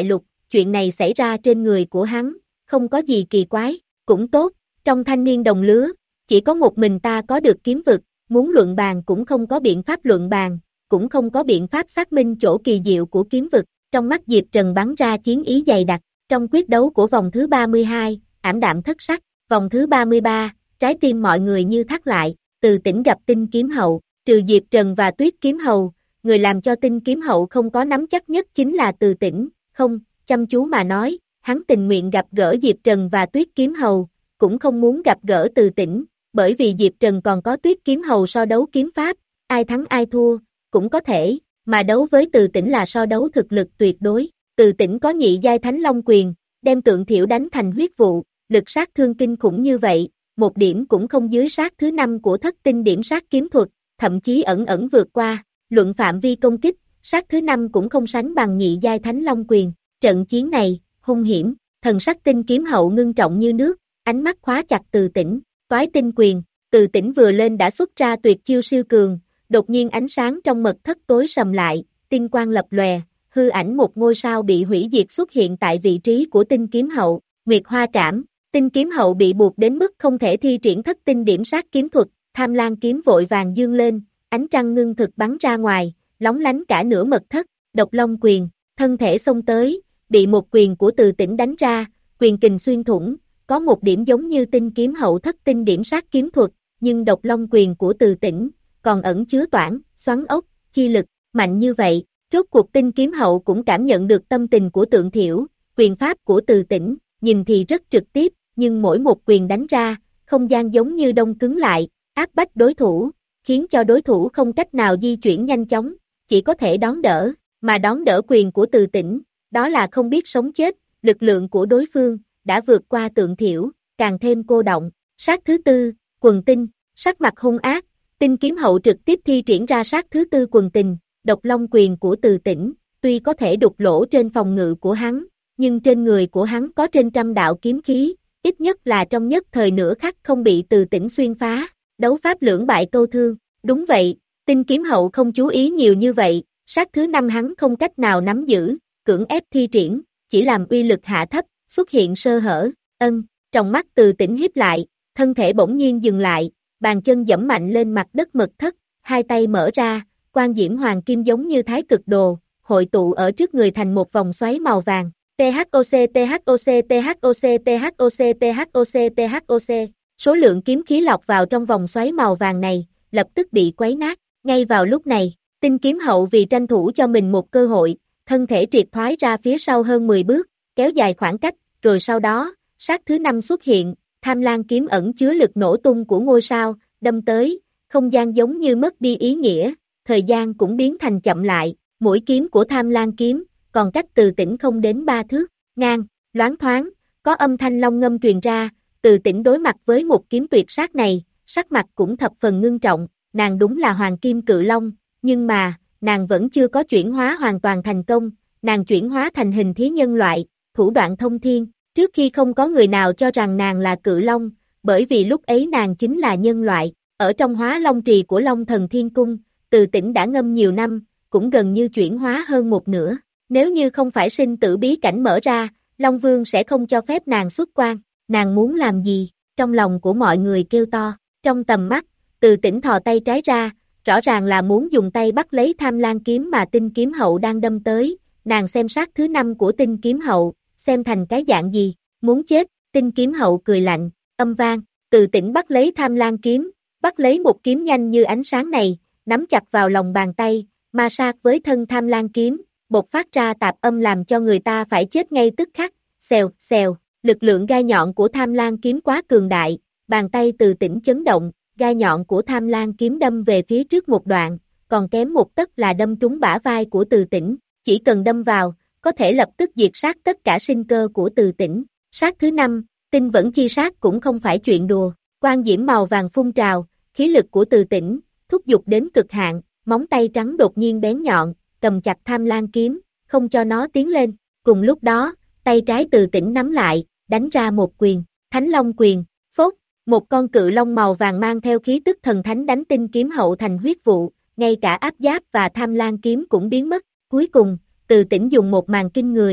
chuyện này xảy ra trên người của hắn, không có gì kỳ quái, cũng tốt, trong thanh niên đồng lứa, chỉ có một mình ta có được kiếm vực, muốn luận bàn cũng không có biện pháp luận bàn, cũng không có biện pháp xác minh chỗ kỳ diệu của kiếm vực, trong mắt Diệp Trần bắn ra chiến ý dày đặc, trong quyết đấu của vòng thứ ba mươi hai, ảm đạm thất sắc, vòng thứ ba mươi ba, trái tim mọi người như thắt lại, Từ Tĩnh gặp Tinh Kiếm Hậu, trừ Diệp Trần và Tuyết Kiếm Hầu, người làm cho Tinh Kiếm Hậu không có nắm chắc nhất chính là Từ Tĩnh, không, chăm chú mà nói, hắn tình nguyện gặp gỡ Diệp Trần và Tuyết Kiếm Hầu, cũng không muốn gặp gỡ Từ Tĩnh, bởi vì Diệp Trần còn có Tuyết Kiếm Hầu so đấu kiếm pháp, ai thắng ai thua, cũng có thể, mà đấu với Từ Tĩnh là so đấu thực lực tuyệt đối, Từ Tĩnh có nhị giai Thánh Long Quyền, đem Tượng Thiểu đánh thành huyết vụ, lực sát thương kinh khủng như vậy, một điểm cũng không dưới sát thứ năm của thất tinh điểm sát kiếm thuật, thậm chí ẩn ẩn vượt qua, luận phạm vi công kích, sát thứ năm cũng không sánh bằng nhị giai Thánh Long Quyền, trận chiến này, hung hiểm, thần sắc Tinh Kiếm Hậu ngưng trọng như nước, ánh mắt khóa chặt Từ Tĩnh, Toái Tinh Quyền, Từ Tĩnh vừa lên đã xuất ra tuyệt chiêu siêu cường, đột nhiên ánh sáng trong mật thất tối sầm lại, tinh quang lập lòe, hư ảnh một ngôi sao bị hủy diệt xuất hiện tại vị trí của Tinh Kiếm Hậu, Nguyệt Hoa Trảm, Tinh Kiếm Hậu bị buộc đến mức không thể thi triển thất tinh điểm sát kiếm thuật, Tham Lang kiếm vội vàng dương lên, ánh trăng ngưng thực bắn ra ngoài, lóng lánh cả nửa mật thất, Độc Long Quyền, thân thể xông tới, bị một quyền của Từ Tĩnh đánh ra, quyền kình xuyên thủng, có một điểm giống như Tinh Kiếm Hậu thất tinh điểm sát kiếm thuật, nhưng Độc Long Quyền của Từ Tĩnh còn ẩn chứa toản, xoắn ốc, chi lực, mạnh như vậy, rốt cuộc Tinh Kiếm Hậu cũng cảm nhận được tâm tình của Tượng Thiểu, quyền pháp của Từ Tĩnh, nhìn thì rất trực tiếp, nhưng mỗi một quyền đánh ra, không gian giống như đông cứng lại, áp bách đối thủ, khiến cho đối thủ không cách nào di chuyển nhanh chóng, chỉ có thể đón đỡ, mà đón đỡ quyền của Từ Tĩnh, đó là không biết sống chết, lực lượng của đối phương, đã vượt qua Tượng Thiểu, càng thêm cô động, sát thứ tư, quần tinh, sắc mặt hung ác, Tinh Kiếm Hậu trực tiếp thi triển ra sát thứ tư quần tình, Độc Long Quyền của Từ Tĩnh, tuy có thể đục lỗ trên phòng ngự của hắn, nhưng trên người của hắn có trên trăm đạo kiếm khí, ít nhất là trong nhất thời nửa khắc không bị Từ Tĩnh xuyên phá, đấu pháp lưỡng bại câu thương, đúng vậy, Tinh Kiếm Hậu không chú ý nhiều như vậy, sát thứ năm hắn không cách nào nắm giữ, cưỡng ép thi triển, chỉ làm uy lực hạ thấp, xuất hiện sơ hở, ân, trong mắt Từ Tĩnh híp lại, thân thể bỗng nhiên dừng lại, bàn chân dẫm mạnh lên mặt đất mật thất, hai tay mở ra, quan diễm hoàng kim giống như thái cực đồ, hội tụ ở trước người thành một vòng xoáy màu vàng. THOC THOC THOC THOC THOC THOC Số lượng kiếm khí lọc vào trong vòng xoáy màu vàng này, lập tức bị quấy nát. Ngay vào lúc này, Tinh Kiếm Hậu vì tranh thủ cho mình một cơ hội, thân thể triệt thoái ra phía sau hơn mười bước, kéo dài khoảng cách, rồi sau đó, sát thứ năm xuất hiện, Tham Lang kiếm ẩn chứa lực nổ tung của ngôi sao, đâm tới, không gian giống như mất đi ý nghĩa, thời gian cũng biến thành chậm lại, mũi kiếm của Tham Lang kiếm, còn cách Từ Tĩnh không đến ba thước, ngang, loáng thoáng, có âm thanh long ngâm truyền ra, Từ Tĩnh đối mặt với một kiếm tuyệt sát này, sắc mặt cũng thập phần ngưng trọng, nàng đúng là Hoàng Kim Cự Long, nhưng mà, nàng vẫn chưa có chuyển hóa hoàn toàn thành công, nàng chuyển hóa thành hình thí nhân loại, thủ đoạn thông thiên, trước khi không có người nào cho rằng nàng là Cự Long, bởi vì lúc ấy nàng chính là nhân loại, ở trong Hóa Long Trì của Long Thần Thiên Cung, Từ Tĩnh đã ngâm nhiều năm, cũng gần như chuyển hóa hơn một nửa. Nếu như không phải sinh tử bí cảnh mở ra, Long Vương sẽ không cho phép nàng xuất quan, nàng muốn làm gì, trong lòng của mọi người kêu to, trong tầm mắt, Từ Tĩnh thò tay trái ra, rõ ràng là muốn dùng tay bắt lấy Tham Lang kiếm mà Tinh Kiếm Hậu đang đâm tới, nàng xem sát thứ năm của Tinh Kiếm Hậu, xem thành cái dạng gì, muốn chết, Tinh Kiếm Hậu cười lạnh, âm vang, Từ Tĩnh bắt lấy Tham Lang kiếm, bắt lấy một kiếm nhanh như ánh sáng này, nắm chặt vào lòng bàn tay, ma sát với thân Tham Lang kiếm, bộc phát ra tạp âm làm cho người ta phải chết ngay tức khắc, xèo, xèo, lực lượng gai nhọn của Tham Lang kiếm quá cường đại, bàn tay Từ Tĩnh chấn động, gai nhọn của Tham Lang kiếm đâm về phía trước một đoạn, còn kém một tấc là đâm trúng bả vai của Từ Tĩnh, chỉ cần đâm vào, có thể lập tức diệt sát tất cả sinh cơ của Từ Tĩnh. Sát thứ năm, tinh vẫn chi sát cũng không phải chuyện đùa, quang diễm màu vàng phun trào, khí lực của Từ Tĩnh, thúc giục đến cực hạn, móng tay trắng đột nhiên bén nhọn, cầm chặt Tham Lang kiếm, không cho nó tiến lên, cùng lúc đó, tay trái Từ Tĩnh nắm lại, đánh ra một quyền, Thánh Long quyền, phốt, một con cự long màu vàng mang theo khí tức thần thánh đánh Tinh Kiếm Hậu thành huyết vụ, ngay cả áp giáp và Tham Lang kiếm cũng biến mất, cuối cùng, Từ Tĩnh dùng một màn kinh người,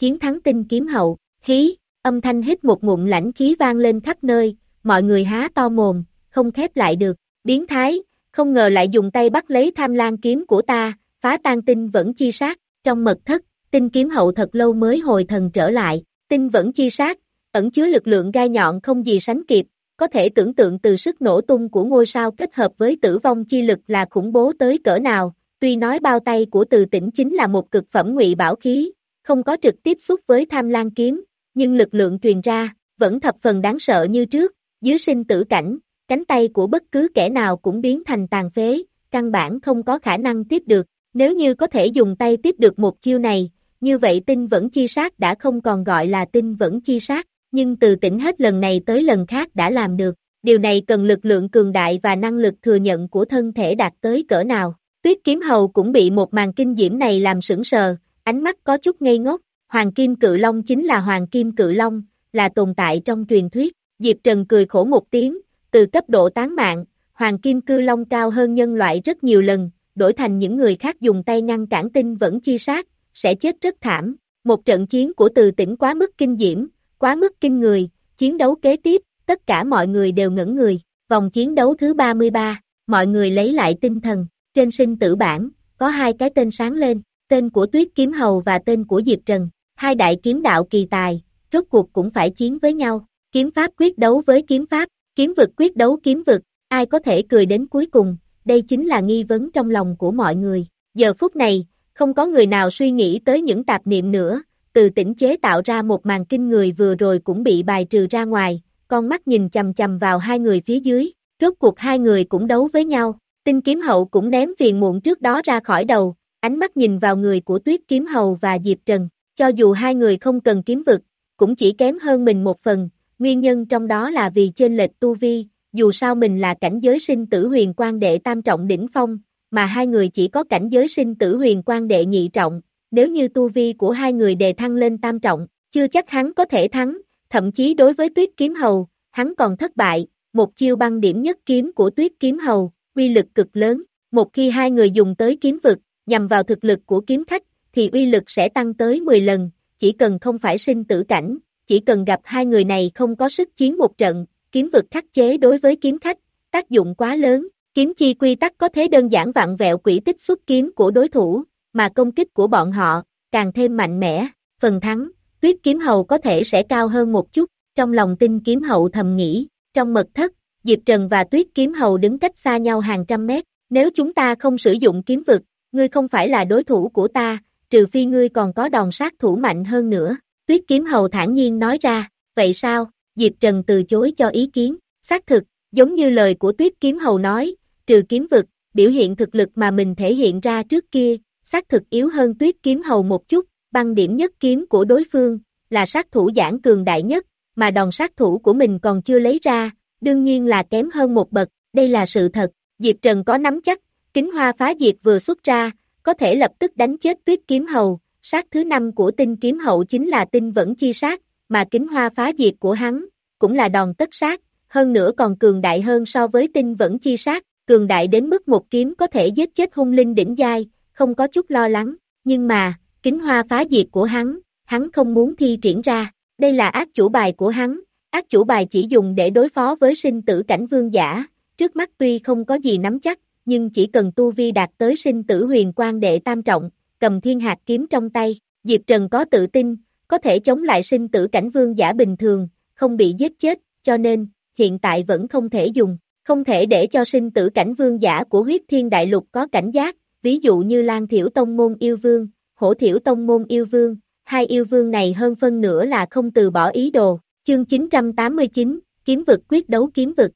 chiến thắng tinh kiếm hậu, hí, âm thanh hít một ngụm lãnh khí vang lên khắp nơi, mọi người há to mồm, không khép lại được, biến thái, không ngờ lại dùng tay bắt lấy Tham Lang kiếm của ta, phá tan tinh vẫn chi sát, trong mật thất, tinh kiếm hậu thật lâu mới hồi thần trở lại, tinh vẫn chi sát, ẩn chứa lực lượng gai nhọn không gì sánh kịp, có thể tưởng tượng từ sức nổ tung của ngôi sao kết hợp với tử vong chi lực là khủng bố tới cỡ nào, tuy nói bao tay của Từ Tĩnh chính là một cực phẩm ngụy bảo khí, không có trực tiếp xúc với Tham Lang kiếm, nhưng lực lượng truyền ra, vẫn thập phần đáng sợ như trước, dưới sinh tử cảnh, cánh tay của bất cứ kẻ nào cũng biến thành tàn phế, căn bản không có khả năng tiếp được, nếu như có thể dùng tay tiếp được một chiêu này, như vậy tinh vẫn chi sát đã không còn gọi là tinh vẫn chi sát, nhưng Từ Tĩnh hết lần này tới lần khác đã làm được, điều này cần lực lượng cường đại và năng lực thừa nhận của thân thể đạt tới cỡ nào. Tuyết Kiếm Hầu cũng bị một màn kinh diễm này làm sững sờ, ánh mắt có chút ngây ngốc, Hoàng Kim Cự Long chính là Hoàng Kim Cự Long, là tồn tại trong truyền thuyết, Diệp Trần cười khổ một tiếng, từ cấp độ tán mạng, Hoàng Kim Cự Long cao hơn nhân loại rất nhiều lần, đổi thành những người khác dùng tay ngăn cản tinh vẫn chi sát, sẽ chết rất thảm, một trận chiến của Từ Tĩnh quá mức kinh diễm, quá mức kinh người, chiến đấu kế tiếp, tất cả mọi người đều ngẩn người, vòng chiến đấu thứ ba mươi ba, mọi người lấy lại tinh thần. Trên sinh tử bảng, có hai cái tên sáng lên, tên của Tuyết Kiếm Hầu và tên của Diệp Trần, hai đại kiếm đạo kỳ tài, rốt cuộc cũng phải chiến với nhau, kiếm pháp quyết đấu với kiếm pháp, kiếm vực quyết đấu kiếm vực, ai có thể cười đến cuối cùng, đây chính là nghi vấn trong lòng của mọi người. Giờ phút này, không có người nào suy nghĩ tới những tạp niệm nữa, Từ Tĩnh chế tạo ra một màn kinh người vừa rồi cũng bị bài trừ ra ngoài, con mắt nhìn chầm chầm vào hai người phía dưới, rốt cuộc hai người cũng đấu với nhau. Tinh Kiếm Hậu cũng ném phiền muộn trước đó ra khỏi đầu, ánh mắt nhìn vào người của Tuyết Kiếm Hầu và Diệp Trần, cho dù hai người không cần kiếm vực, cũng chỉ kém hơn mình một phần, nguyên nhân trong đó là vì chênh lệch tu vi, dù sao mình là cảnh giới sinh tử huyền quan đệ tam trọng đỉnh phong, mà hai người chỉ có cảnh giới sinh tử huyền quan đệ nhị trọng, nếu như tu vi của hai người đề thăng lên tam trọng, chưa chắc hắn có thể thắng, thậm chí đối với Tuyết Kiếm Hầu, hắn còn thất bại, một chiêu băng điểm nhất kiếm của Tuyết Kiếm Hầu, uy lực cực lớn, một khi hai người dùng tới kiếm vực, nhằm vào thực lực của kiếm khách, thì uy lực sẽ tăng tới mười lần, chỉ cần không phải sinh tử cảnh, chỉ cần gặp hai người này không có sức chiến một trận, kiếm vực khắc chế đối với kiếm khách, tác dụng quá lớn, kiếm chi quy tắc có thế đơn giản vặn vẹo quỹ tích xuất kiếm của đối thủ, mà công kích của bọn họ, càng thêm mạnh mẽ, phần thắng, Tuyết Kiếm Hầu có thể sẽ cao hơn một chút, trong lòng Tinh Kiếm Hậu thầm nghĩ, trong mật thất, Diệp Trần và Tuyết Kiếm Hầu đứng cách xa nhau hàng trăm mét, nếu chúng ta không sử dụng kiếm vực, ngươi không phải là đối thủ của ta, trừ phi ngươi còn có đòn sát thủ mạnh hơn nữa, Tuyết Kiếm Hầu thản nhiên nói ra, vậy sao, Diệp Trần từ chối cho ý kiến, xác thực, giống như lời của Tuyết Kiếm Hầu nói, trừ kiếm vực, biểu hiện thực lực mà mình thể hiện ra trước kia, xác thực yếu hơn Tuyết Kiếm Hầu một chút, băng điểm nhất kiếm của đối phương, là sát thủ giảng cường đại nhất, mà đòn sát thủ của mình còn chưa lấy ra, đương nhiên là kém hơn một bậc, đây là sự thật, Diệp Trần có nắm chắc, kính hoa phá diệt vừa xuất ra, có thể lập tức đánh chết Tuyết Kiếm Hầu, sát thứ năm của Tinh Kiếm Hậu chính là tinh vẫn chi sát, mà kính hoa phá diệt của hắn, cũng là đòn tất sát, hơn nữa còn cường đại hơn so với tinh vẫn chi sát, cường đại đến mức một kiếm có thể giết chết hung linh đỉnh giai, không có chút lo lắng, nhưng mà, kính hoa phá diệt của hắn, hắn không muốn thi triển ra, đây là ác chủ bài của hắn. Ác chủ bài chỉ dùng để đối phó với sinh tử cảnh vương giả, trước mắt tuy không có gì nắm chắc, nhưng chỉ cần tu vi đạt tới sinh tử huyền quan đệ tam trọng, cầm thiên hạt kiếm trong tay, Diệp Trần có tự tin, có thể chống lại sinh tử cảnh vương giả bình thường, không bị giết chết, cho nên, hiện tại vẫn không thể dùng, không thể để cho sinh tử cảnh vương giả của huyết thiên đại lục có cảnh giác, ví dụ như Lang Thiểu Tông Môn Yêu Vương, Hổ Thiểu Tông Môn Yêu Vương, hai yêu vương này hơn phân nửa là không từ bỏ ý đồ. Chương chín trăm tám mươi chín, kiếm vực quyết đấu kiếm vực.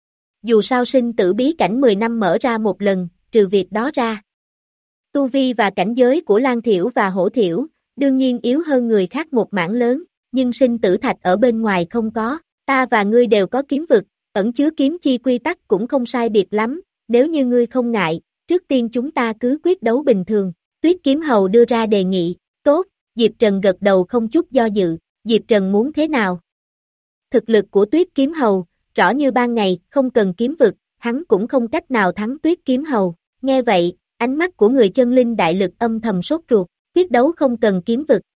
Dù sao sinh tử bí cảnh mười năm mở ra một lần, trừ việc đó ra. Tu vi và cảnh giới của Lang Thiểu và Hổ Thiểu, đương nhiên yếu hơn người khác một mảng lớn, nhưng sinh tử thạch ở bên ngoài không có, ta và ngươi đều có kiếm vực, ẩn chứa kiếm chi quy tắc cũng không sai biệt lắm, nếu như ngươi không ngại, trước tiên chúng ta cứ quyết đấu bình thường, Tuyết Kiếm Hầu đưa ra đề nghị, tốt, Diệp Trần gật đầu không chút do dự, Diệp Trần muốn thế nào? Thực lực của Tuyết Kiếm Hầu, rõ như ban ngày, không cần kiếm vực, hắn cũng không cách nào thắng Tuyết Kiếm Hầu. Nghe vậy, ánh mắt của người chân linh đại lực âm thầm sốt ruột, quyết đấu không cần kiếm vực,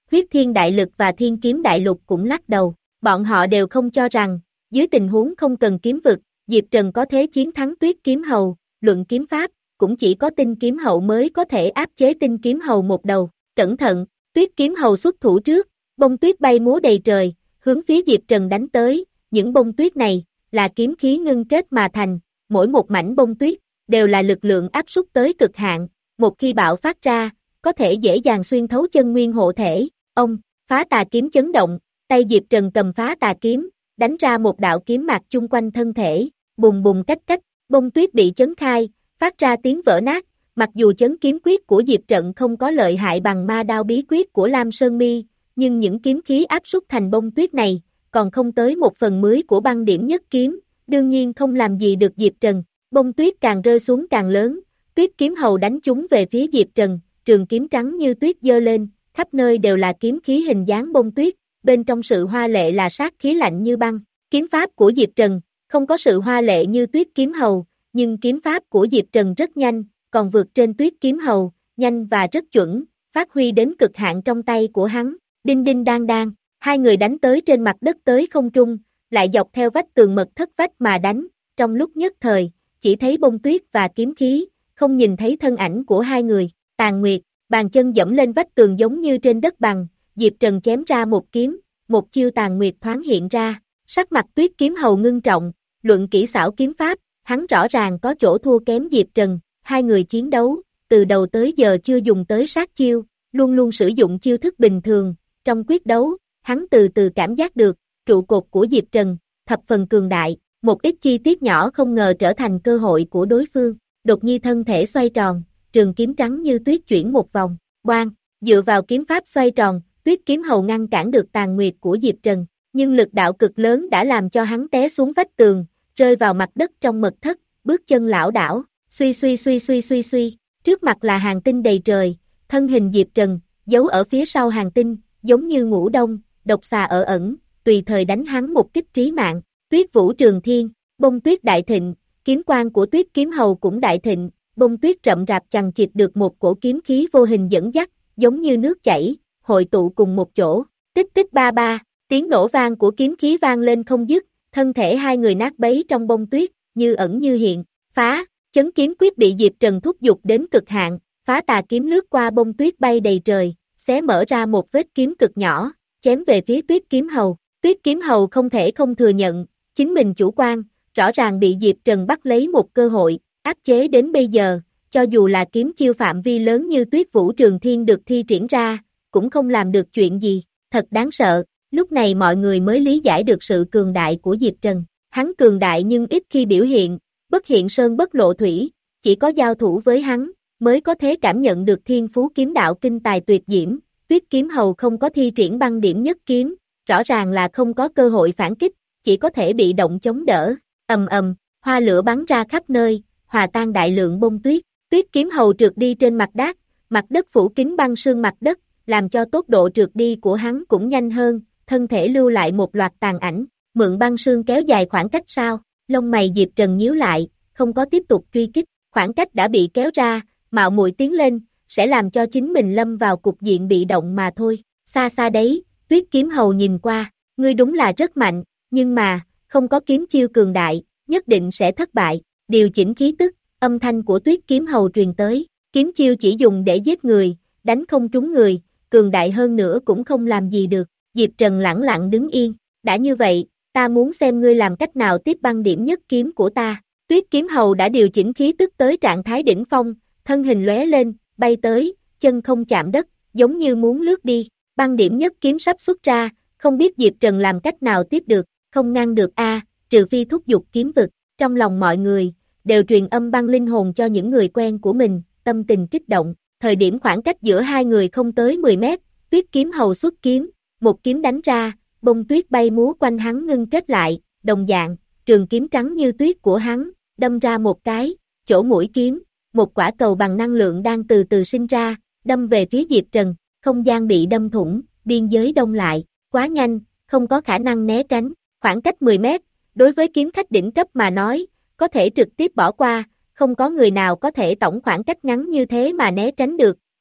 Huyết Thiên Đại Lực và Thiên Kiếm Đại Lục cũng lắc đầu, bọn họ đều không cho rằng, dưới tình huống không cần kiếm vực, Diệp Trần có thế chiến thắng Tuyết Kiếm Hầu, luận kiếm pháp, cũng chỉ có Tinh Kiếm Hầu mới có thể áp chế Tinh Kiếm Hầu một đầu. Cẩn thận, Tuyết Kiếm Hầu xuất thủ trước, bông tuyết bay múa đầy trời, hướng phía Diệp Trần đánh tới, những bông tuyết này, là kiếm khí ngưng kết mà thành, mỗi một mảnh bông tuyết, đều là lực lượng áp súc tới cực hạn, một khi bạo phát ra, có thể dễ dàng xuyên thấu chân nguyên hộ thể. Ông, phá tà kiếm chấn động, tay Diệp Trần cầm phá tà kiếm, đánh ra một đạo kiếm mạc chung quanh thân thể, bùng bùng cách cách, bông tuyết bị chấn khai, phát ra tiếng vỡ nát, mặc dù chấn kiếm quyết của Diệp Trận không có lợi hại bằng ma đao bí quyết của Lam Sơn Mi, nhưng những kiếm khí áp súc thành bông tuyết này, còn không tới một phần mười của băng điểm nhất kiếm, đương nhiên không làm gì được Diệp Trần, bông tuyết càng rơi xuống càng lớn, Tuyết Kiếm Hầu đánh chúng về phía Diệp Trần, trường kiếm trắng như tuyết giơ lên, khắp nơi đều là kiếm khí hình dáng bông tuyết, bên trong sự hoa lệ là sát khí lạnh như băng. Kiếm pháp của Diệp Trần, không có sự hoa lệ như Tuyết Kiếm Hầu, nhưng kiếm pháp của Diệp Trần rất nhanh, còn vượt trên Tuyết Kiếm Hầu, nhanh và rất chuẩn, phát huy đến cực hạn trong tay của hắn. Đinh đinh đang đang, hai người đánh tới trên mặt đất tới không trung, lại dọc theo vách tường mật thất vách mà đánh, trong lúc nhất thời, chỉ thấy bông tuyết và kiếm khí, không nhìn thấy thân ảnh của hai người. Tàn Nguyệt, bàn chân dẫm lên vách tường giống như trên đất bằng, Diệp Trần chém ra một kiếm, một chiêu Tàn Nguyệt thoáng hiện ra, sắc mặt Tuyết Kiếm Hầu ngưng trọng, luận kỹ xảo kiếm pháp, hắn rõ ràng có chỗ thua kém Diệp Trần, hai người chiến đấu, từ đầu tới giờ chưa dùng tới sát chiêu, luôn luôn sử dụng chiêu thức bình thường, trong quyết đấu, hắn từ từ cảm giác được, trụ cột của Diệp Trần, thập phần cường đại, một ít chi tiết nhỏ không ngờ trở thành cơ hội của đối phương, đột nhiên thân thể xoay tròn, trường kiếm trắng như tuyết chuyển một vòng, boang, dựa vào kiếm pháp xoay tròn, Tuyết Kiếm Hầu ngăn cản được Tàn Nguyệt của Diệp Trần, nhưng lực đạo cực lớn đã làm cho hắn té xuống vách tường, rơi vào mặt đất trong mật thất, bước chân lảo đảo, suy suy suy suy suy suy, trước mặt là hàng tinh đầy trời, thân hình Diệp Trần, giấu ở phía sau hàng tinh, giống như ngũ đông, độc xà ở ẩn, tùy thời đánh hắn một kích trí mạng. Tuyết Vũ Trường Thiên, bông tuyết đại thịnh, kiếm quang của Tuyết Kiếm Hầu cũng đại thịnh, bông tuyết rậm rạp chằng chịt được một cổ kiếm khí vô hình dẫn dắt, giống như nước chảy, hội tụ cùng một chỗ. Tích tích ba ba, tiếng nổ vang của kiếm khí vang lên không dứt, thân thể hai người nát bấy trong bông tuyết, như ẩn như hiện. Phá, chấn kiếm quyết bị Diệp Trần thúc giục đến cực hạn, phá tà kiếm lướt qua bông tuyết bay đầy trời, xé mở ra một vết kiếm cực nhỏ, chém về phía Tuyết Kiếm Hầu. Tuyết Kiếm Hầu không thể không thừa nhận, chính mình chủ quan, rõ ràng bị Diệp Trần bắt lấy một cơ hội, áp chế đến bây giờ, cho dù là kiếm chiêu phạm vi lớn như Tuyết Vũ Trường Thiên được thi triển ra, cũng không làm được chuyện gì, thật đáng sợ. Lúc này mọi người mới lý giải được sự cường đại của Diệp Trần, hắn cường đại nhưng ít khi biểu hiện, bất hiện sơn bất lộ thủy, chỉ có giao thủ với hắn, mới có thể cảm nhận được thiên phú kiếm đạo kinh tài tuyệt diễm. Tuyết Kiếm Hầu không có thi triển băng điểm nhất kiếm, rõ ràng là không có cơ hội phản kích, chỉ có thể bị động chống đỡ. Ầm ầm, hoa lửa bắn ra khắp nơi, hòa tan đại lượng bông tuyết. Tuyết Kiếm Hầu trượt đi trên mặt đát, mặt đất phủ kín băng sương mặt đất, làm cho tốc độ trượt đi của hắn cũng nhanh hơn, thân thể lưu lại một loạt tàn ảnh, mượn băng sương kéo dài khoảng cách sao? Lông mày Diệp Trần nhíu lại, không có tiếp tục truy kích, khoảng cách đã bị kéo ra, mạo muội tiến lên, sẽ làm cho chính mình lâm vào cục diện bị động mà thôi. Xa xa đấy, Tuyết Kiếm Hầu nhìn qua, ngươi đúng là rất mạnh, nhưng mà, không có kiếm chiêu cường đại, nhất định sẽ thất bại. Điều chỉnh khí tức, âm thanh của Tuyết Kiếm Hầu truyền tới, kiếm chiêu chỉ dùng để giết người, đánh không trúng người, cường đại hơn nữa cũng không làm gì được. Diệp Trần lẳng lặng đứng yên, đã như vậy, ta muốn xem ngươi làm cách nào tiếp băng điểm nhất kiếm của ta. Tuyết Kiếm Hầu đã điều chỉnh khí tức tới trạng thái đỉnh phong, thân hình lóe lên, bay tới, chân không chạm đất, giống như muốn lướt đi. Băng điểm nhất kiếm sắp xuất ra, không biết Diệp Trần làm cách nào tiếp được, không ngăn được a, trừ phi thúc giục kiếm vực. Trong lòng mọi người, đều truyền âm băng linh hồn cho những người quen của mình, tâm tình kích động. Thời điểm khoảng cách giữa hai người không tới mười mét, Tuyết Kiếm Hầu xuất kiếm, một kiếm đánh ra, bông tuyết bay múa quanh hắn ngưng kết lại, đồng dạng, trường kiếm trắng như tuyết của hắn, đâm ra một cái, chỗ mũi kiếm, một quả cầu bằng năng lượng đang từ từ sinh ra, đâm về phía Diệp Trần, không gian bị đâm thủng, biên giới đông lại, quá nhanh, không có khả năng né tránh, khoảng cách mười mét, đối với kiếm khách đỉnh cấp mà nói, có thể trực tiếp bỏ qua, không có người nào có thể tổng khoảng cách ngắn như thế mà né tránh được,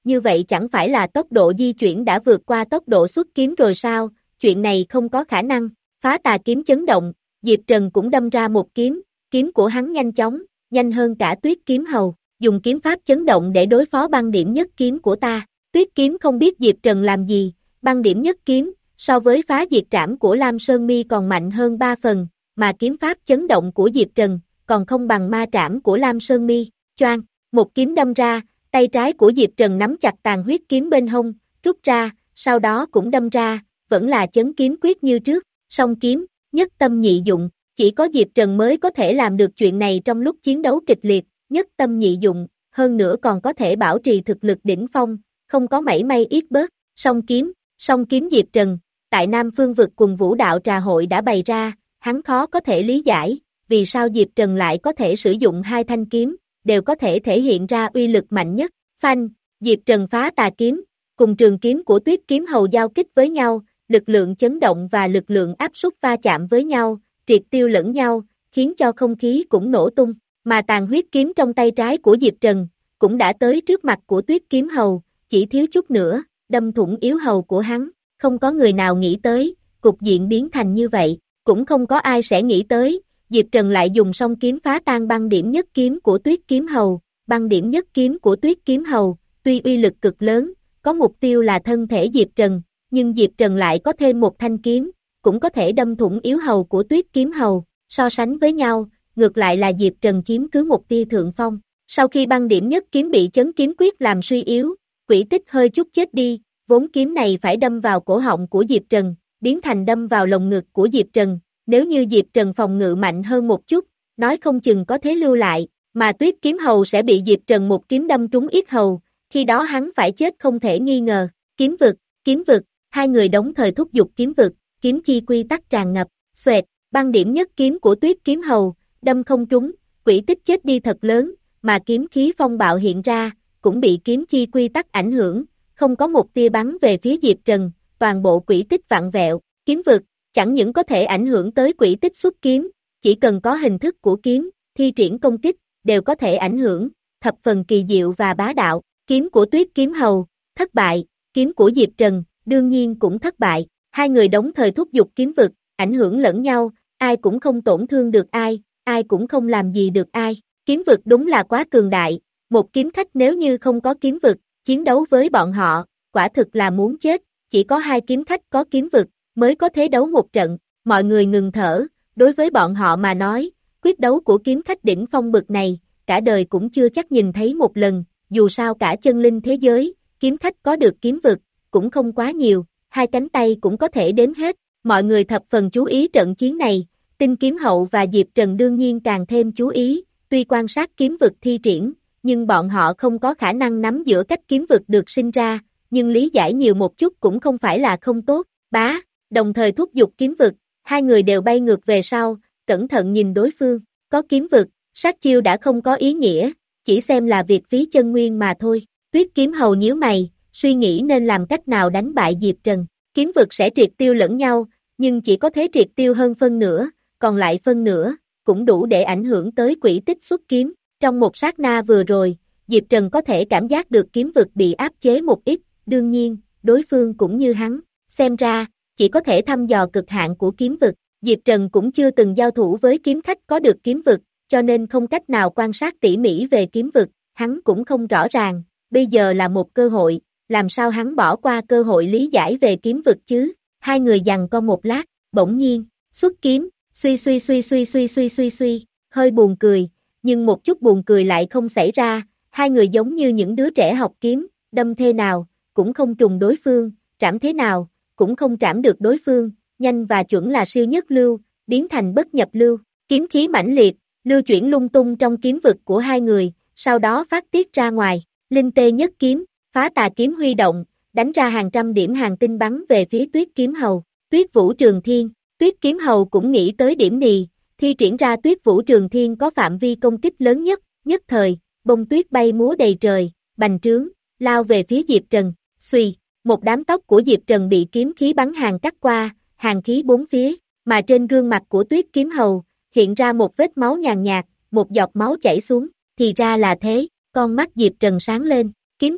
như vậy chẳng phải là tốc độ di chuyển đã vượt qua tốc độ xuất kiếm rồi sao, chuyện này không có khả năng, phá tà kiếm chấn động, Diệp Trần cũng đâm ra một kiếm, kiếm của hắn nhanh chóng, nhanh hơn cả tuyết kiếm hầu, dùng kiếm pháp chấn động để đối phó băng điểm nhất kiếm của ta, tuyết kiếm không biết Diệp Trần làm gì, băng điểm nhất kiếm, so với phá diệt trảm của Lam Sơn Mi còn mạnh hơn ba phần, mà kiếm pháp chấn động của Diệp Trần, còn không bằng ma trảm của Lam Sơn Mi, choang, một kiếm đâm ra, tay trái của Diệp Trần nắm chặt tàn huyết kiếm bên hông, rút ra, sau đó cũng đâm ra, vẫn là chấn kiếm quyết như trước, song kiếm, nhất tâm nhị dụng, chỉ có Diệp Trần mới có thể làm được chuyện này trong lúc chiến đấu kịch liệt, nhất tâm nhị dụng, hơn nữa còn có thể bảo trì thực lực đỉnh phong, không có mảy may ít bớt, song kiếm, song kiếm Diệp Trần, tại Nam Phương Vực cùng Vũ Đạo Trà Hội đã bày ra, hắn khó có thể lý giải, vì sao Diệp Trần lại có thể sử dụng hai thanh kiếm, đều có thể thể hiện ra uy lực mạnh nhất, phanh, Diệp Trần phá tà kiếm, cùng trường kiếm của tuyết kiếm hầu giao kích với nhau, lực lượng chấn động và lực lượng áp suất va chạm với nhau, triệt tiêu lẫn nhau, khiến cho không khí cũng nổ tung, mà tàn huyết kiếm trong tay trái của Diệp Trần, cũng đã tới trước mặt của tuyết kiếm hầu, chỉ thiếu chút nữa, đâm thủng yếu hầu của hắn, không có người nào nghĩ tới, cục diện biến thành như vậy, cũng không có ai sẽ nghĩ tới, Diệp Trần lại dùng song kiếm phá tan băng điểm nhất kiếm của tuyết kiếm hầu, băng điểm nhất kiếm của tuyết kiếm hầu, tuy uy lực cực lớn, có mục tiêu là thân thể Diệp Trần, nhưng Diệp Trần lại có thêm một thanh kiếm, cũng có thể đâm thủng yếu hầu của tuyết kiếm hầu, so sánh với nhau, ngược lại là Diệp Trần chiếm cứ một tia thượng phong, sau khi băng điểm nhất kiếm bị chấn kiếm quyết làm suy yếu, quỷ tích hơi chút chết đi, vốn kiếm này phải đâm vào cổ họng của Diệp Trần, biến thành đâm vào lồng ngực của Diệp Trần, nếu như Diệp Trần phòng ngự mạnh hơn một chút, nói không chừng có thế lưu lại, mà tuyết kiếm hầu sẽ bị Diệp Trần một kiếm đâm trúng yết hầu, khi đó hắn phải chết không thể nghi ngờ, kiếm vực, kiếm vực, hai người đống thời thúc giục kiếm vực, kiếm chi quy tắc tràn ngập, xoẹt, băng điểm nhất kiếm của tuyết kiếm hầu, đâm không trúng, quỷ tích chết đi thật lớn, mà kiếm khí phong bạo hiện ra, cũng bị kiếm chi quy tắc ảnh hưởng, không có một tia bắn về phía Diệp Trần, toàn bộ quỷ tích vặn vẹo, kiếm vực, chẳng những có thể ảnh hưởng tới quỷ tích xuất kiếm, chỉ cần có hình thức của kiếm, thi triển công kích, đều có thể ảnh hưởng, thập phần kỳ diệu và bá đạo, kiếm của tuyết kiếm hầu, thất bại, kiếm của Diệp Trần, đương nhiên cũng thất bại, hai người đống thời thúc giục kiếm vực, ảnh hưởng lẫn nhau, ai cũng không tổn thương được ai, ai cũng không làm gì được ai, kiếm vực đúng là quá cường đại, một kiếm khách nếu như không có kiếm vực, chiến đấu với bọn họ, quả thực là muốn chết, chỉ có hai kiếm khách có kiếm vực, mới có thế đấu một trận, mọi người ngừng thở, đối với bọn họ mà nói, quyết đấu của kiếm khách đỉnh phong bực này, cả đời cũng chưa chắc nhìn thấy một lần, dù sao cả chân linh thế giới, kiếm khách có được kiếm vực, cũng không quá nhiều, hai cánh tay cũng có thể đếm hết, mọi người thập phần chú ý trận chiến này, Tinh Kiếm Hậu và Diệp Trần đương nhiên càng thêm chú ý, tuy quan sát kiếm vực thi triển, nhưng bọn họ không có khả năng nắm giữa cách kiếm vực được sinh ra, nhưng lý giải nhiều một chút cũng không phải là không tốt, bá, đồng thời thúc giục kiếm vực, hai người đều bay ngược về sau, cẩn thận nhìn đối phương, có kiếm vực, sát chiêu đã không có ý nghĩa, chỉ xem là việc phí chân nguyên mà thôi, tuyết kiếm hầu nhíu mày, suy nghĩ nên làm cách nào đánh bại Diệp Trần, kiếm vực sẽ triệt tiêu lẫn nhau, nhưng chỉ có thế triệt tiêu hơn phân nửa, còn lại phân nửa, cũng đủ để ảnh hưởng tới quỹ tích xuất kiếm, trong một sát na vừa rồi, Diệp Trần có thể cảm giác được kiếm vực bị áp chế một ít, đương nhiên, đối phương cũng như hắn, xem ra, chỉ có thể thăm dò cực hạn của kiếm vực, Diệp Trần cũng chưa từng giao thủ với kiếm khách có được kiếm vực, cho nên không cách nào quan sát tỉ mỉ về kiếm vực, hắn cũng không rõ ràng, bây giờ là một cơ hội, làm sao hắn bỏ qua cơ hội lý giải về kiếm vực chứ, hai người giằng co một lát, bỗng nhiên, xuất kiếm, suy suy suy suy suy suy suy suy, hơi buồn cười, nhưng một chút buồn cười lại không xảy ra, hai người giống như những đứa trẻ học kiếm, đâm thế nào, cũng không trùng đối phương, trảm thế nào, cũng không trảm được đối phương, nhanh và chuẩn là siêu nhất lưu, biến thành bất nhập lưu, kiếm khí mãnh liệt, lưu chuyển lung tung trong kiếm vực của hai người, sau đó phát tiết ra ngoài, linh tê nhất kiếm, phá tà kiếm huy động, đánh ra hàng trăm điểm hàng tinh bắn về phía tuyết kiếm hầu, tuyết vũ trường thiên, tuyết kiếm hầu cũng nghĩ tới điểm nì, thi triển ra tuyết vũ trường thiên có phạm vi công kích lớn nhất, nhất thời, bông tuyết bay múa đầy trời, bành trướng, lao về phía Diệp Trần, xuy, một đám tóc của Diệp Trần bị kiếm khí bắn hàng cắt qua, hàng khí bốn phía, mà trên gương mặt của tuyết kiếm hầu, hiện ra một vết máu nhàn nhạt, một giọt máu chảy xuống, thì ra là thế, con mắt Diệp Trần sáng lên, kiếm vực,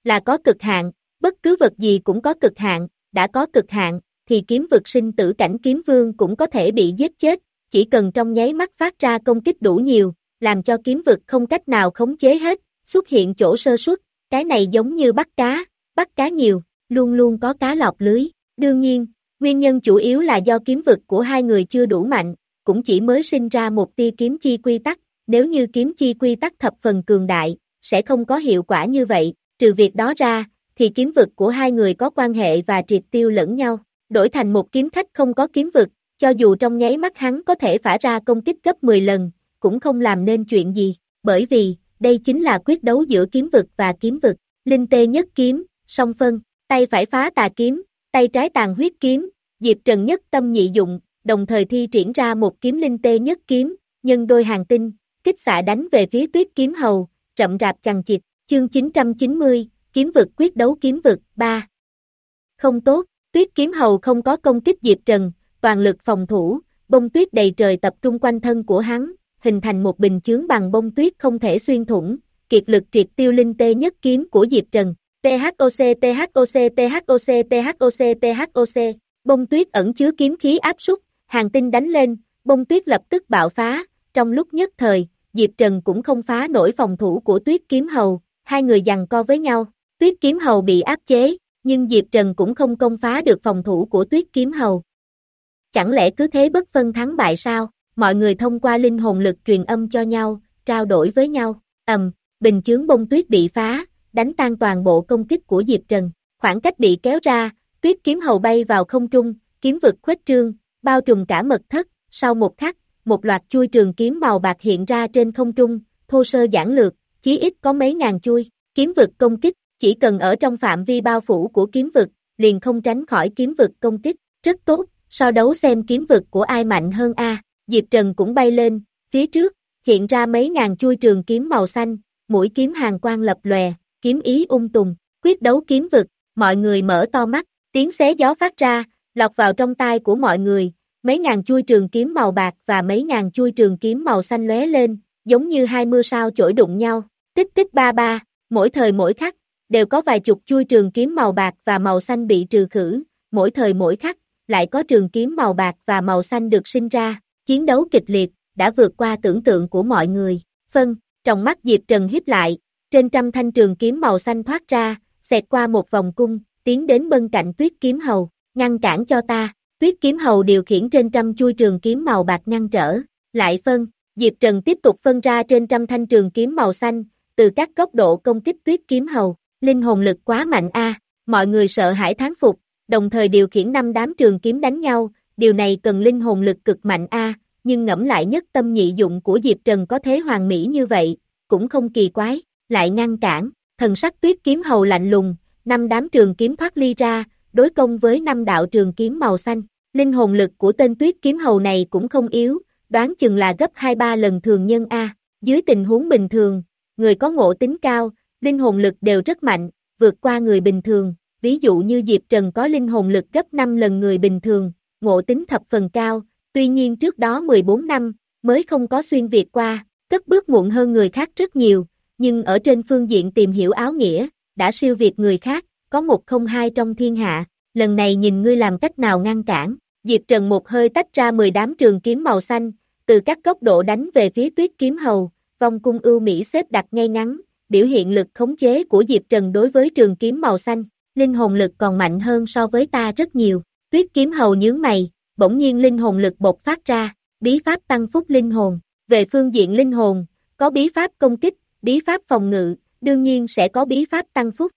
là có cực hạn, bất cứ vật gì cũng có cực hạn, đã có cực hạn, thì kiếm vực sinh tử cảnh kiếm vương cũng có thể bị giết chết, chỉ cần trong nháy mắt phát ra công kích đủ nhiều, làm cho kiếm vực không cách nào khống chế hết, xuất hiện chỗ sơ suất, cái này giống như bắt cá, bắt cá nhiều, luôn luôn có cá lọt lưới, đương nhiên, nguyên nhân chủ yếu là do kiếm vực của hai người chưa đủ mạnh, cũng chỉ mới sinh ra một tia kiếm chi quy tắc, nếu như kiếm chi quy tắc thập phần cường đại, sẽ không có hiệu quả như vậy, trừ việc đó ra, thì kiếm vực của hai người có quan hệ và triệt tiêu lẫn nhau, đổi thành một kiếm khách không có kiếm vực, cho dù trong nháy mắt hắn có thể phả ra công kích gấp mười lần, cũng không làm nên chuyện gì, bởi vì, đây chính là quyết đấu giữa kiếm vực và kiếm vực, linh tê nhất kiếm, song phân, tay phải phá tà kiếm, tay trái tàn huyết kiếm, Diệp Trần nhất tâm nhị dụng, đồng thời thi triển ra một kiếm linh tê nhất kiếm, nhân đôi hàng tinh, kích xạ đánh về phía Tuyết Kiếm Hầu, rậm rạp chằng chịt, chương chín trăm chín mươi, kiếm vực quyết đấu kiếm vực, ba. Không tốt, Tuyết Kiếm Hầu không có công kích Diệp Trần, toàn lực phòng thủ, bông tuyết đầy trời tập trung quanh thân của hắn, hình thành một bình chướng bằng bông tuyết không thể xuyên thủng, kiệt lực triệt tiêu linh tê nhất kiếm của Diệp Trần. THOC THOC THOC THOC THOC, bông tuyết ẩn chứa kiếm khí áp súc, hàng tinh đánh lên, bông tuyết lập tức bạo phá, trong lúc nhất thời, Diệp Trần cũng không phá nổi phòng thủ của Tuyết Kiếm Hầu, hai người giằng co với nhau, Tuyết Kiếm Hầu bị áp chế, nhưng Diệp Trần cũng không công phá được phòng thủ của Tuyết Kiếm Hầu. Chẳng lẽ cứ thế bất phân thắng bại sao? Mọi người thông qua linh hồn lực truyền âm cho nhau, trao đổi với nhau, ầm, bình chướng bông tuyết bị phá, đánh tan toàn bộ công kích của Diệp Trần, khoảng cách bị kéo ra, Tuyết Kiếm Hầu bay vào không trung, kiếm vực khuếch trương, bao trùm cả mật thất, sau một khắc, một loạt chuôi trường kiếm màu bạc hiện ra trên không trung, thô sơ giản lược, chí ít có mấy ngàn chuôi, kiếm vực công kích, chỉ cần ở trong phạm vi bao phủ của kiếm vực, liền không tránh khỏi kiếm vực công kích, rất tốt, so đấu xem kiếm vực của ai mạnh hơn a. Diệp Trần cũng bay lên, phía trước, hiện ra mấy ngàn chuôi trường kiếm màu xanh, mũi kiếm hàn quang lập lòe, kiếm ý ung tùng, quyết đấu kiếm vực, mọi người mở to mắt, tiếng xé gió phát ra, lọt vào trong tai của mọi người, mấy ngàn chuôi trường kiếm màu bạc và mấy ngàn chuôi trường kiếm màu xanh lóe lên, giống như hai mưa sao chổi đụng nhau, tích tích ba ba, mỗi thời mỗi khắc, đều có vài chục chuôi trường kiếm màu bạc và màu xanh bị trừ khử, mỗi thời mỗi khắc, lại có trường kiếm màu bạc và màu xanh được sinh ra, chiến đấu kịch liệt, đã vượt qua tưởng tượng của mọi người, phân, trong mắt Diệp Trần híp lại, trên trăm thanh trường kiếm màu xanh thoát ra, xẹt qua một vòng cung, tiến đến bên cạnh Tuyết Kiếm Hầu, ngăn cản cho ta, Tuyết Kiếm Hầu điều khiển trên trăm chuôi trường kiếm màu bạc ngăn trở, lại phân, Diệp Trần tiếp tục phân ra trên trăm thanh trường kiếm màu xanh, từ các góc độ công kích Tuyết Kiếm Hầu, linh hồn lực quá mạnh a, mọi người sợ hãi thán phục, đồng thời điều khiển năm đám trường kiếm đánh nhau, điều này cần linh hồn lực cực mạnh a, nhưng ngẫm lại nhất tâm nhị dụng của Diệp Trần có thế hoàn mỹ như vậy, cũng không kỳ quái, lại ngăn cản, thần sắc Tuyết Kiếm Hầu lạnh lùng, năm đám trường kiếm thoát ly ra, đối công với năm đạo trường kiếm màu xanh, linh hồn lực của tên Tuyết Kiếm Hầu này cũng không yếu, đoán chừng là gấp hai ba lần thường nhân a, dưới tình huống bình thường, người có ngộ tính cao, linh hồn lực đều rất mạnh, vượt qua người bình thường, ví dụ như Diệp Trần có linh hồn lực gấp năm lần người bình thường, ngộ tính thập phần cao, tuy nhiên trước đó mười bốn năm, mới không có xuyên việt qua, cất bước muộn hơn người khác rất nhiều, nhưng ở trên phương diện tìm hiểu áo nghĩa, đã siêu việt người khác, có một không hai trong thiên hạ, lần này nhìn ngươi làm cách nào ngăn cản, Diệp Trần một hơi tách ra mười đám trường kiếm màu xanh, từ các góc độ đánh về phía Tuyết Kiếm Hầu, vòng cung ưu mỹ xếp đặt ngay ngắn, biểu hiện lực khống chế của Diệp Trần đối với trường kiếm màu xanh, linh hồn lực còn mạnh hơn so với ta rất nhiều, Tuyết Kiếm Hầu nhướng mày, bỗng nhiên linh hồn lực bộc phát ra, bí pháp tăng phúc linh hồn, về phương diện linh hồn, có bí pháp công kích, bí pháp phòng ngự, đương nhiên sẽ có bí pháp tăng phúc.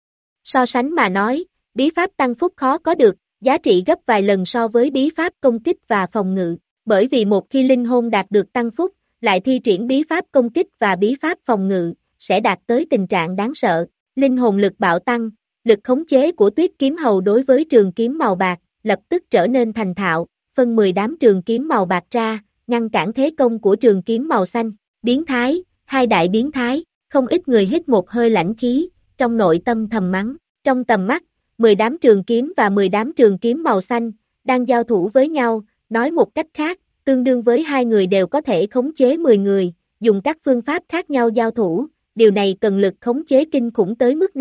So sánh mà nói, bí pháp tăng phúc khó có được, giá trị gấp vài lần so với bí pháp công kích và phòng ngự, bởi vì một khi linh hồn đạt được tăng phúc, lại thi triển bí pháp công kích và bí pháp phòng ngự, sẽ đạt tới tình trạng đáng sợ, linh hồn lực bạo tăng, lực khống chế của Tuyết Kiếm Hầu đối với trường kiếm màu bạc, lập tức trở nên thành thạo, phân mười đám trường kiếm màu bạc ra, ngăn cản thế công của trường kiếm màu xanh, biến thái, hai đại biến thái, không ít người hít một hơi lãnh khí, trong nội tâm thầm mắng, trong tầm mắt, mười đám trường kiếm và mười đám trường kiếm màu xanh, đang giao thủ với nhau, nói một cách khác, tương đương với hai người đều có thể khống chế mười người, dùng các phương pháp khác nhau giao thủ, điều này cần lực khống chế kinh khủng tới mức nào,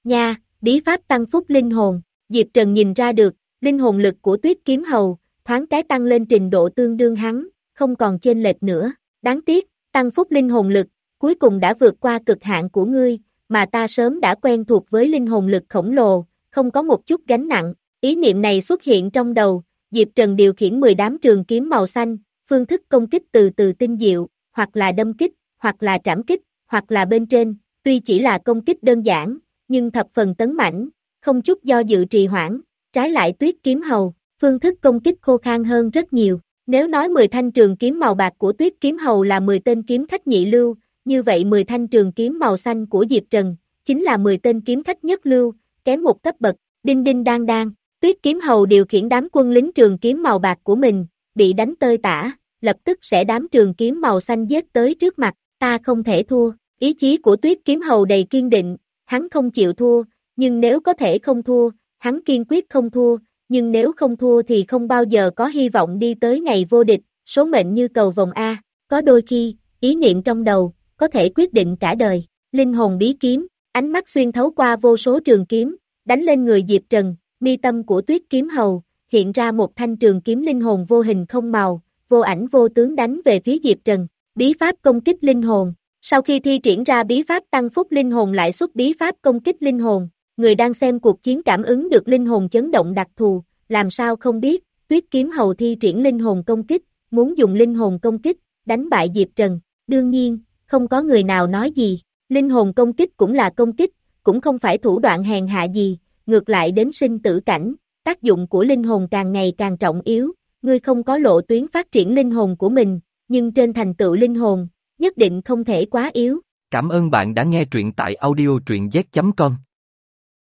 Nha, bí pháp tăng phúc linh hồn. Diệp Trần nhìn ra được, linh hồn lực của Tuyết Kiếm Hầu, thoáng cái tăng lên trình độ tương đương hắn, không còn chênh lệch nữa. Đáng tiếc, tăng phúc linh hồn lực, cuối cùng đã vượt qua cực hạn của ngươi, mà ta sớm đã quen thuộc với linh hồn lực khổng lồ, không có một chút gánh nặng. Ý niệm này xuất hiện trong đầu, Diệp Trần điều khiển mười đám trường kiếm màu xanh, phương thức công kích từ từ tinh diệu, hoặc là đâm kích, hoặc là trảm kích, hoặc là bên trên, tuy chỉ là công kích đơn giản, nhưng thập phần tấn mãnh, không chút do dự trì hoãn, trái lại Tuyết Kiếm Hầu, phương thức công kích khô khan hơn rất nhiều. Nếu nói mười thanh trường kiếm màu bạc của Tuyết Kiếm Hầu là mười tên kiếm khách nhị lưu, như vậy mười thanh trường kiếm màu xanh của Diệp Trần, chính là mười tên kiếm khách nhất lưu, kém một cấp bậc, đinh đinh đang đang, Tuyết Kiếm Hầu điều khiển đám quân lính trường kiếm màu bạc của mình, bị đánh tơi tả, lập tức sẽ đám trường kiếm màu xanh giết tới trước mặt, ta không thể thua, ý chí của Tuyết Kiếm Hầu đầy kiên định, hắn không chịu thua, nhưng nếu có thể không thua, hắn kiên quyết không thua, nhưng nếu không thua thì không bao giờ có hy vọng đi tới ngày vô địch, số mệnh như cầu vồng A, có đôi khi, ý niệm trong đầu, có thể quyết định cả đời, linh hồn bí kiếm, ánh mắt xuyên thấu qua vô số trường kiếm, đánh lên người Diệp Trần, mi tâm của Tuyết Kiếm Hầu, hiện ra một thanh trường kiếm linh hồn vô hình không màu, vô ảnh vô tướng đánh về phía Diệp Trần, bí pháp công kích linh hồn. Sau khi thi triển ra bí pháp tăng phúc linh hồn lại xuất bí pháp công kích linh hồn, người đang xem cuộc chiến cảm ứng được linh hồn chấn động đặc thù, làm sao không biết, Tuyết Kiếm Hầu thi triển linh hồn công kích, muốn dùng linh hồn công kích, đánh bại Diệp Trần, đương nhiên, không có người nào nói gì, linh hồn công kích cũng là công kích, cũng không phải thủ đoạn hèn hạ gì, ngược lại đến sinh tử cảnh, tác dụng của linh hồn càng ngày càng trọng yếu, ngươi không có lộ tuyến phát triển linh hồn của mình, nhưng trên thành tựu linh hồn, nhất định không thể quá yếu. Cảm ơn bạn đã nghe truyện tại audio truyện z chấm com.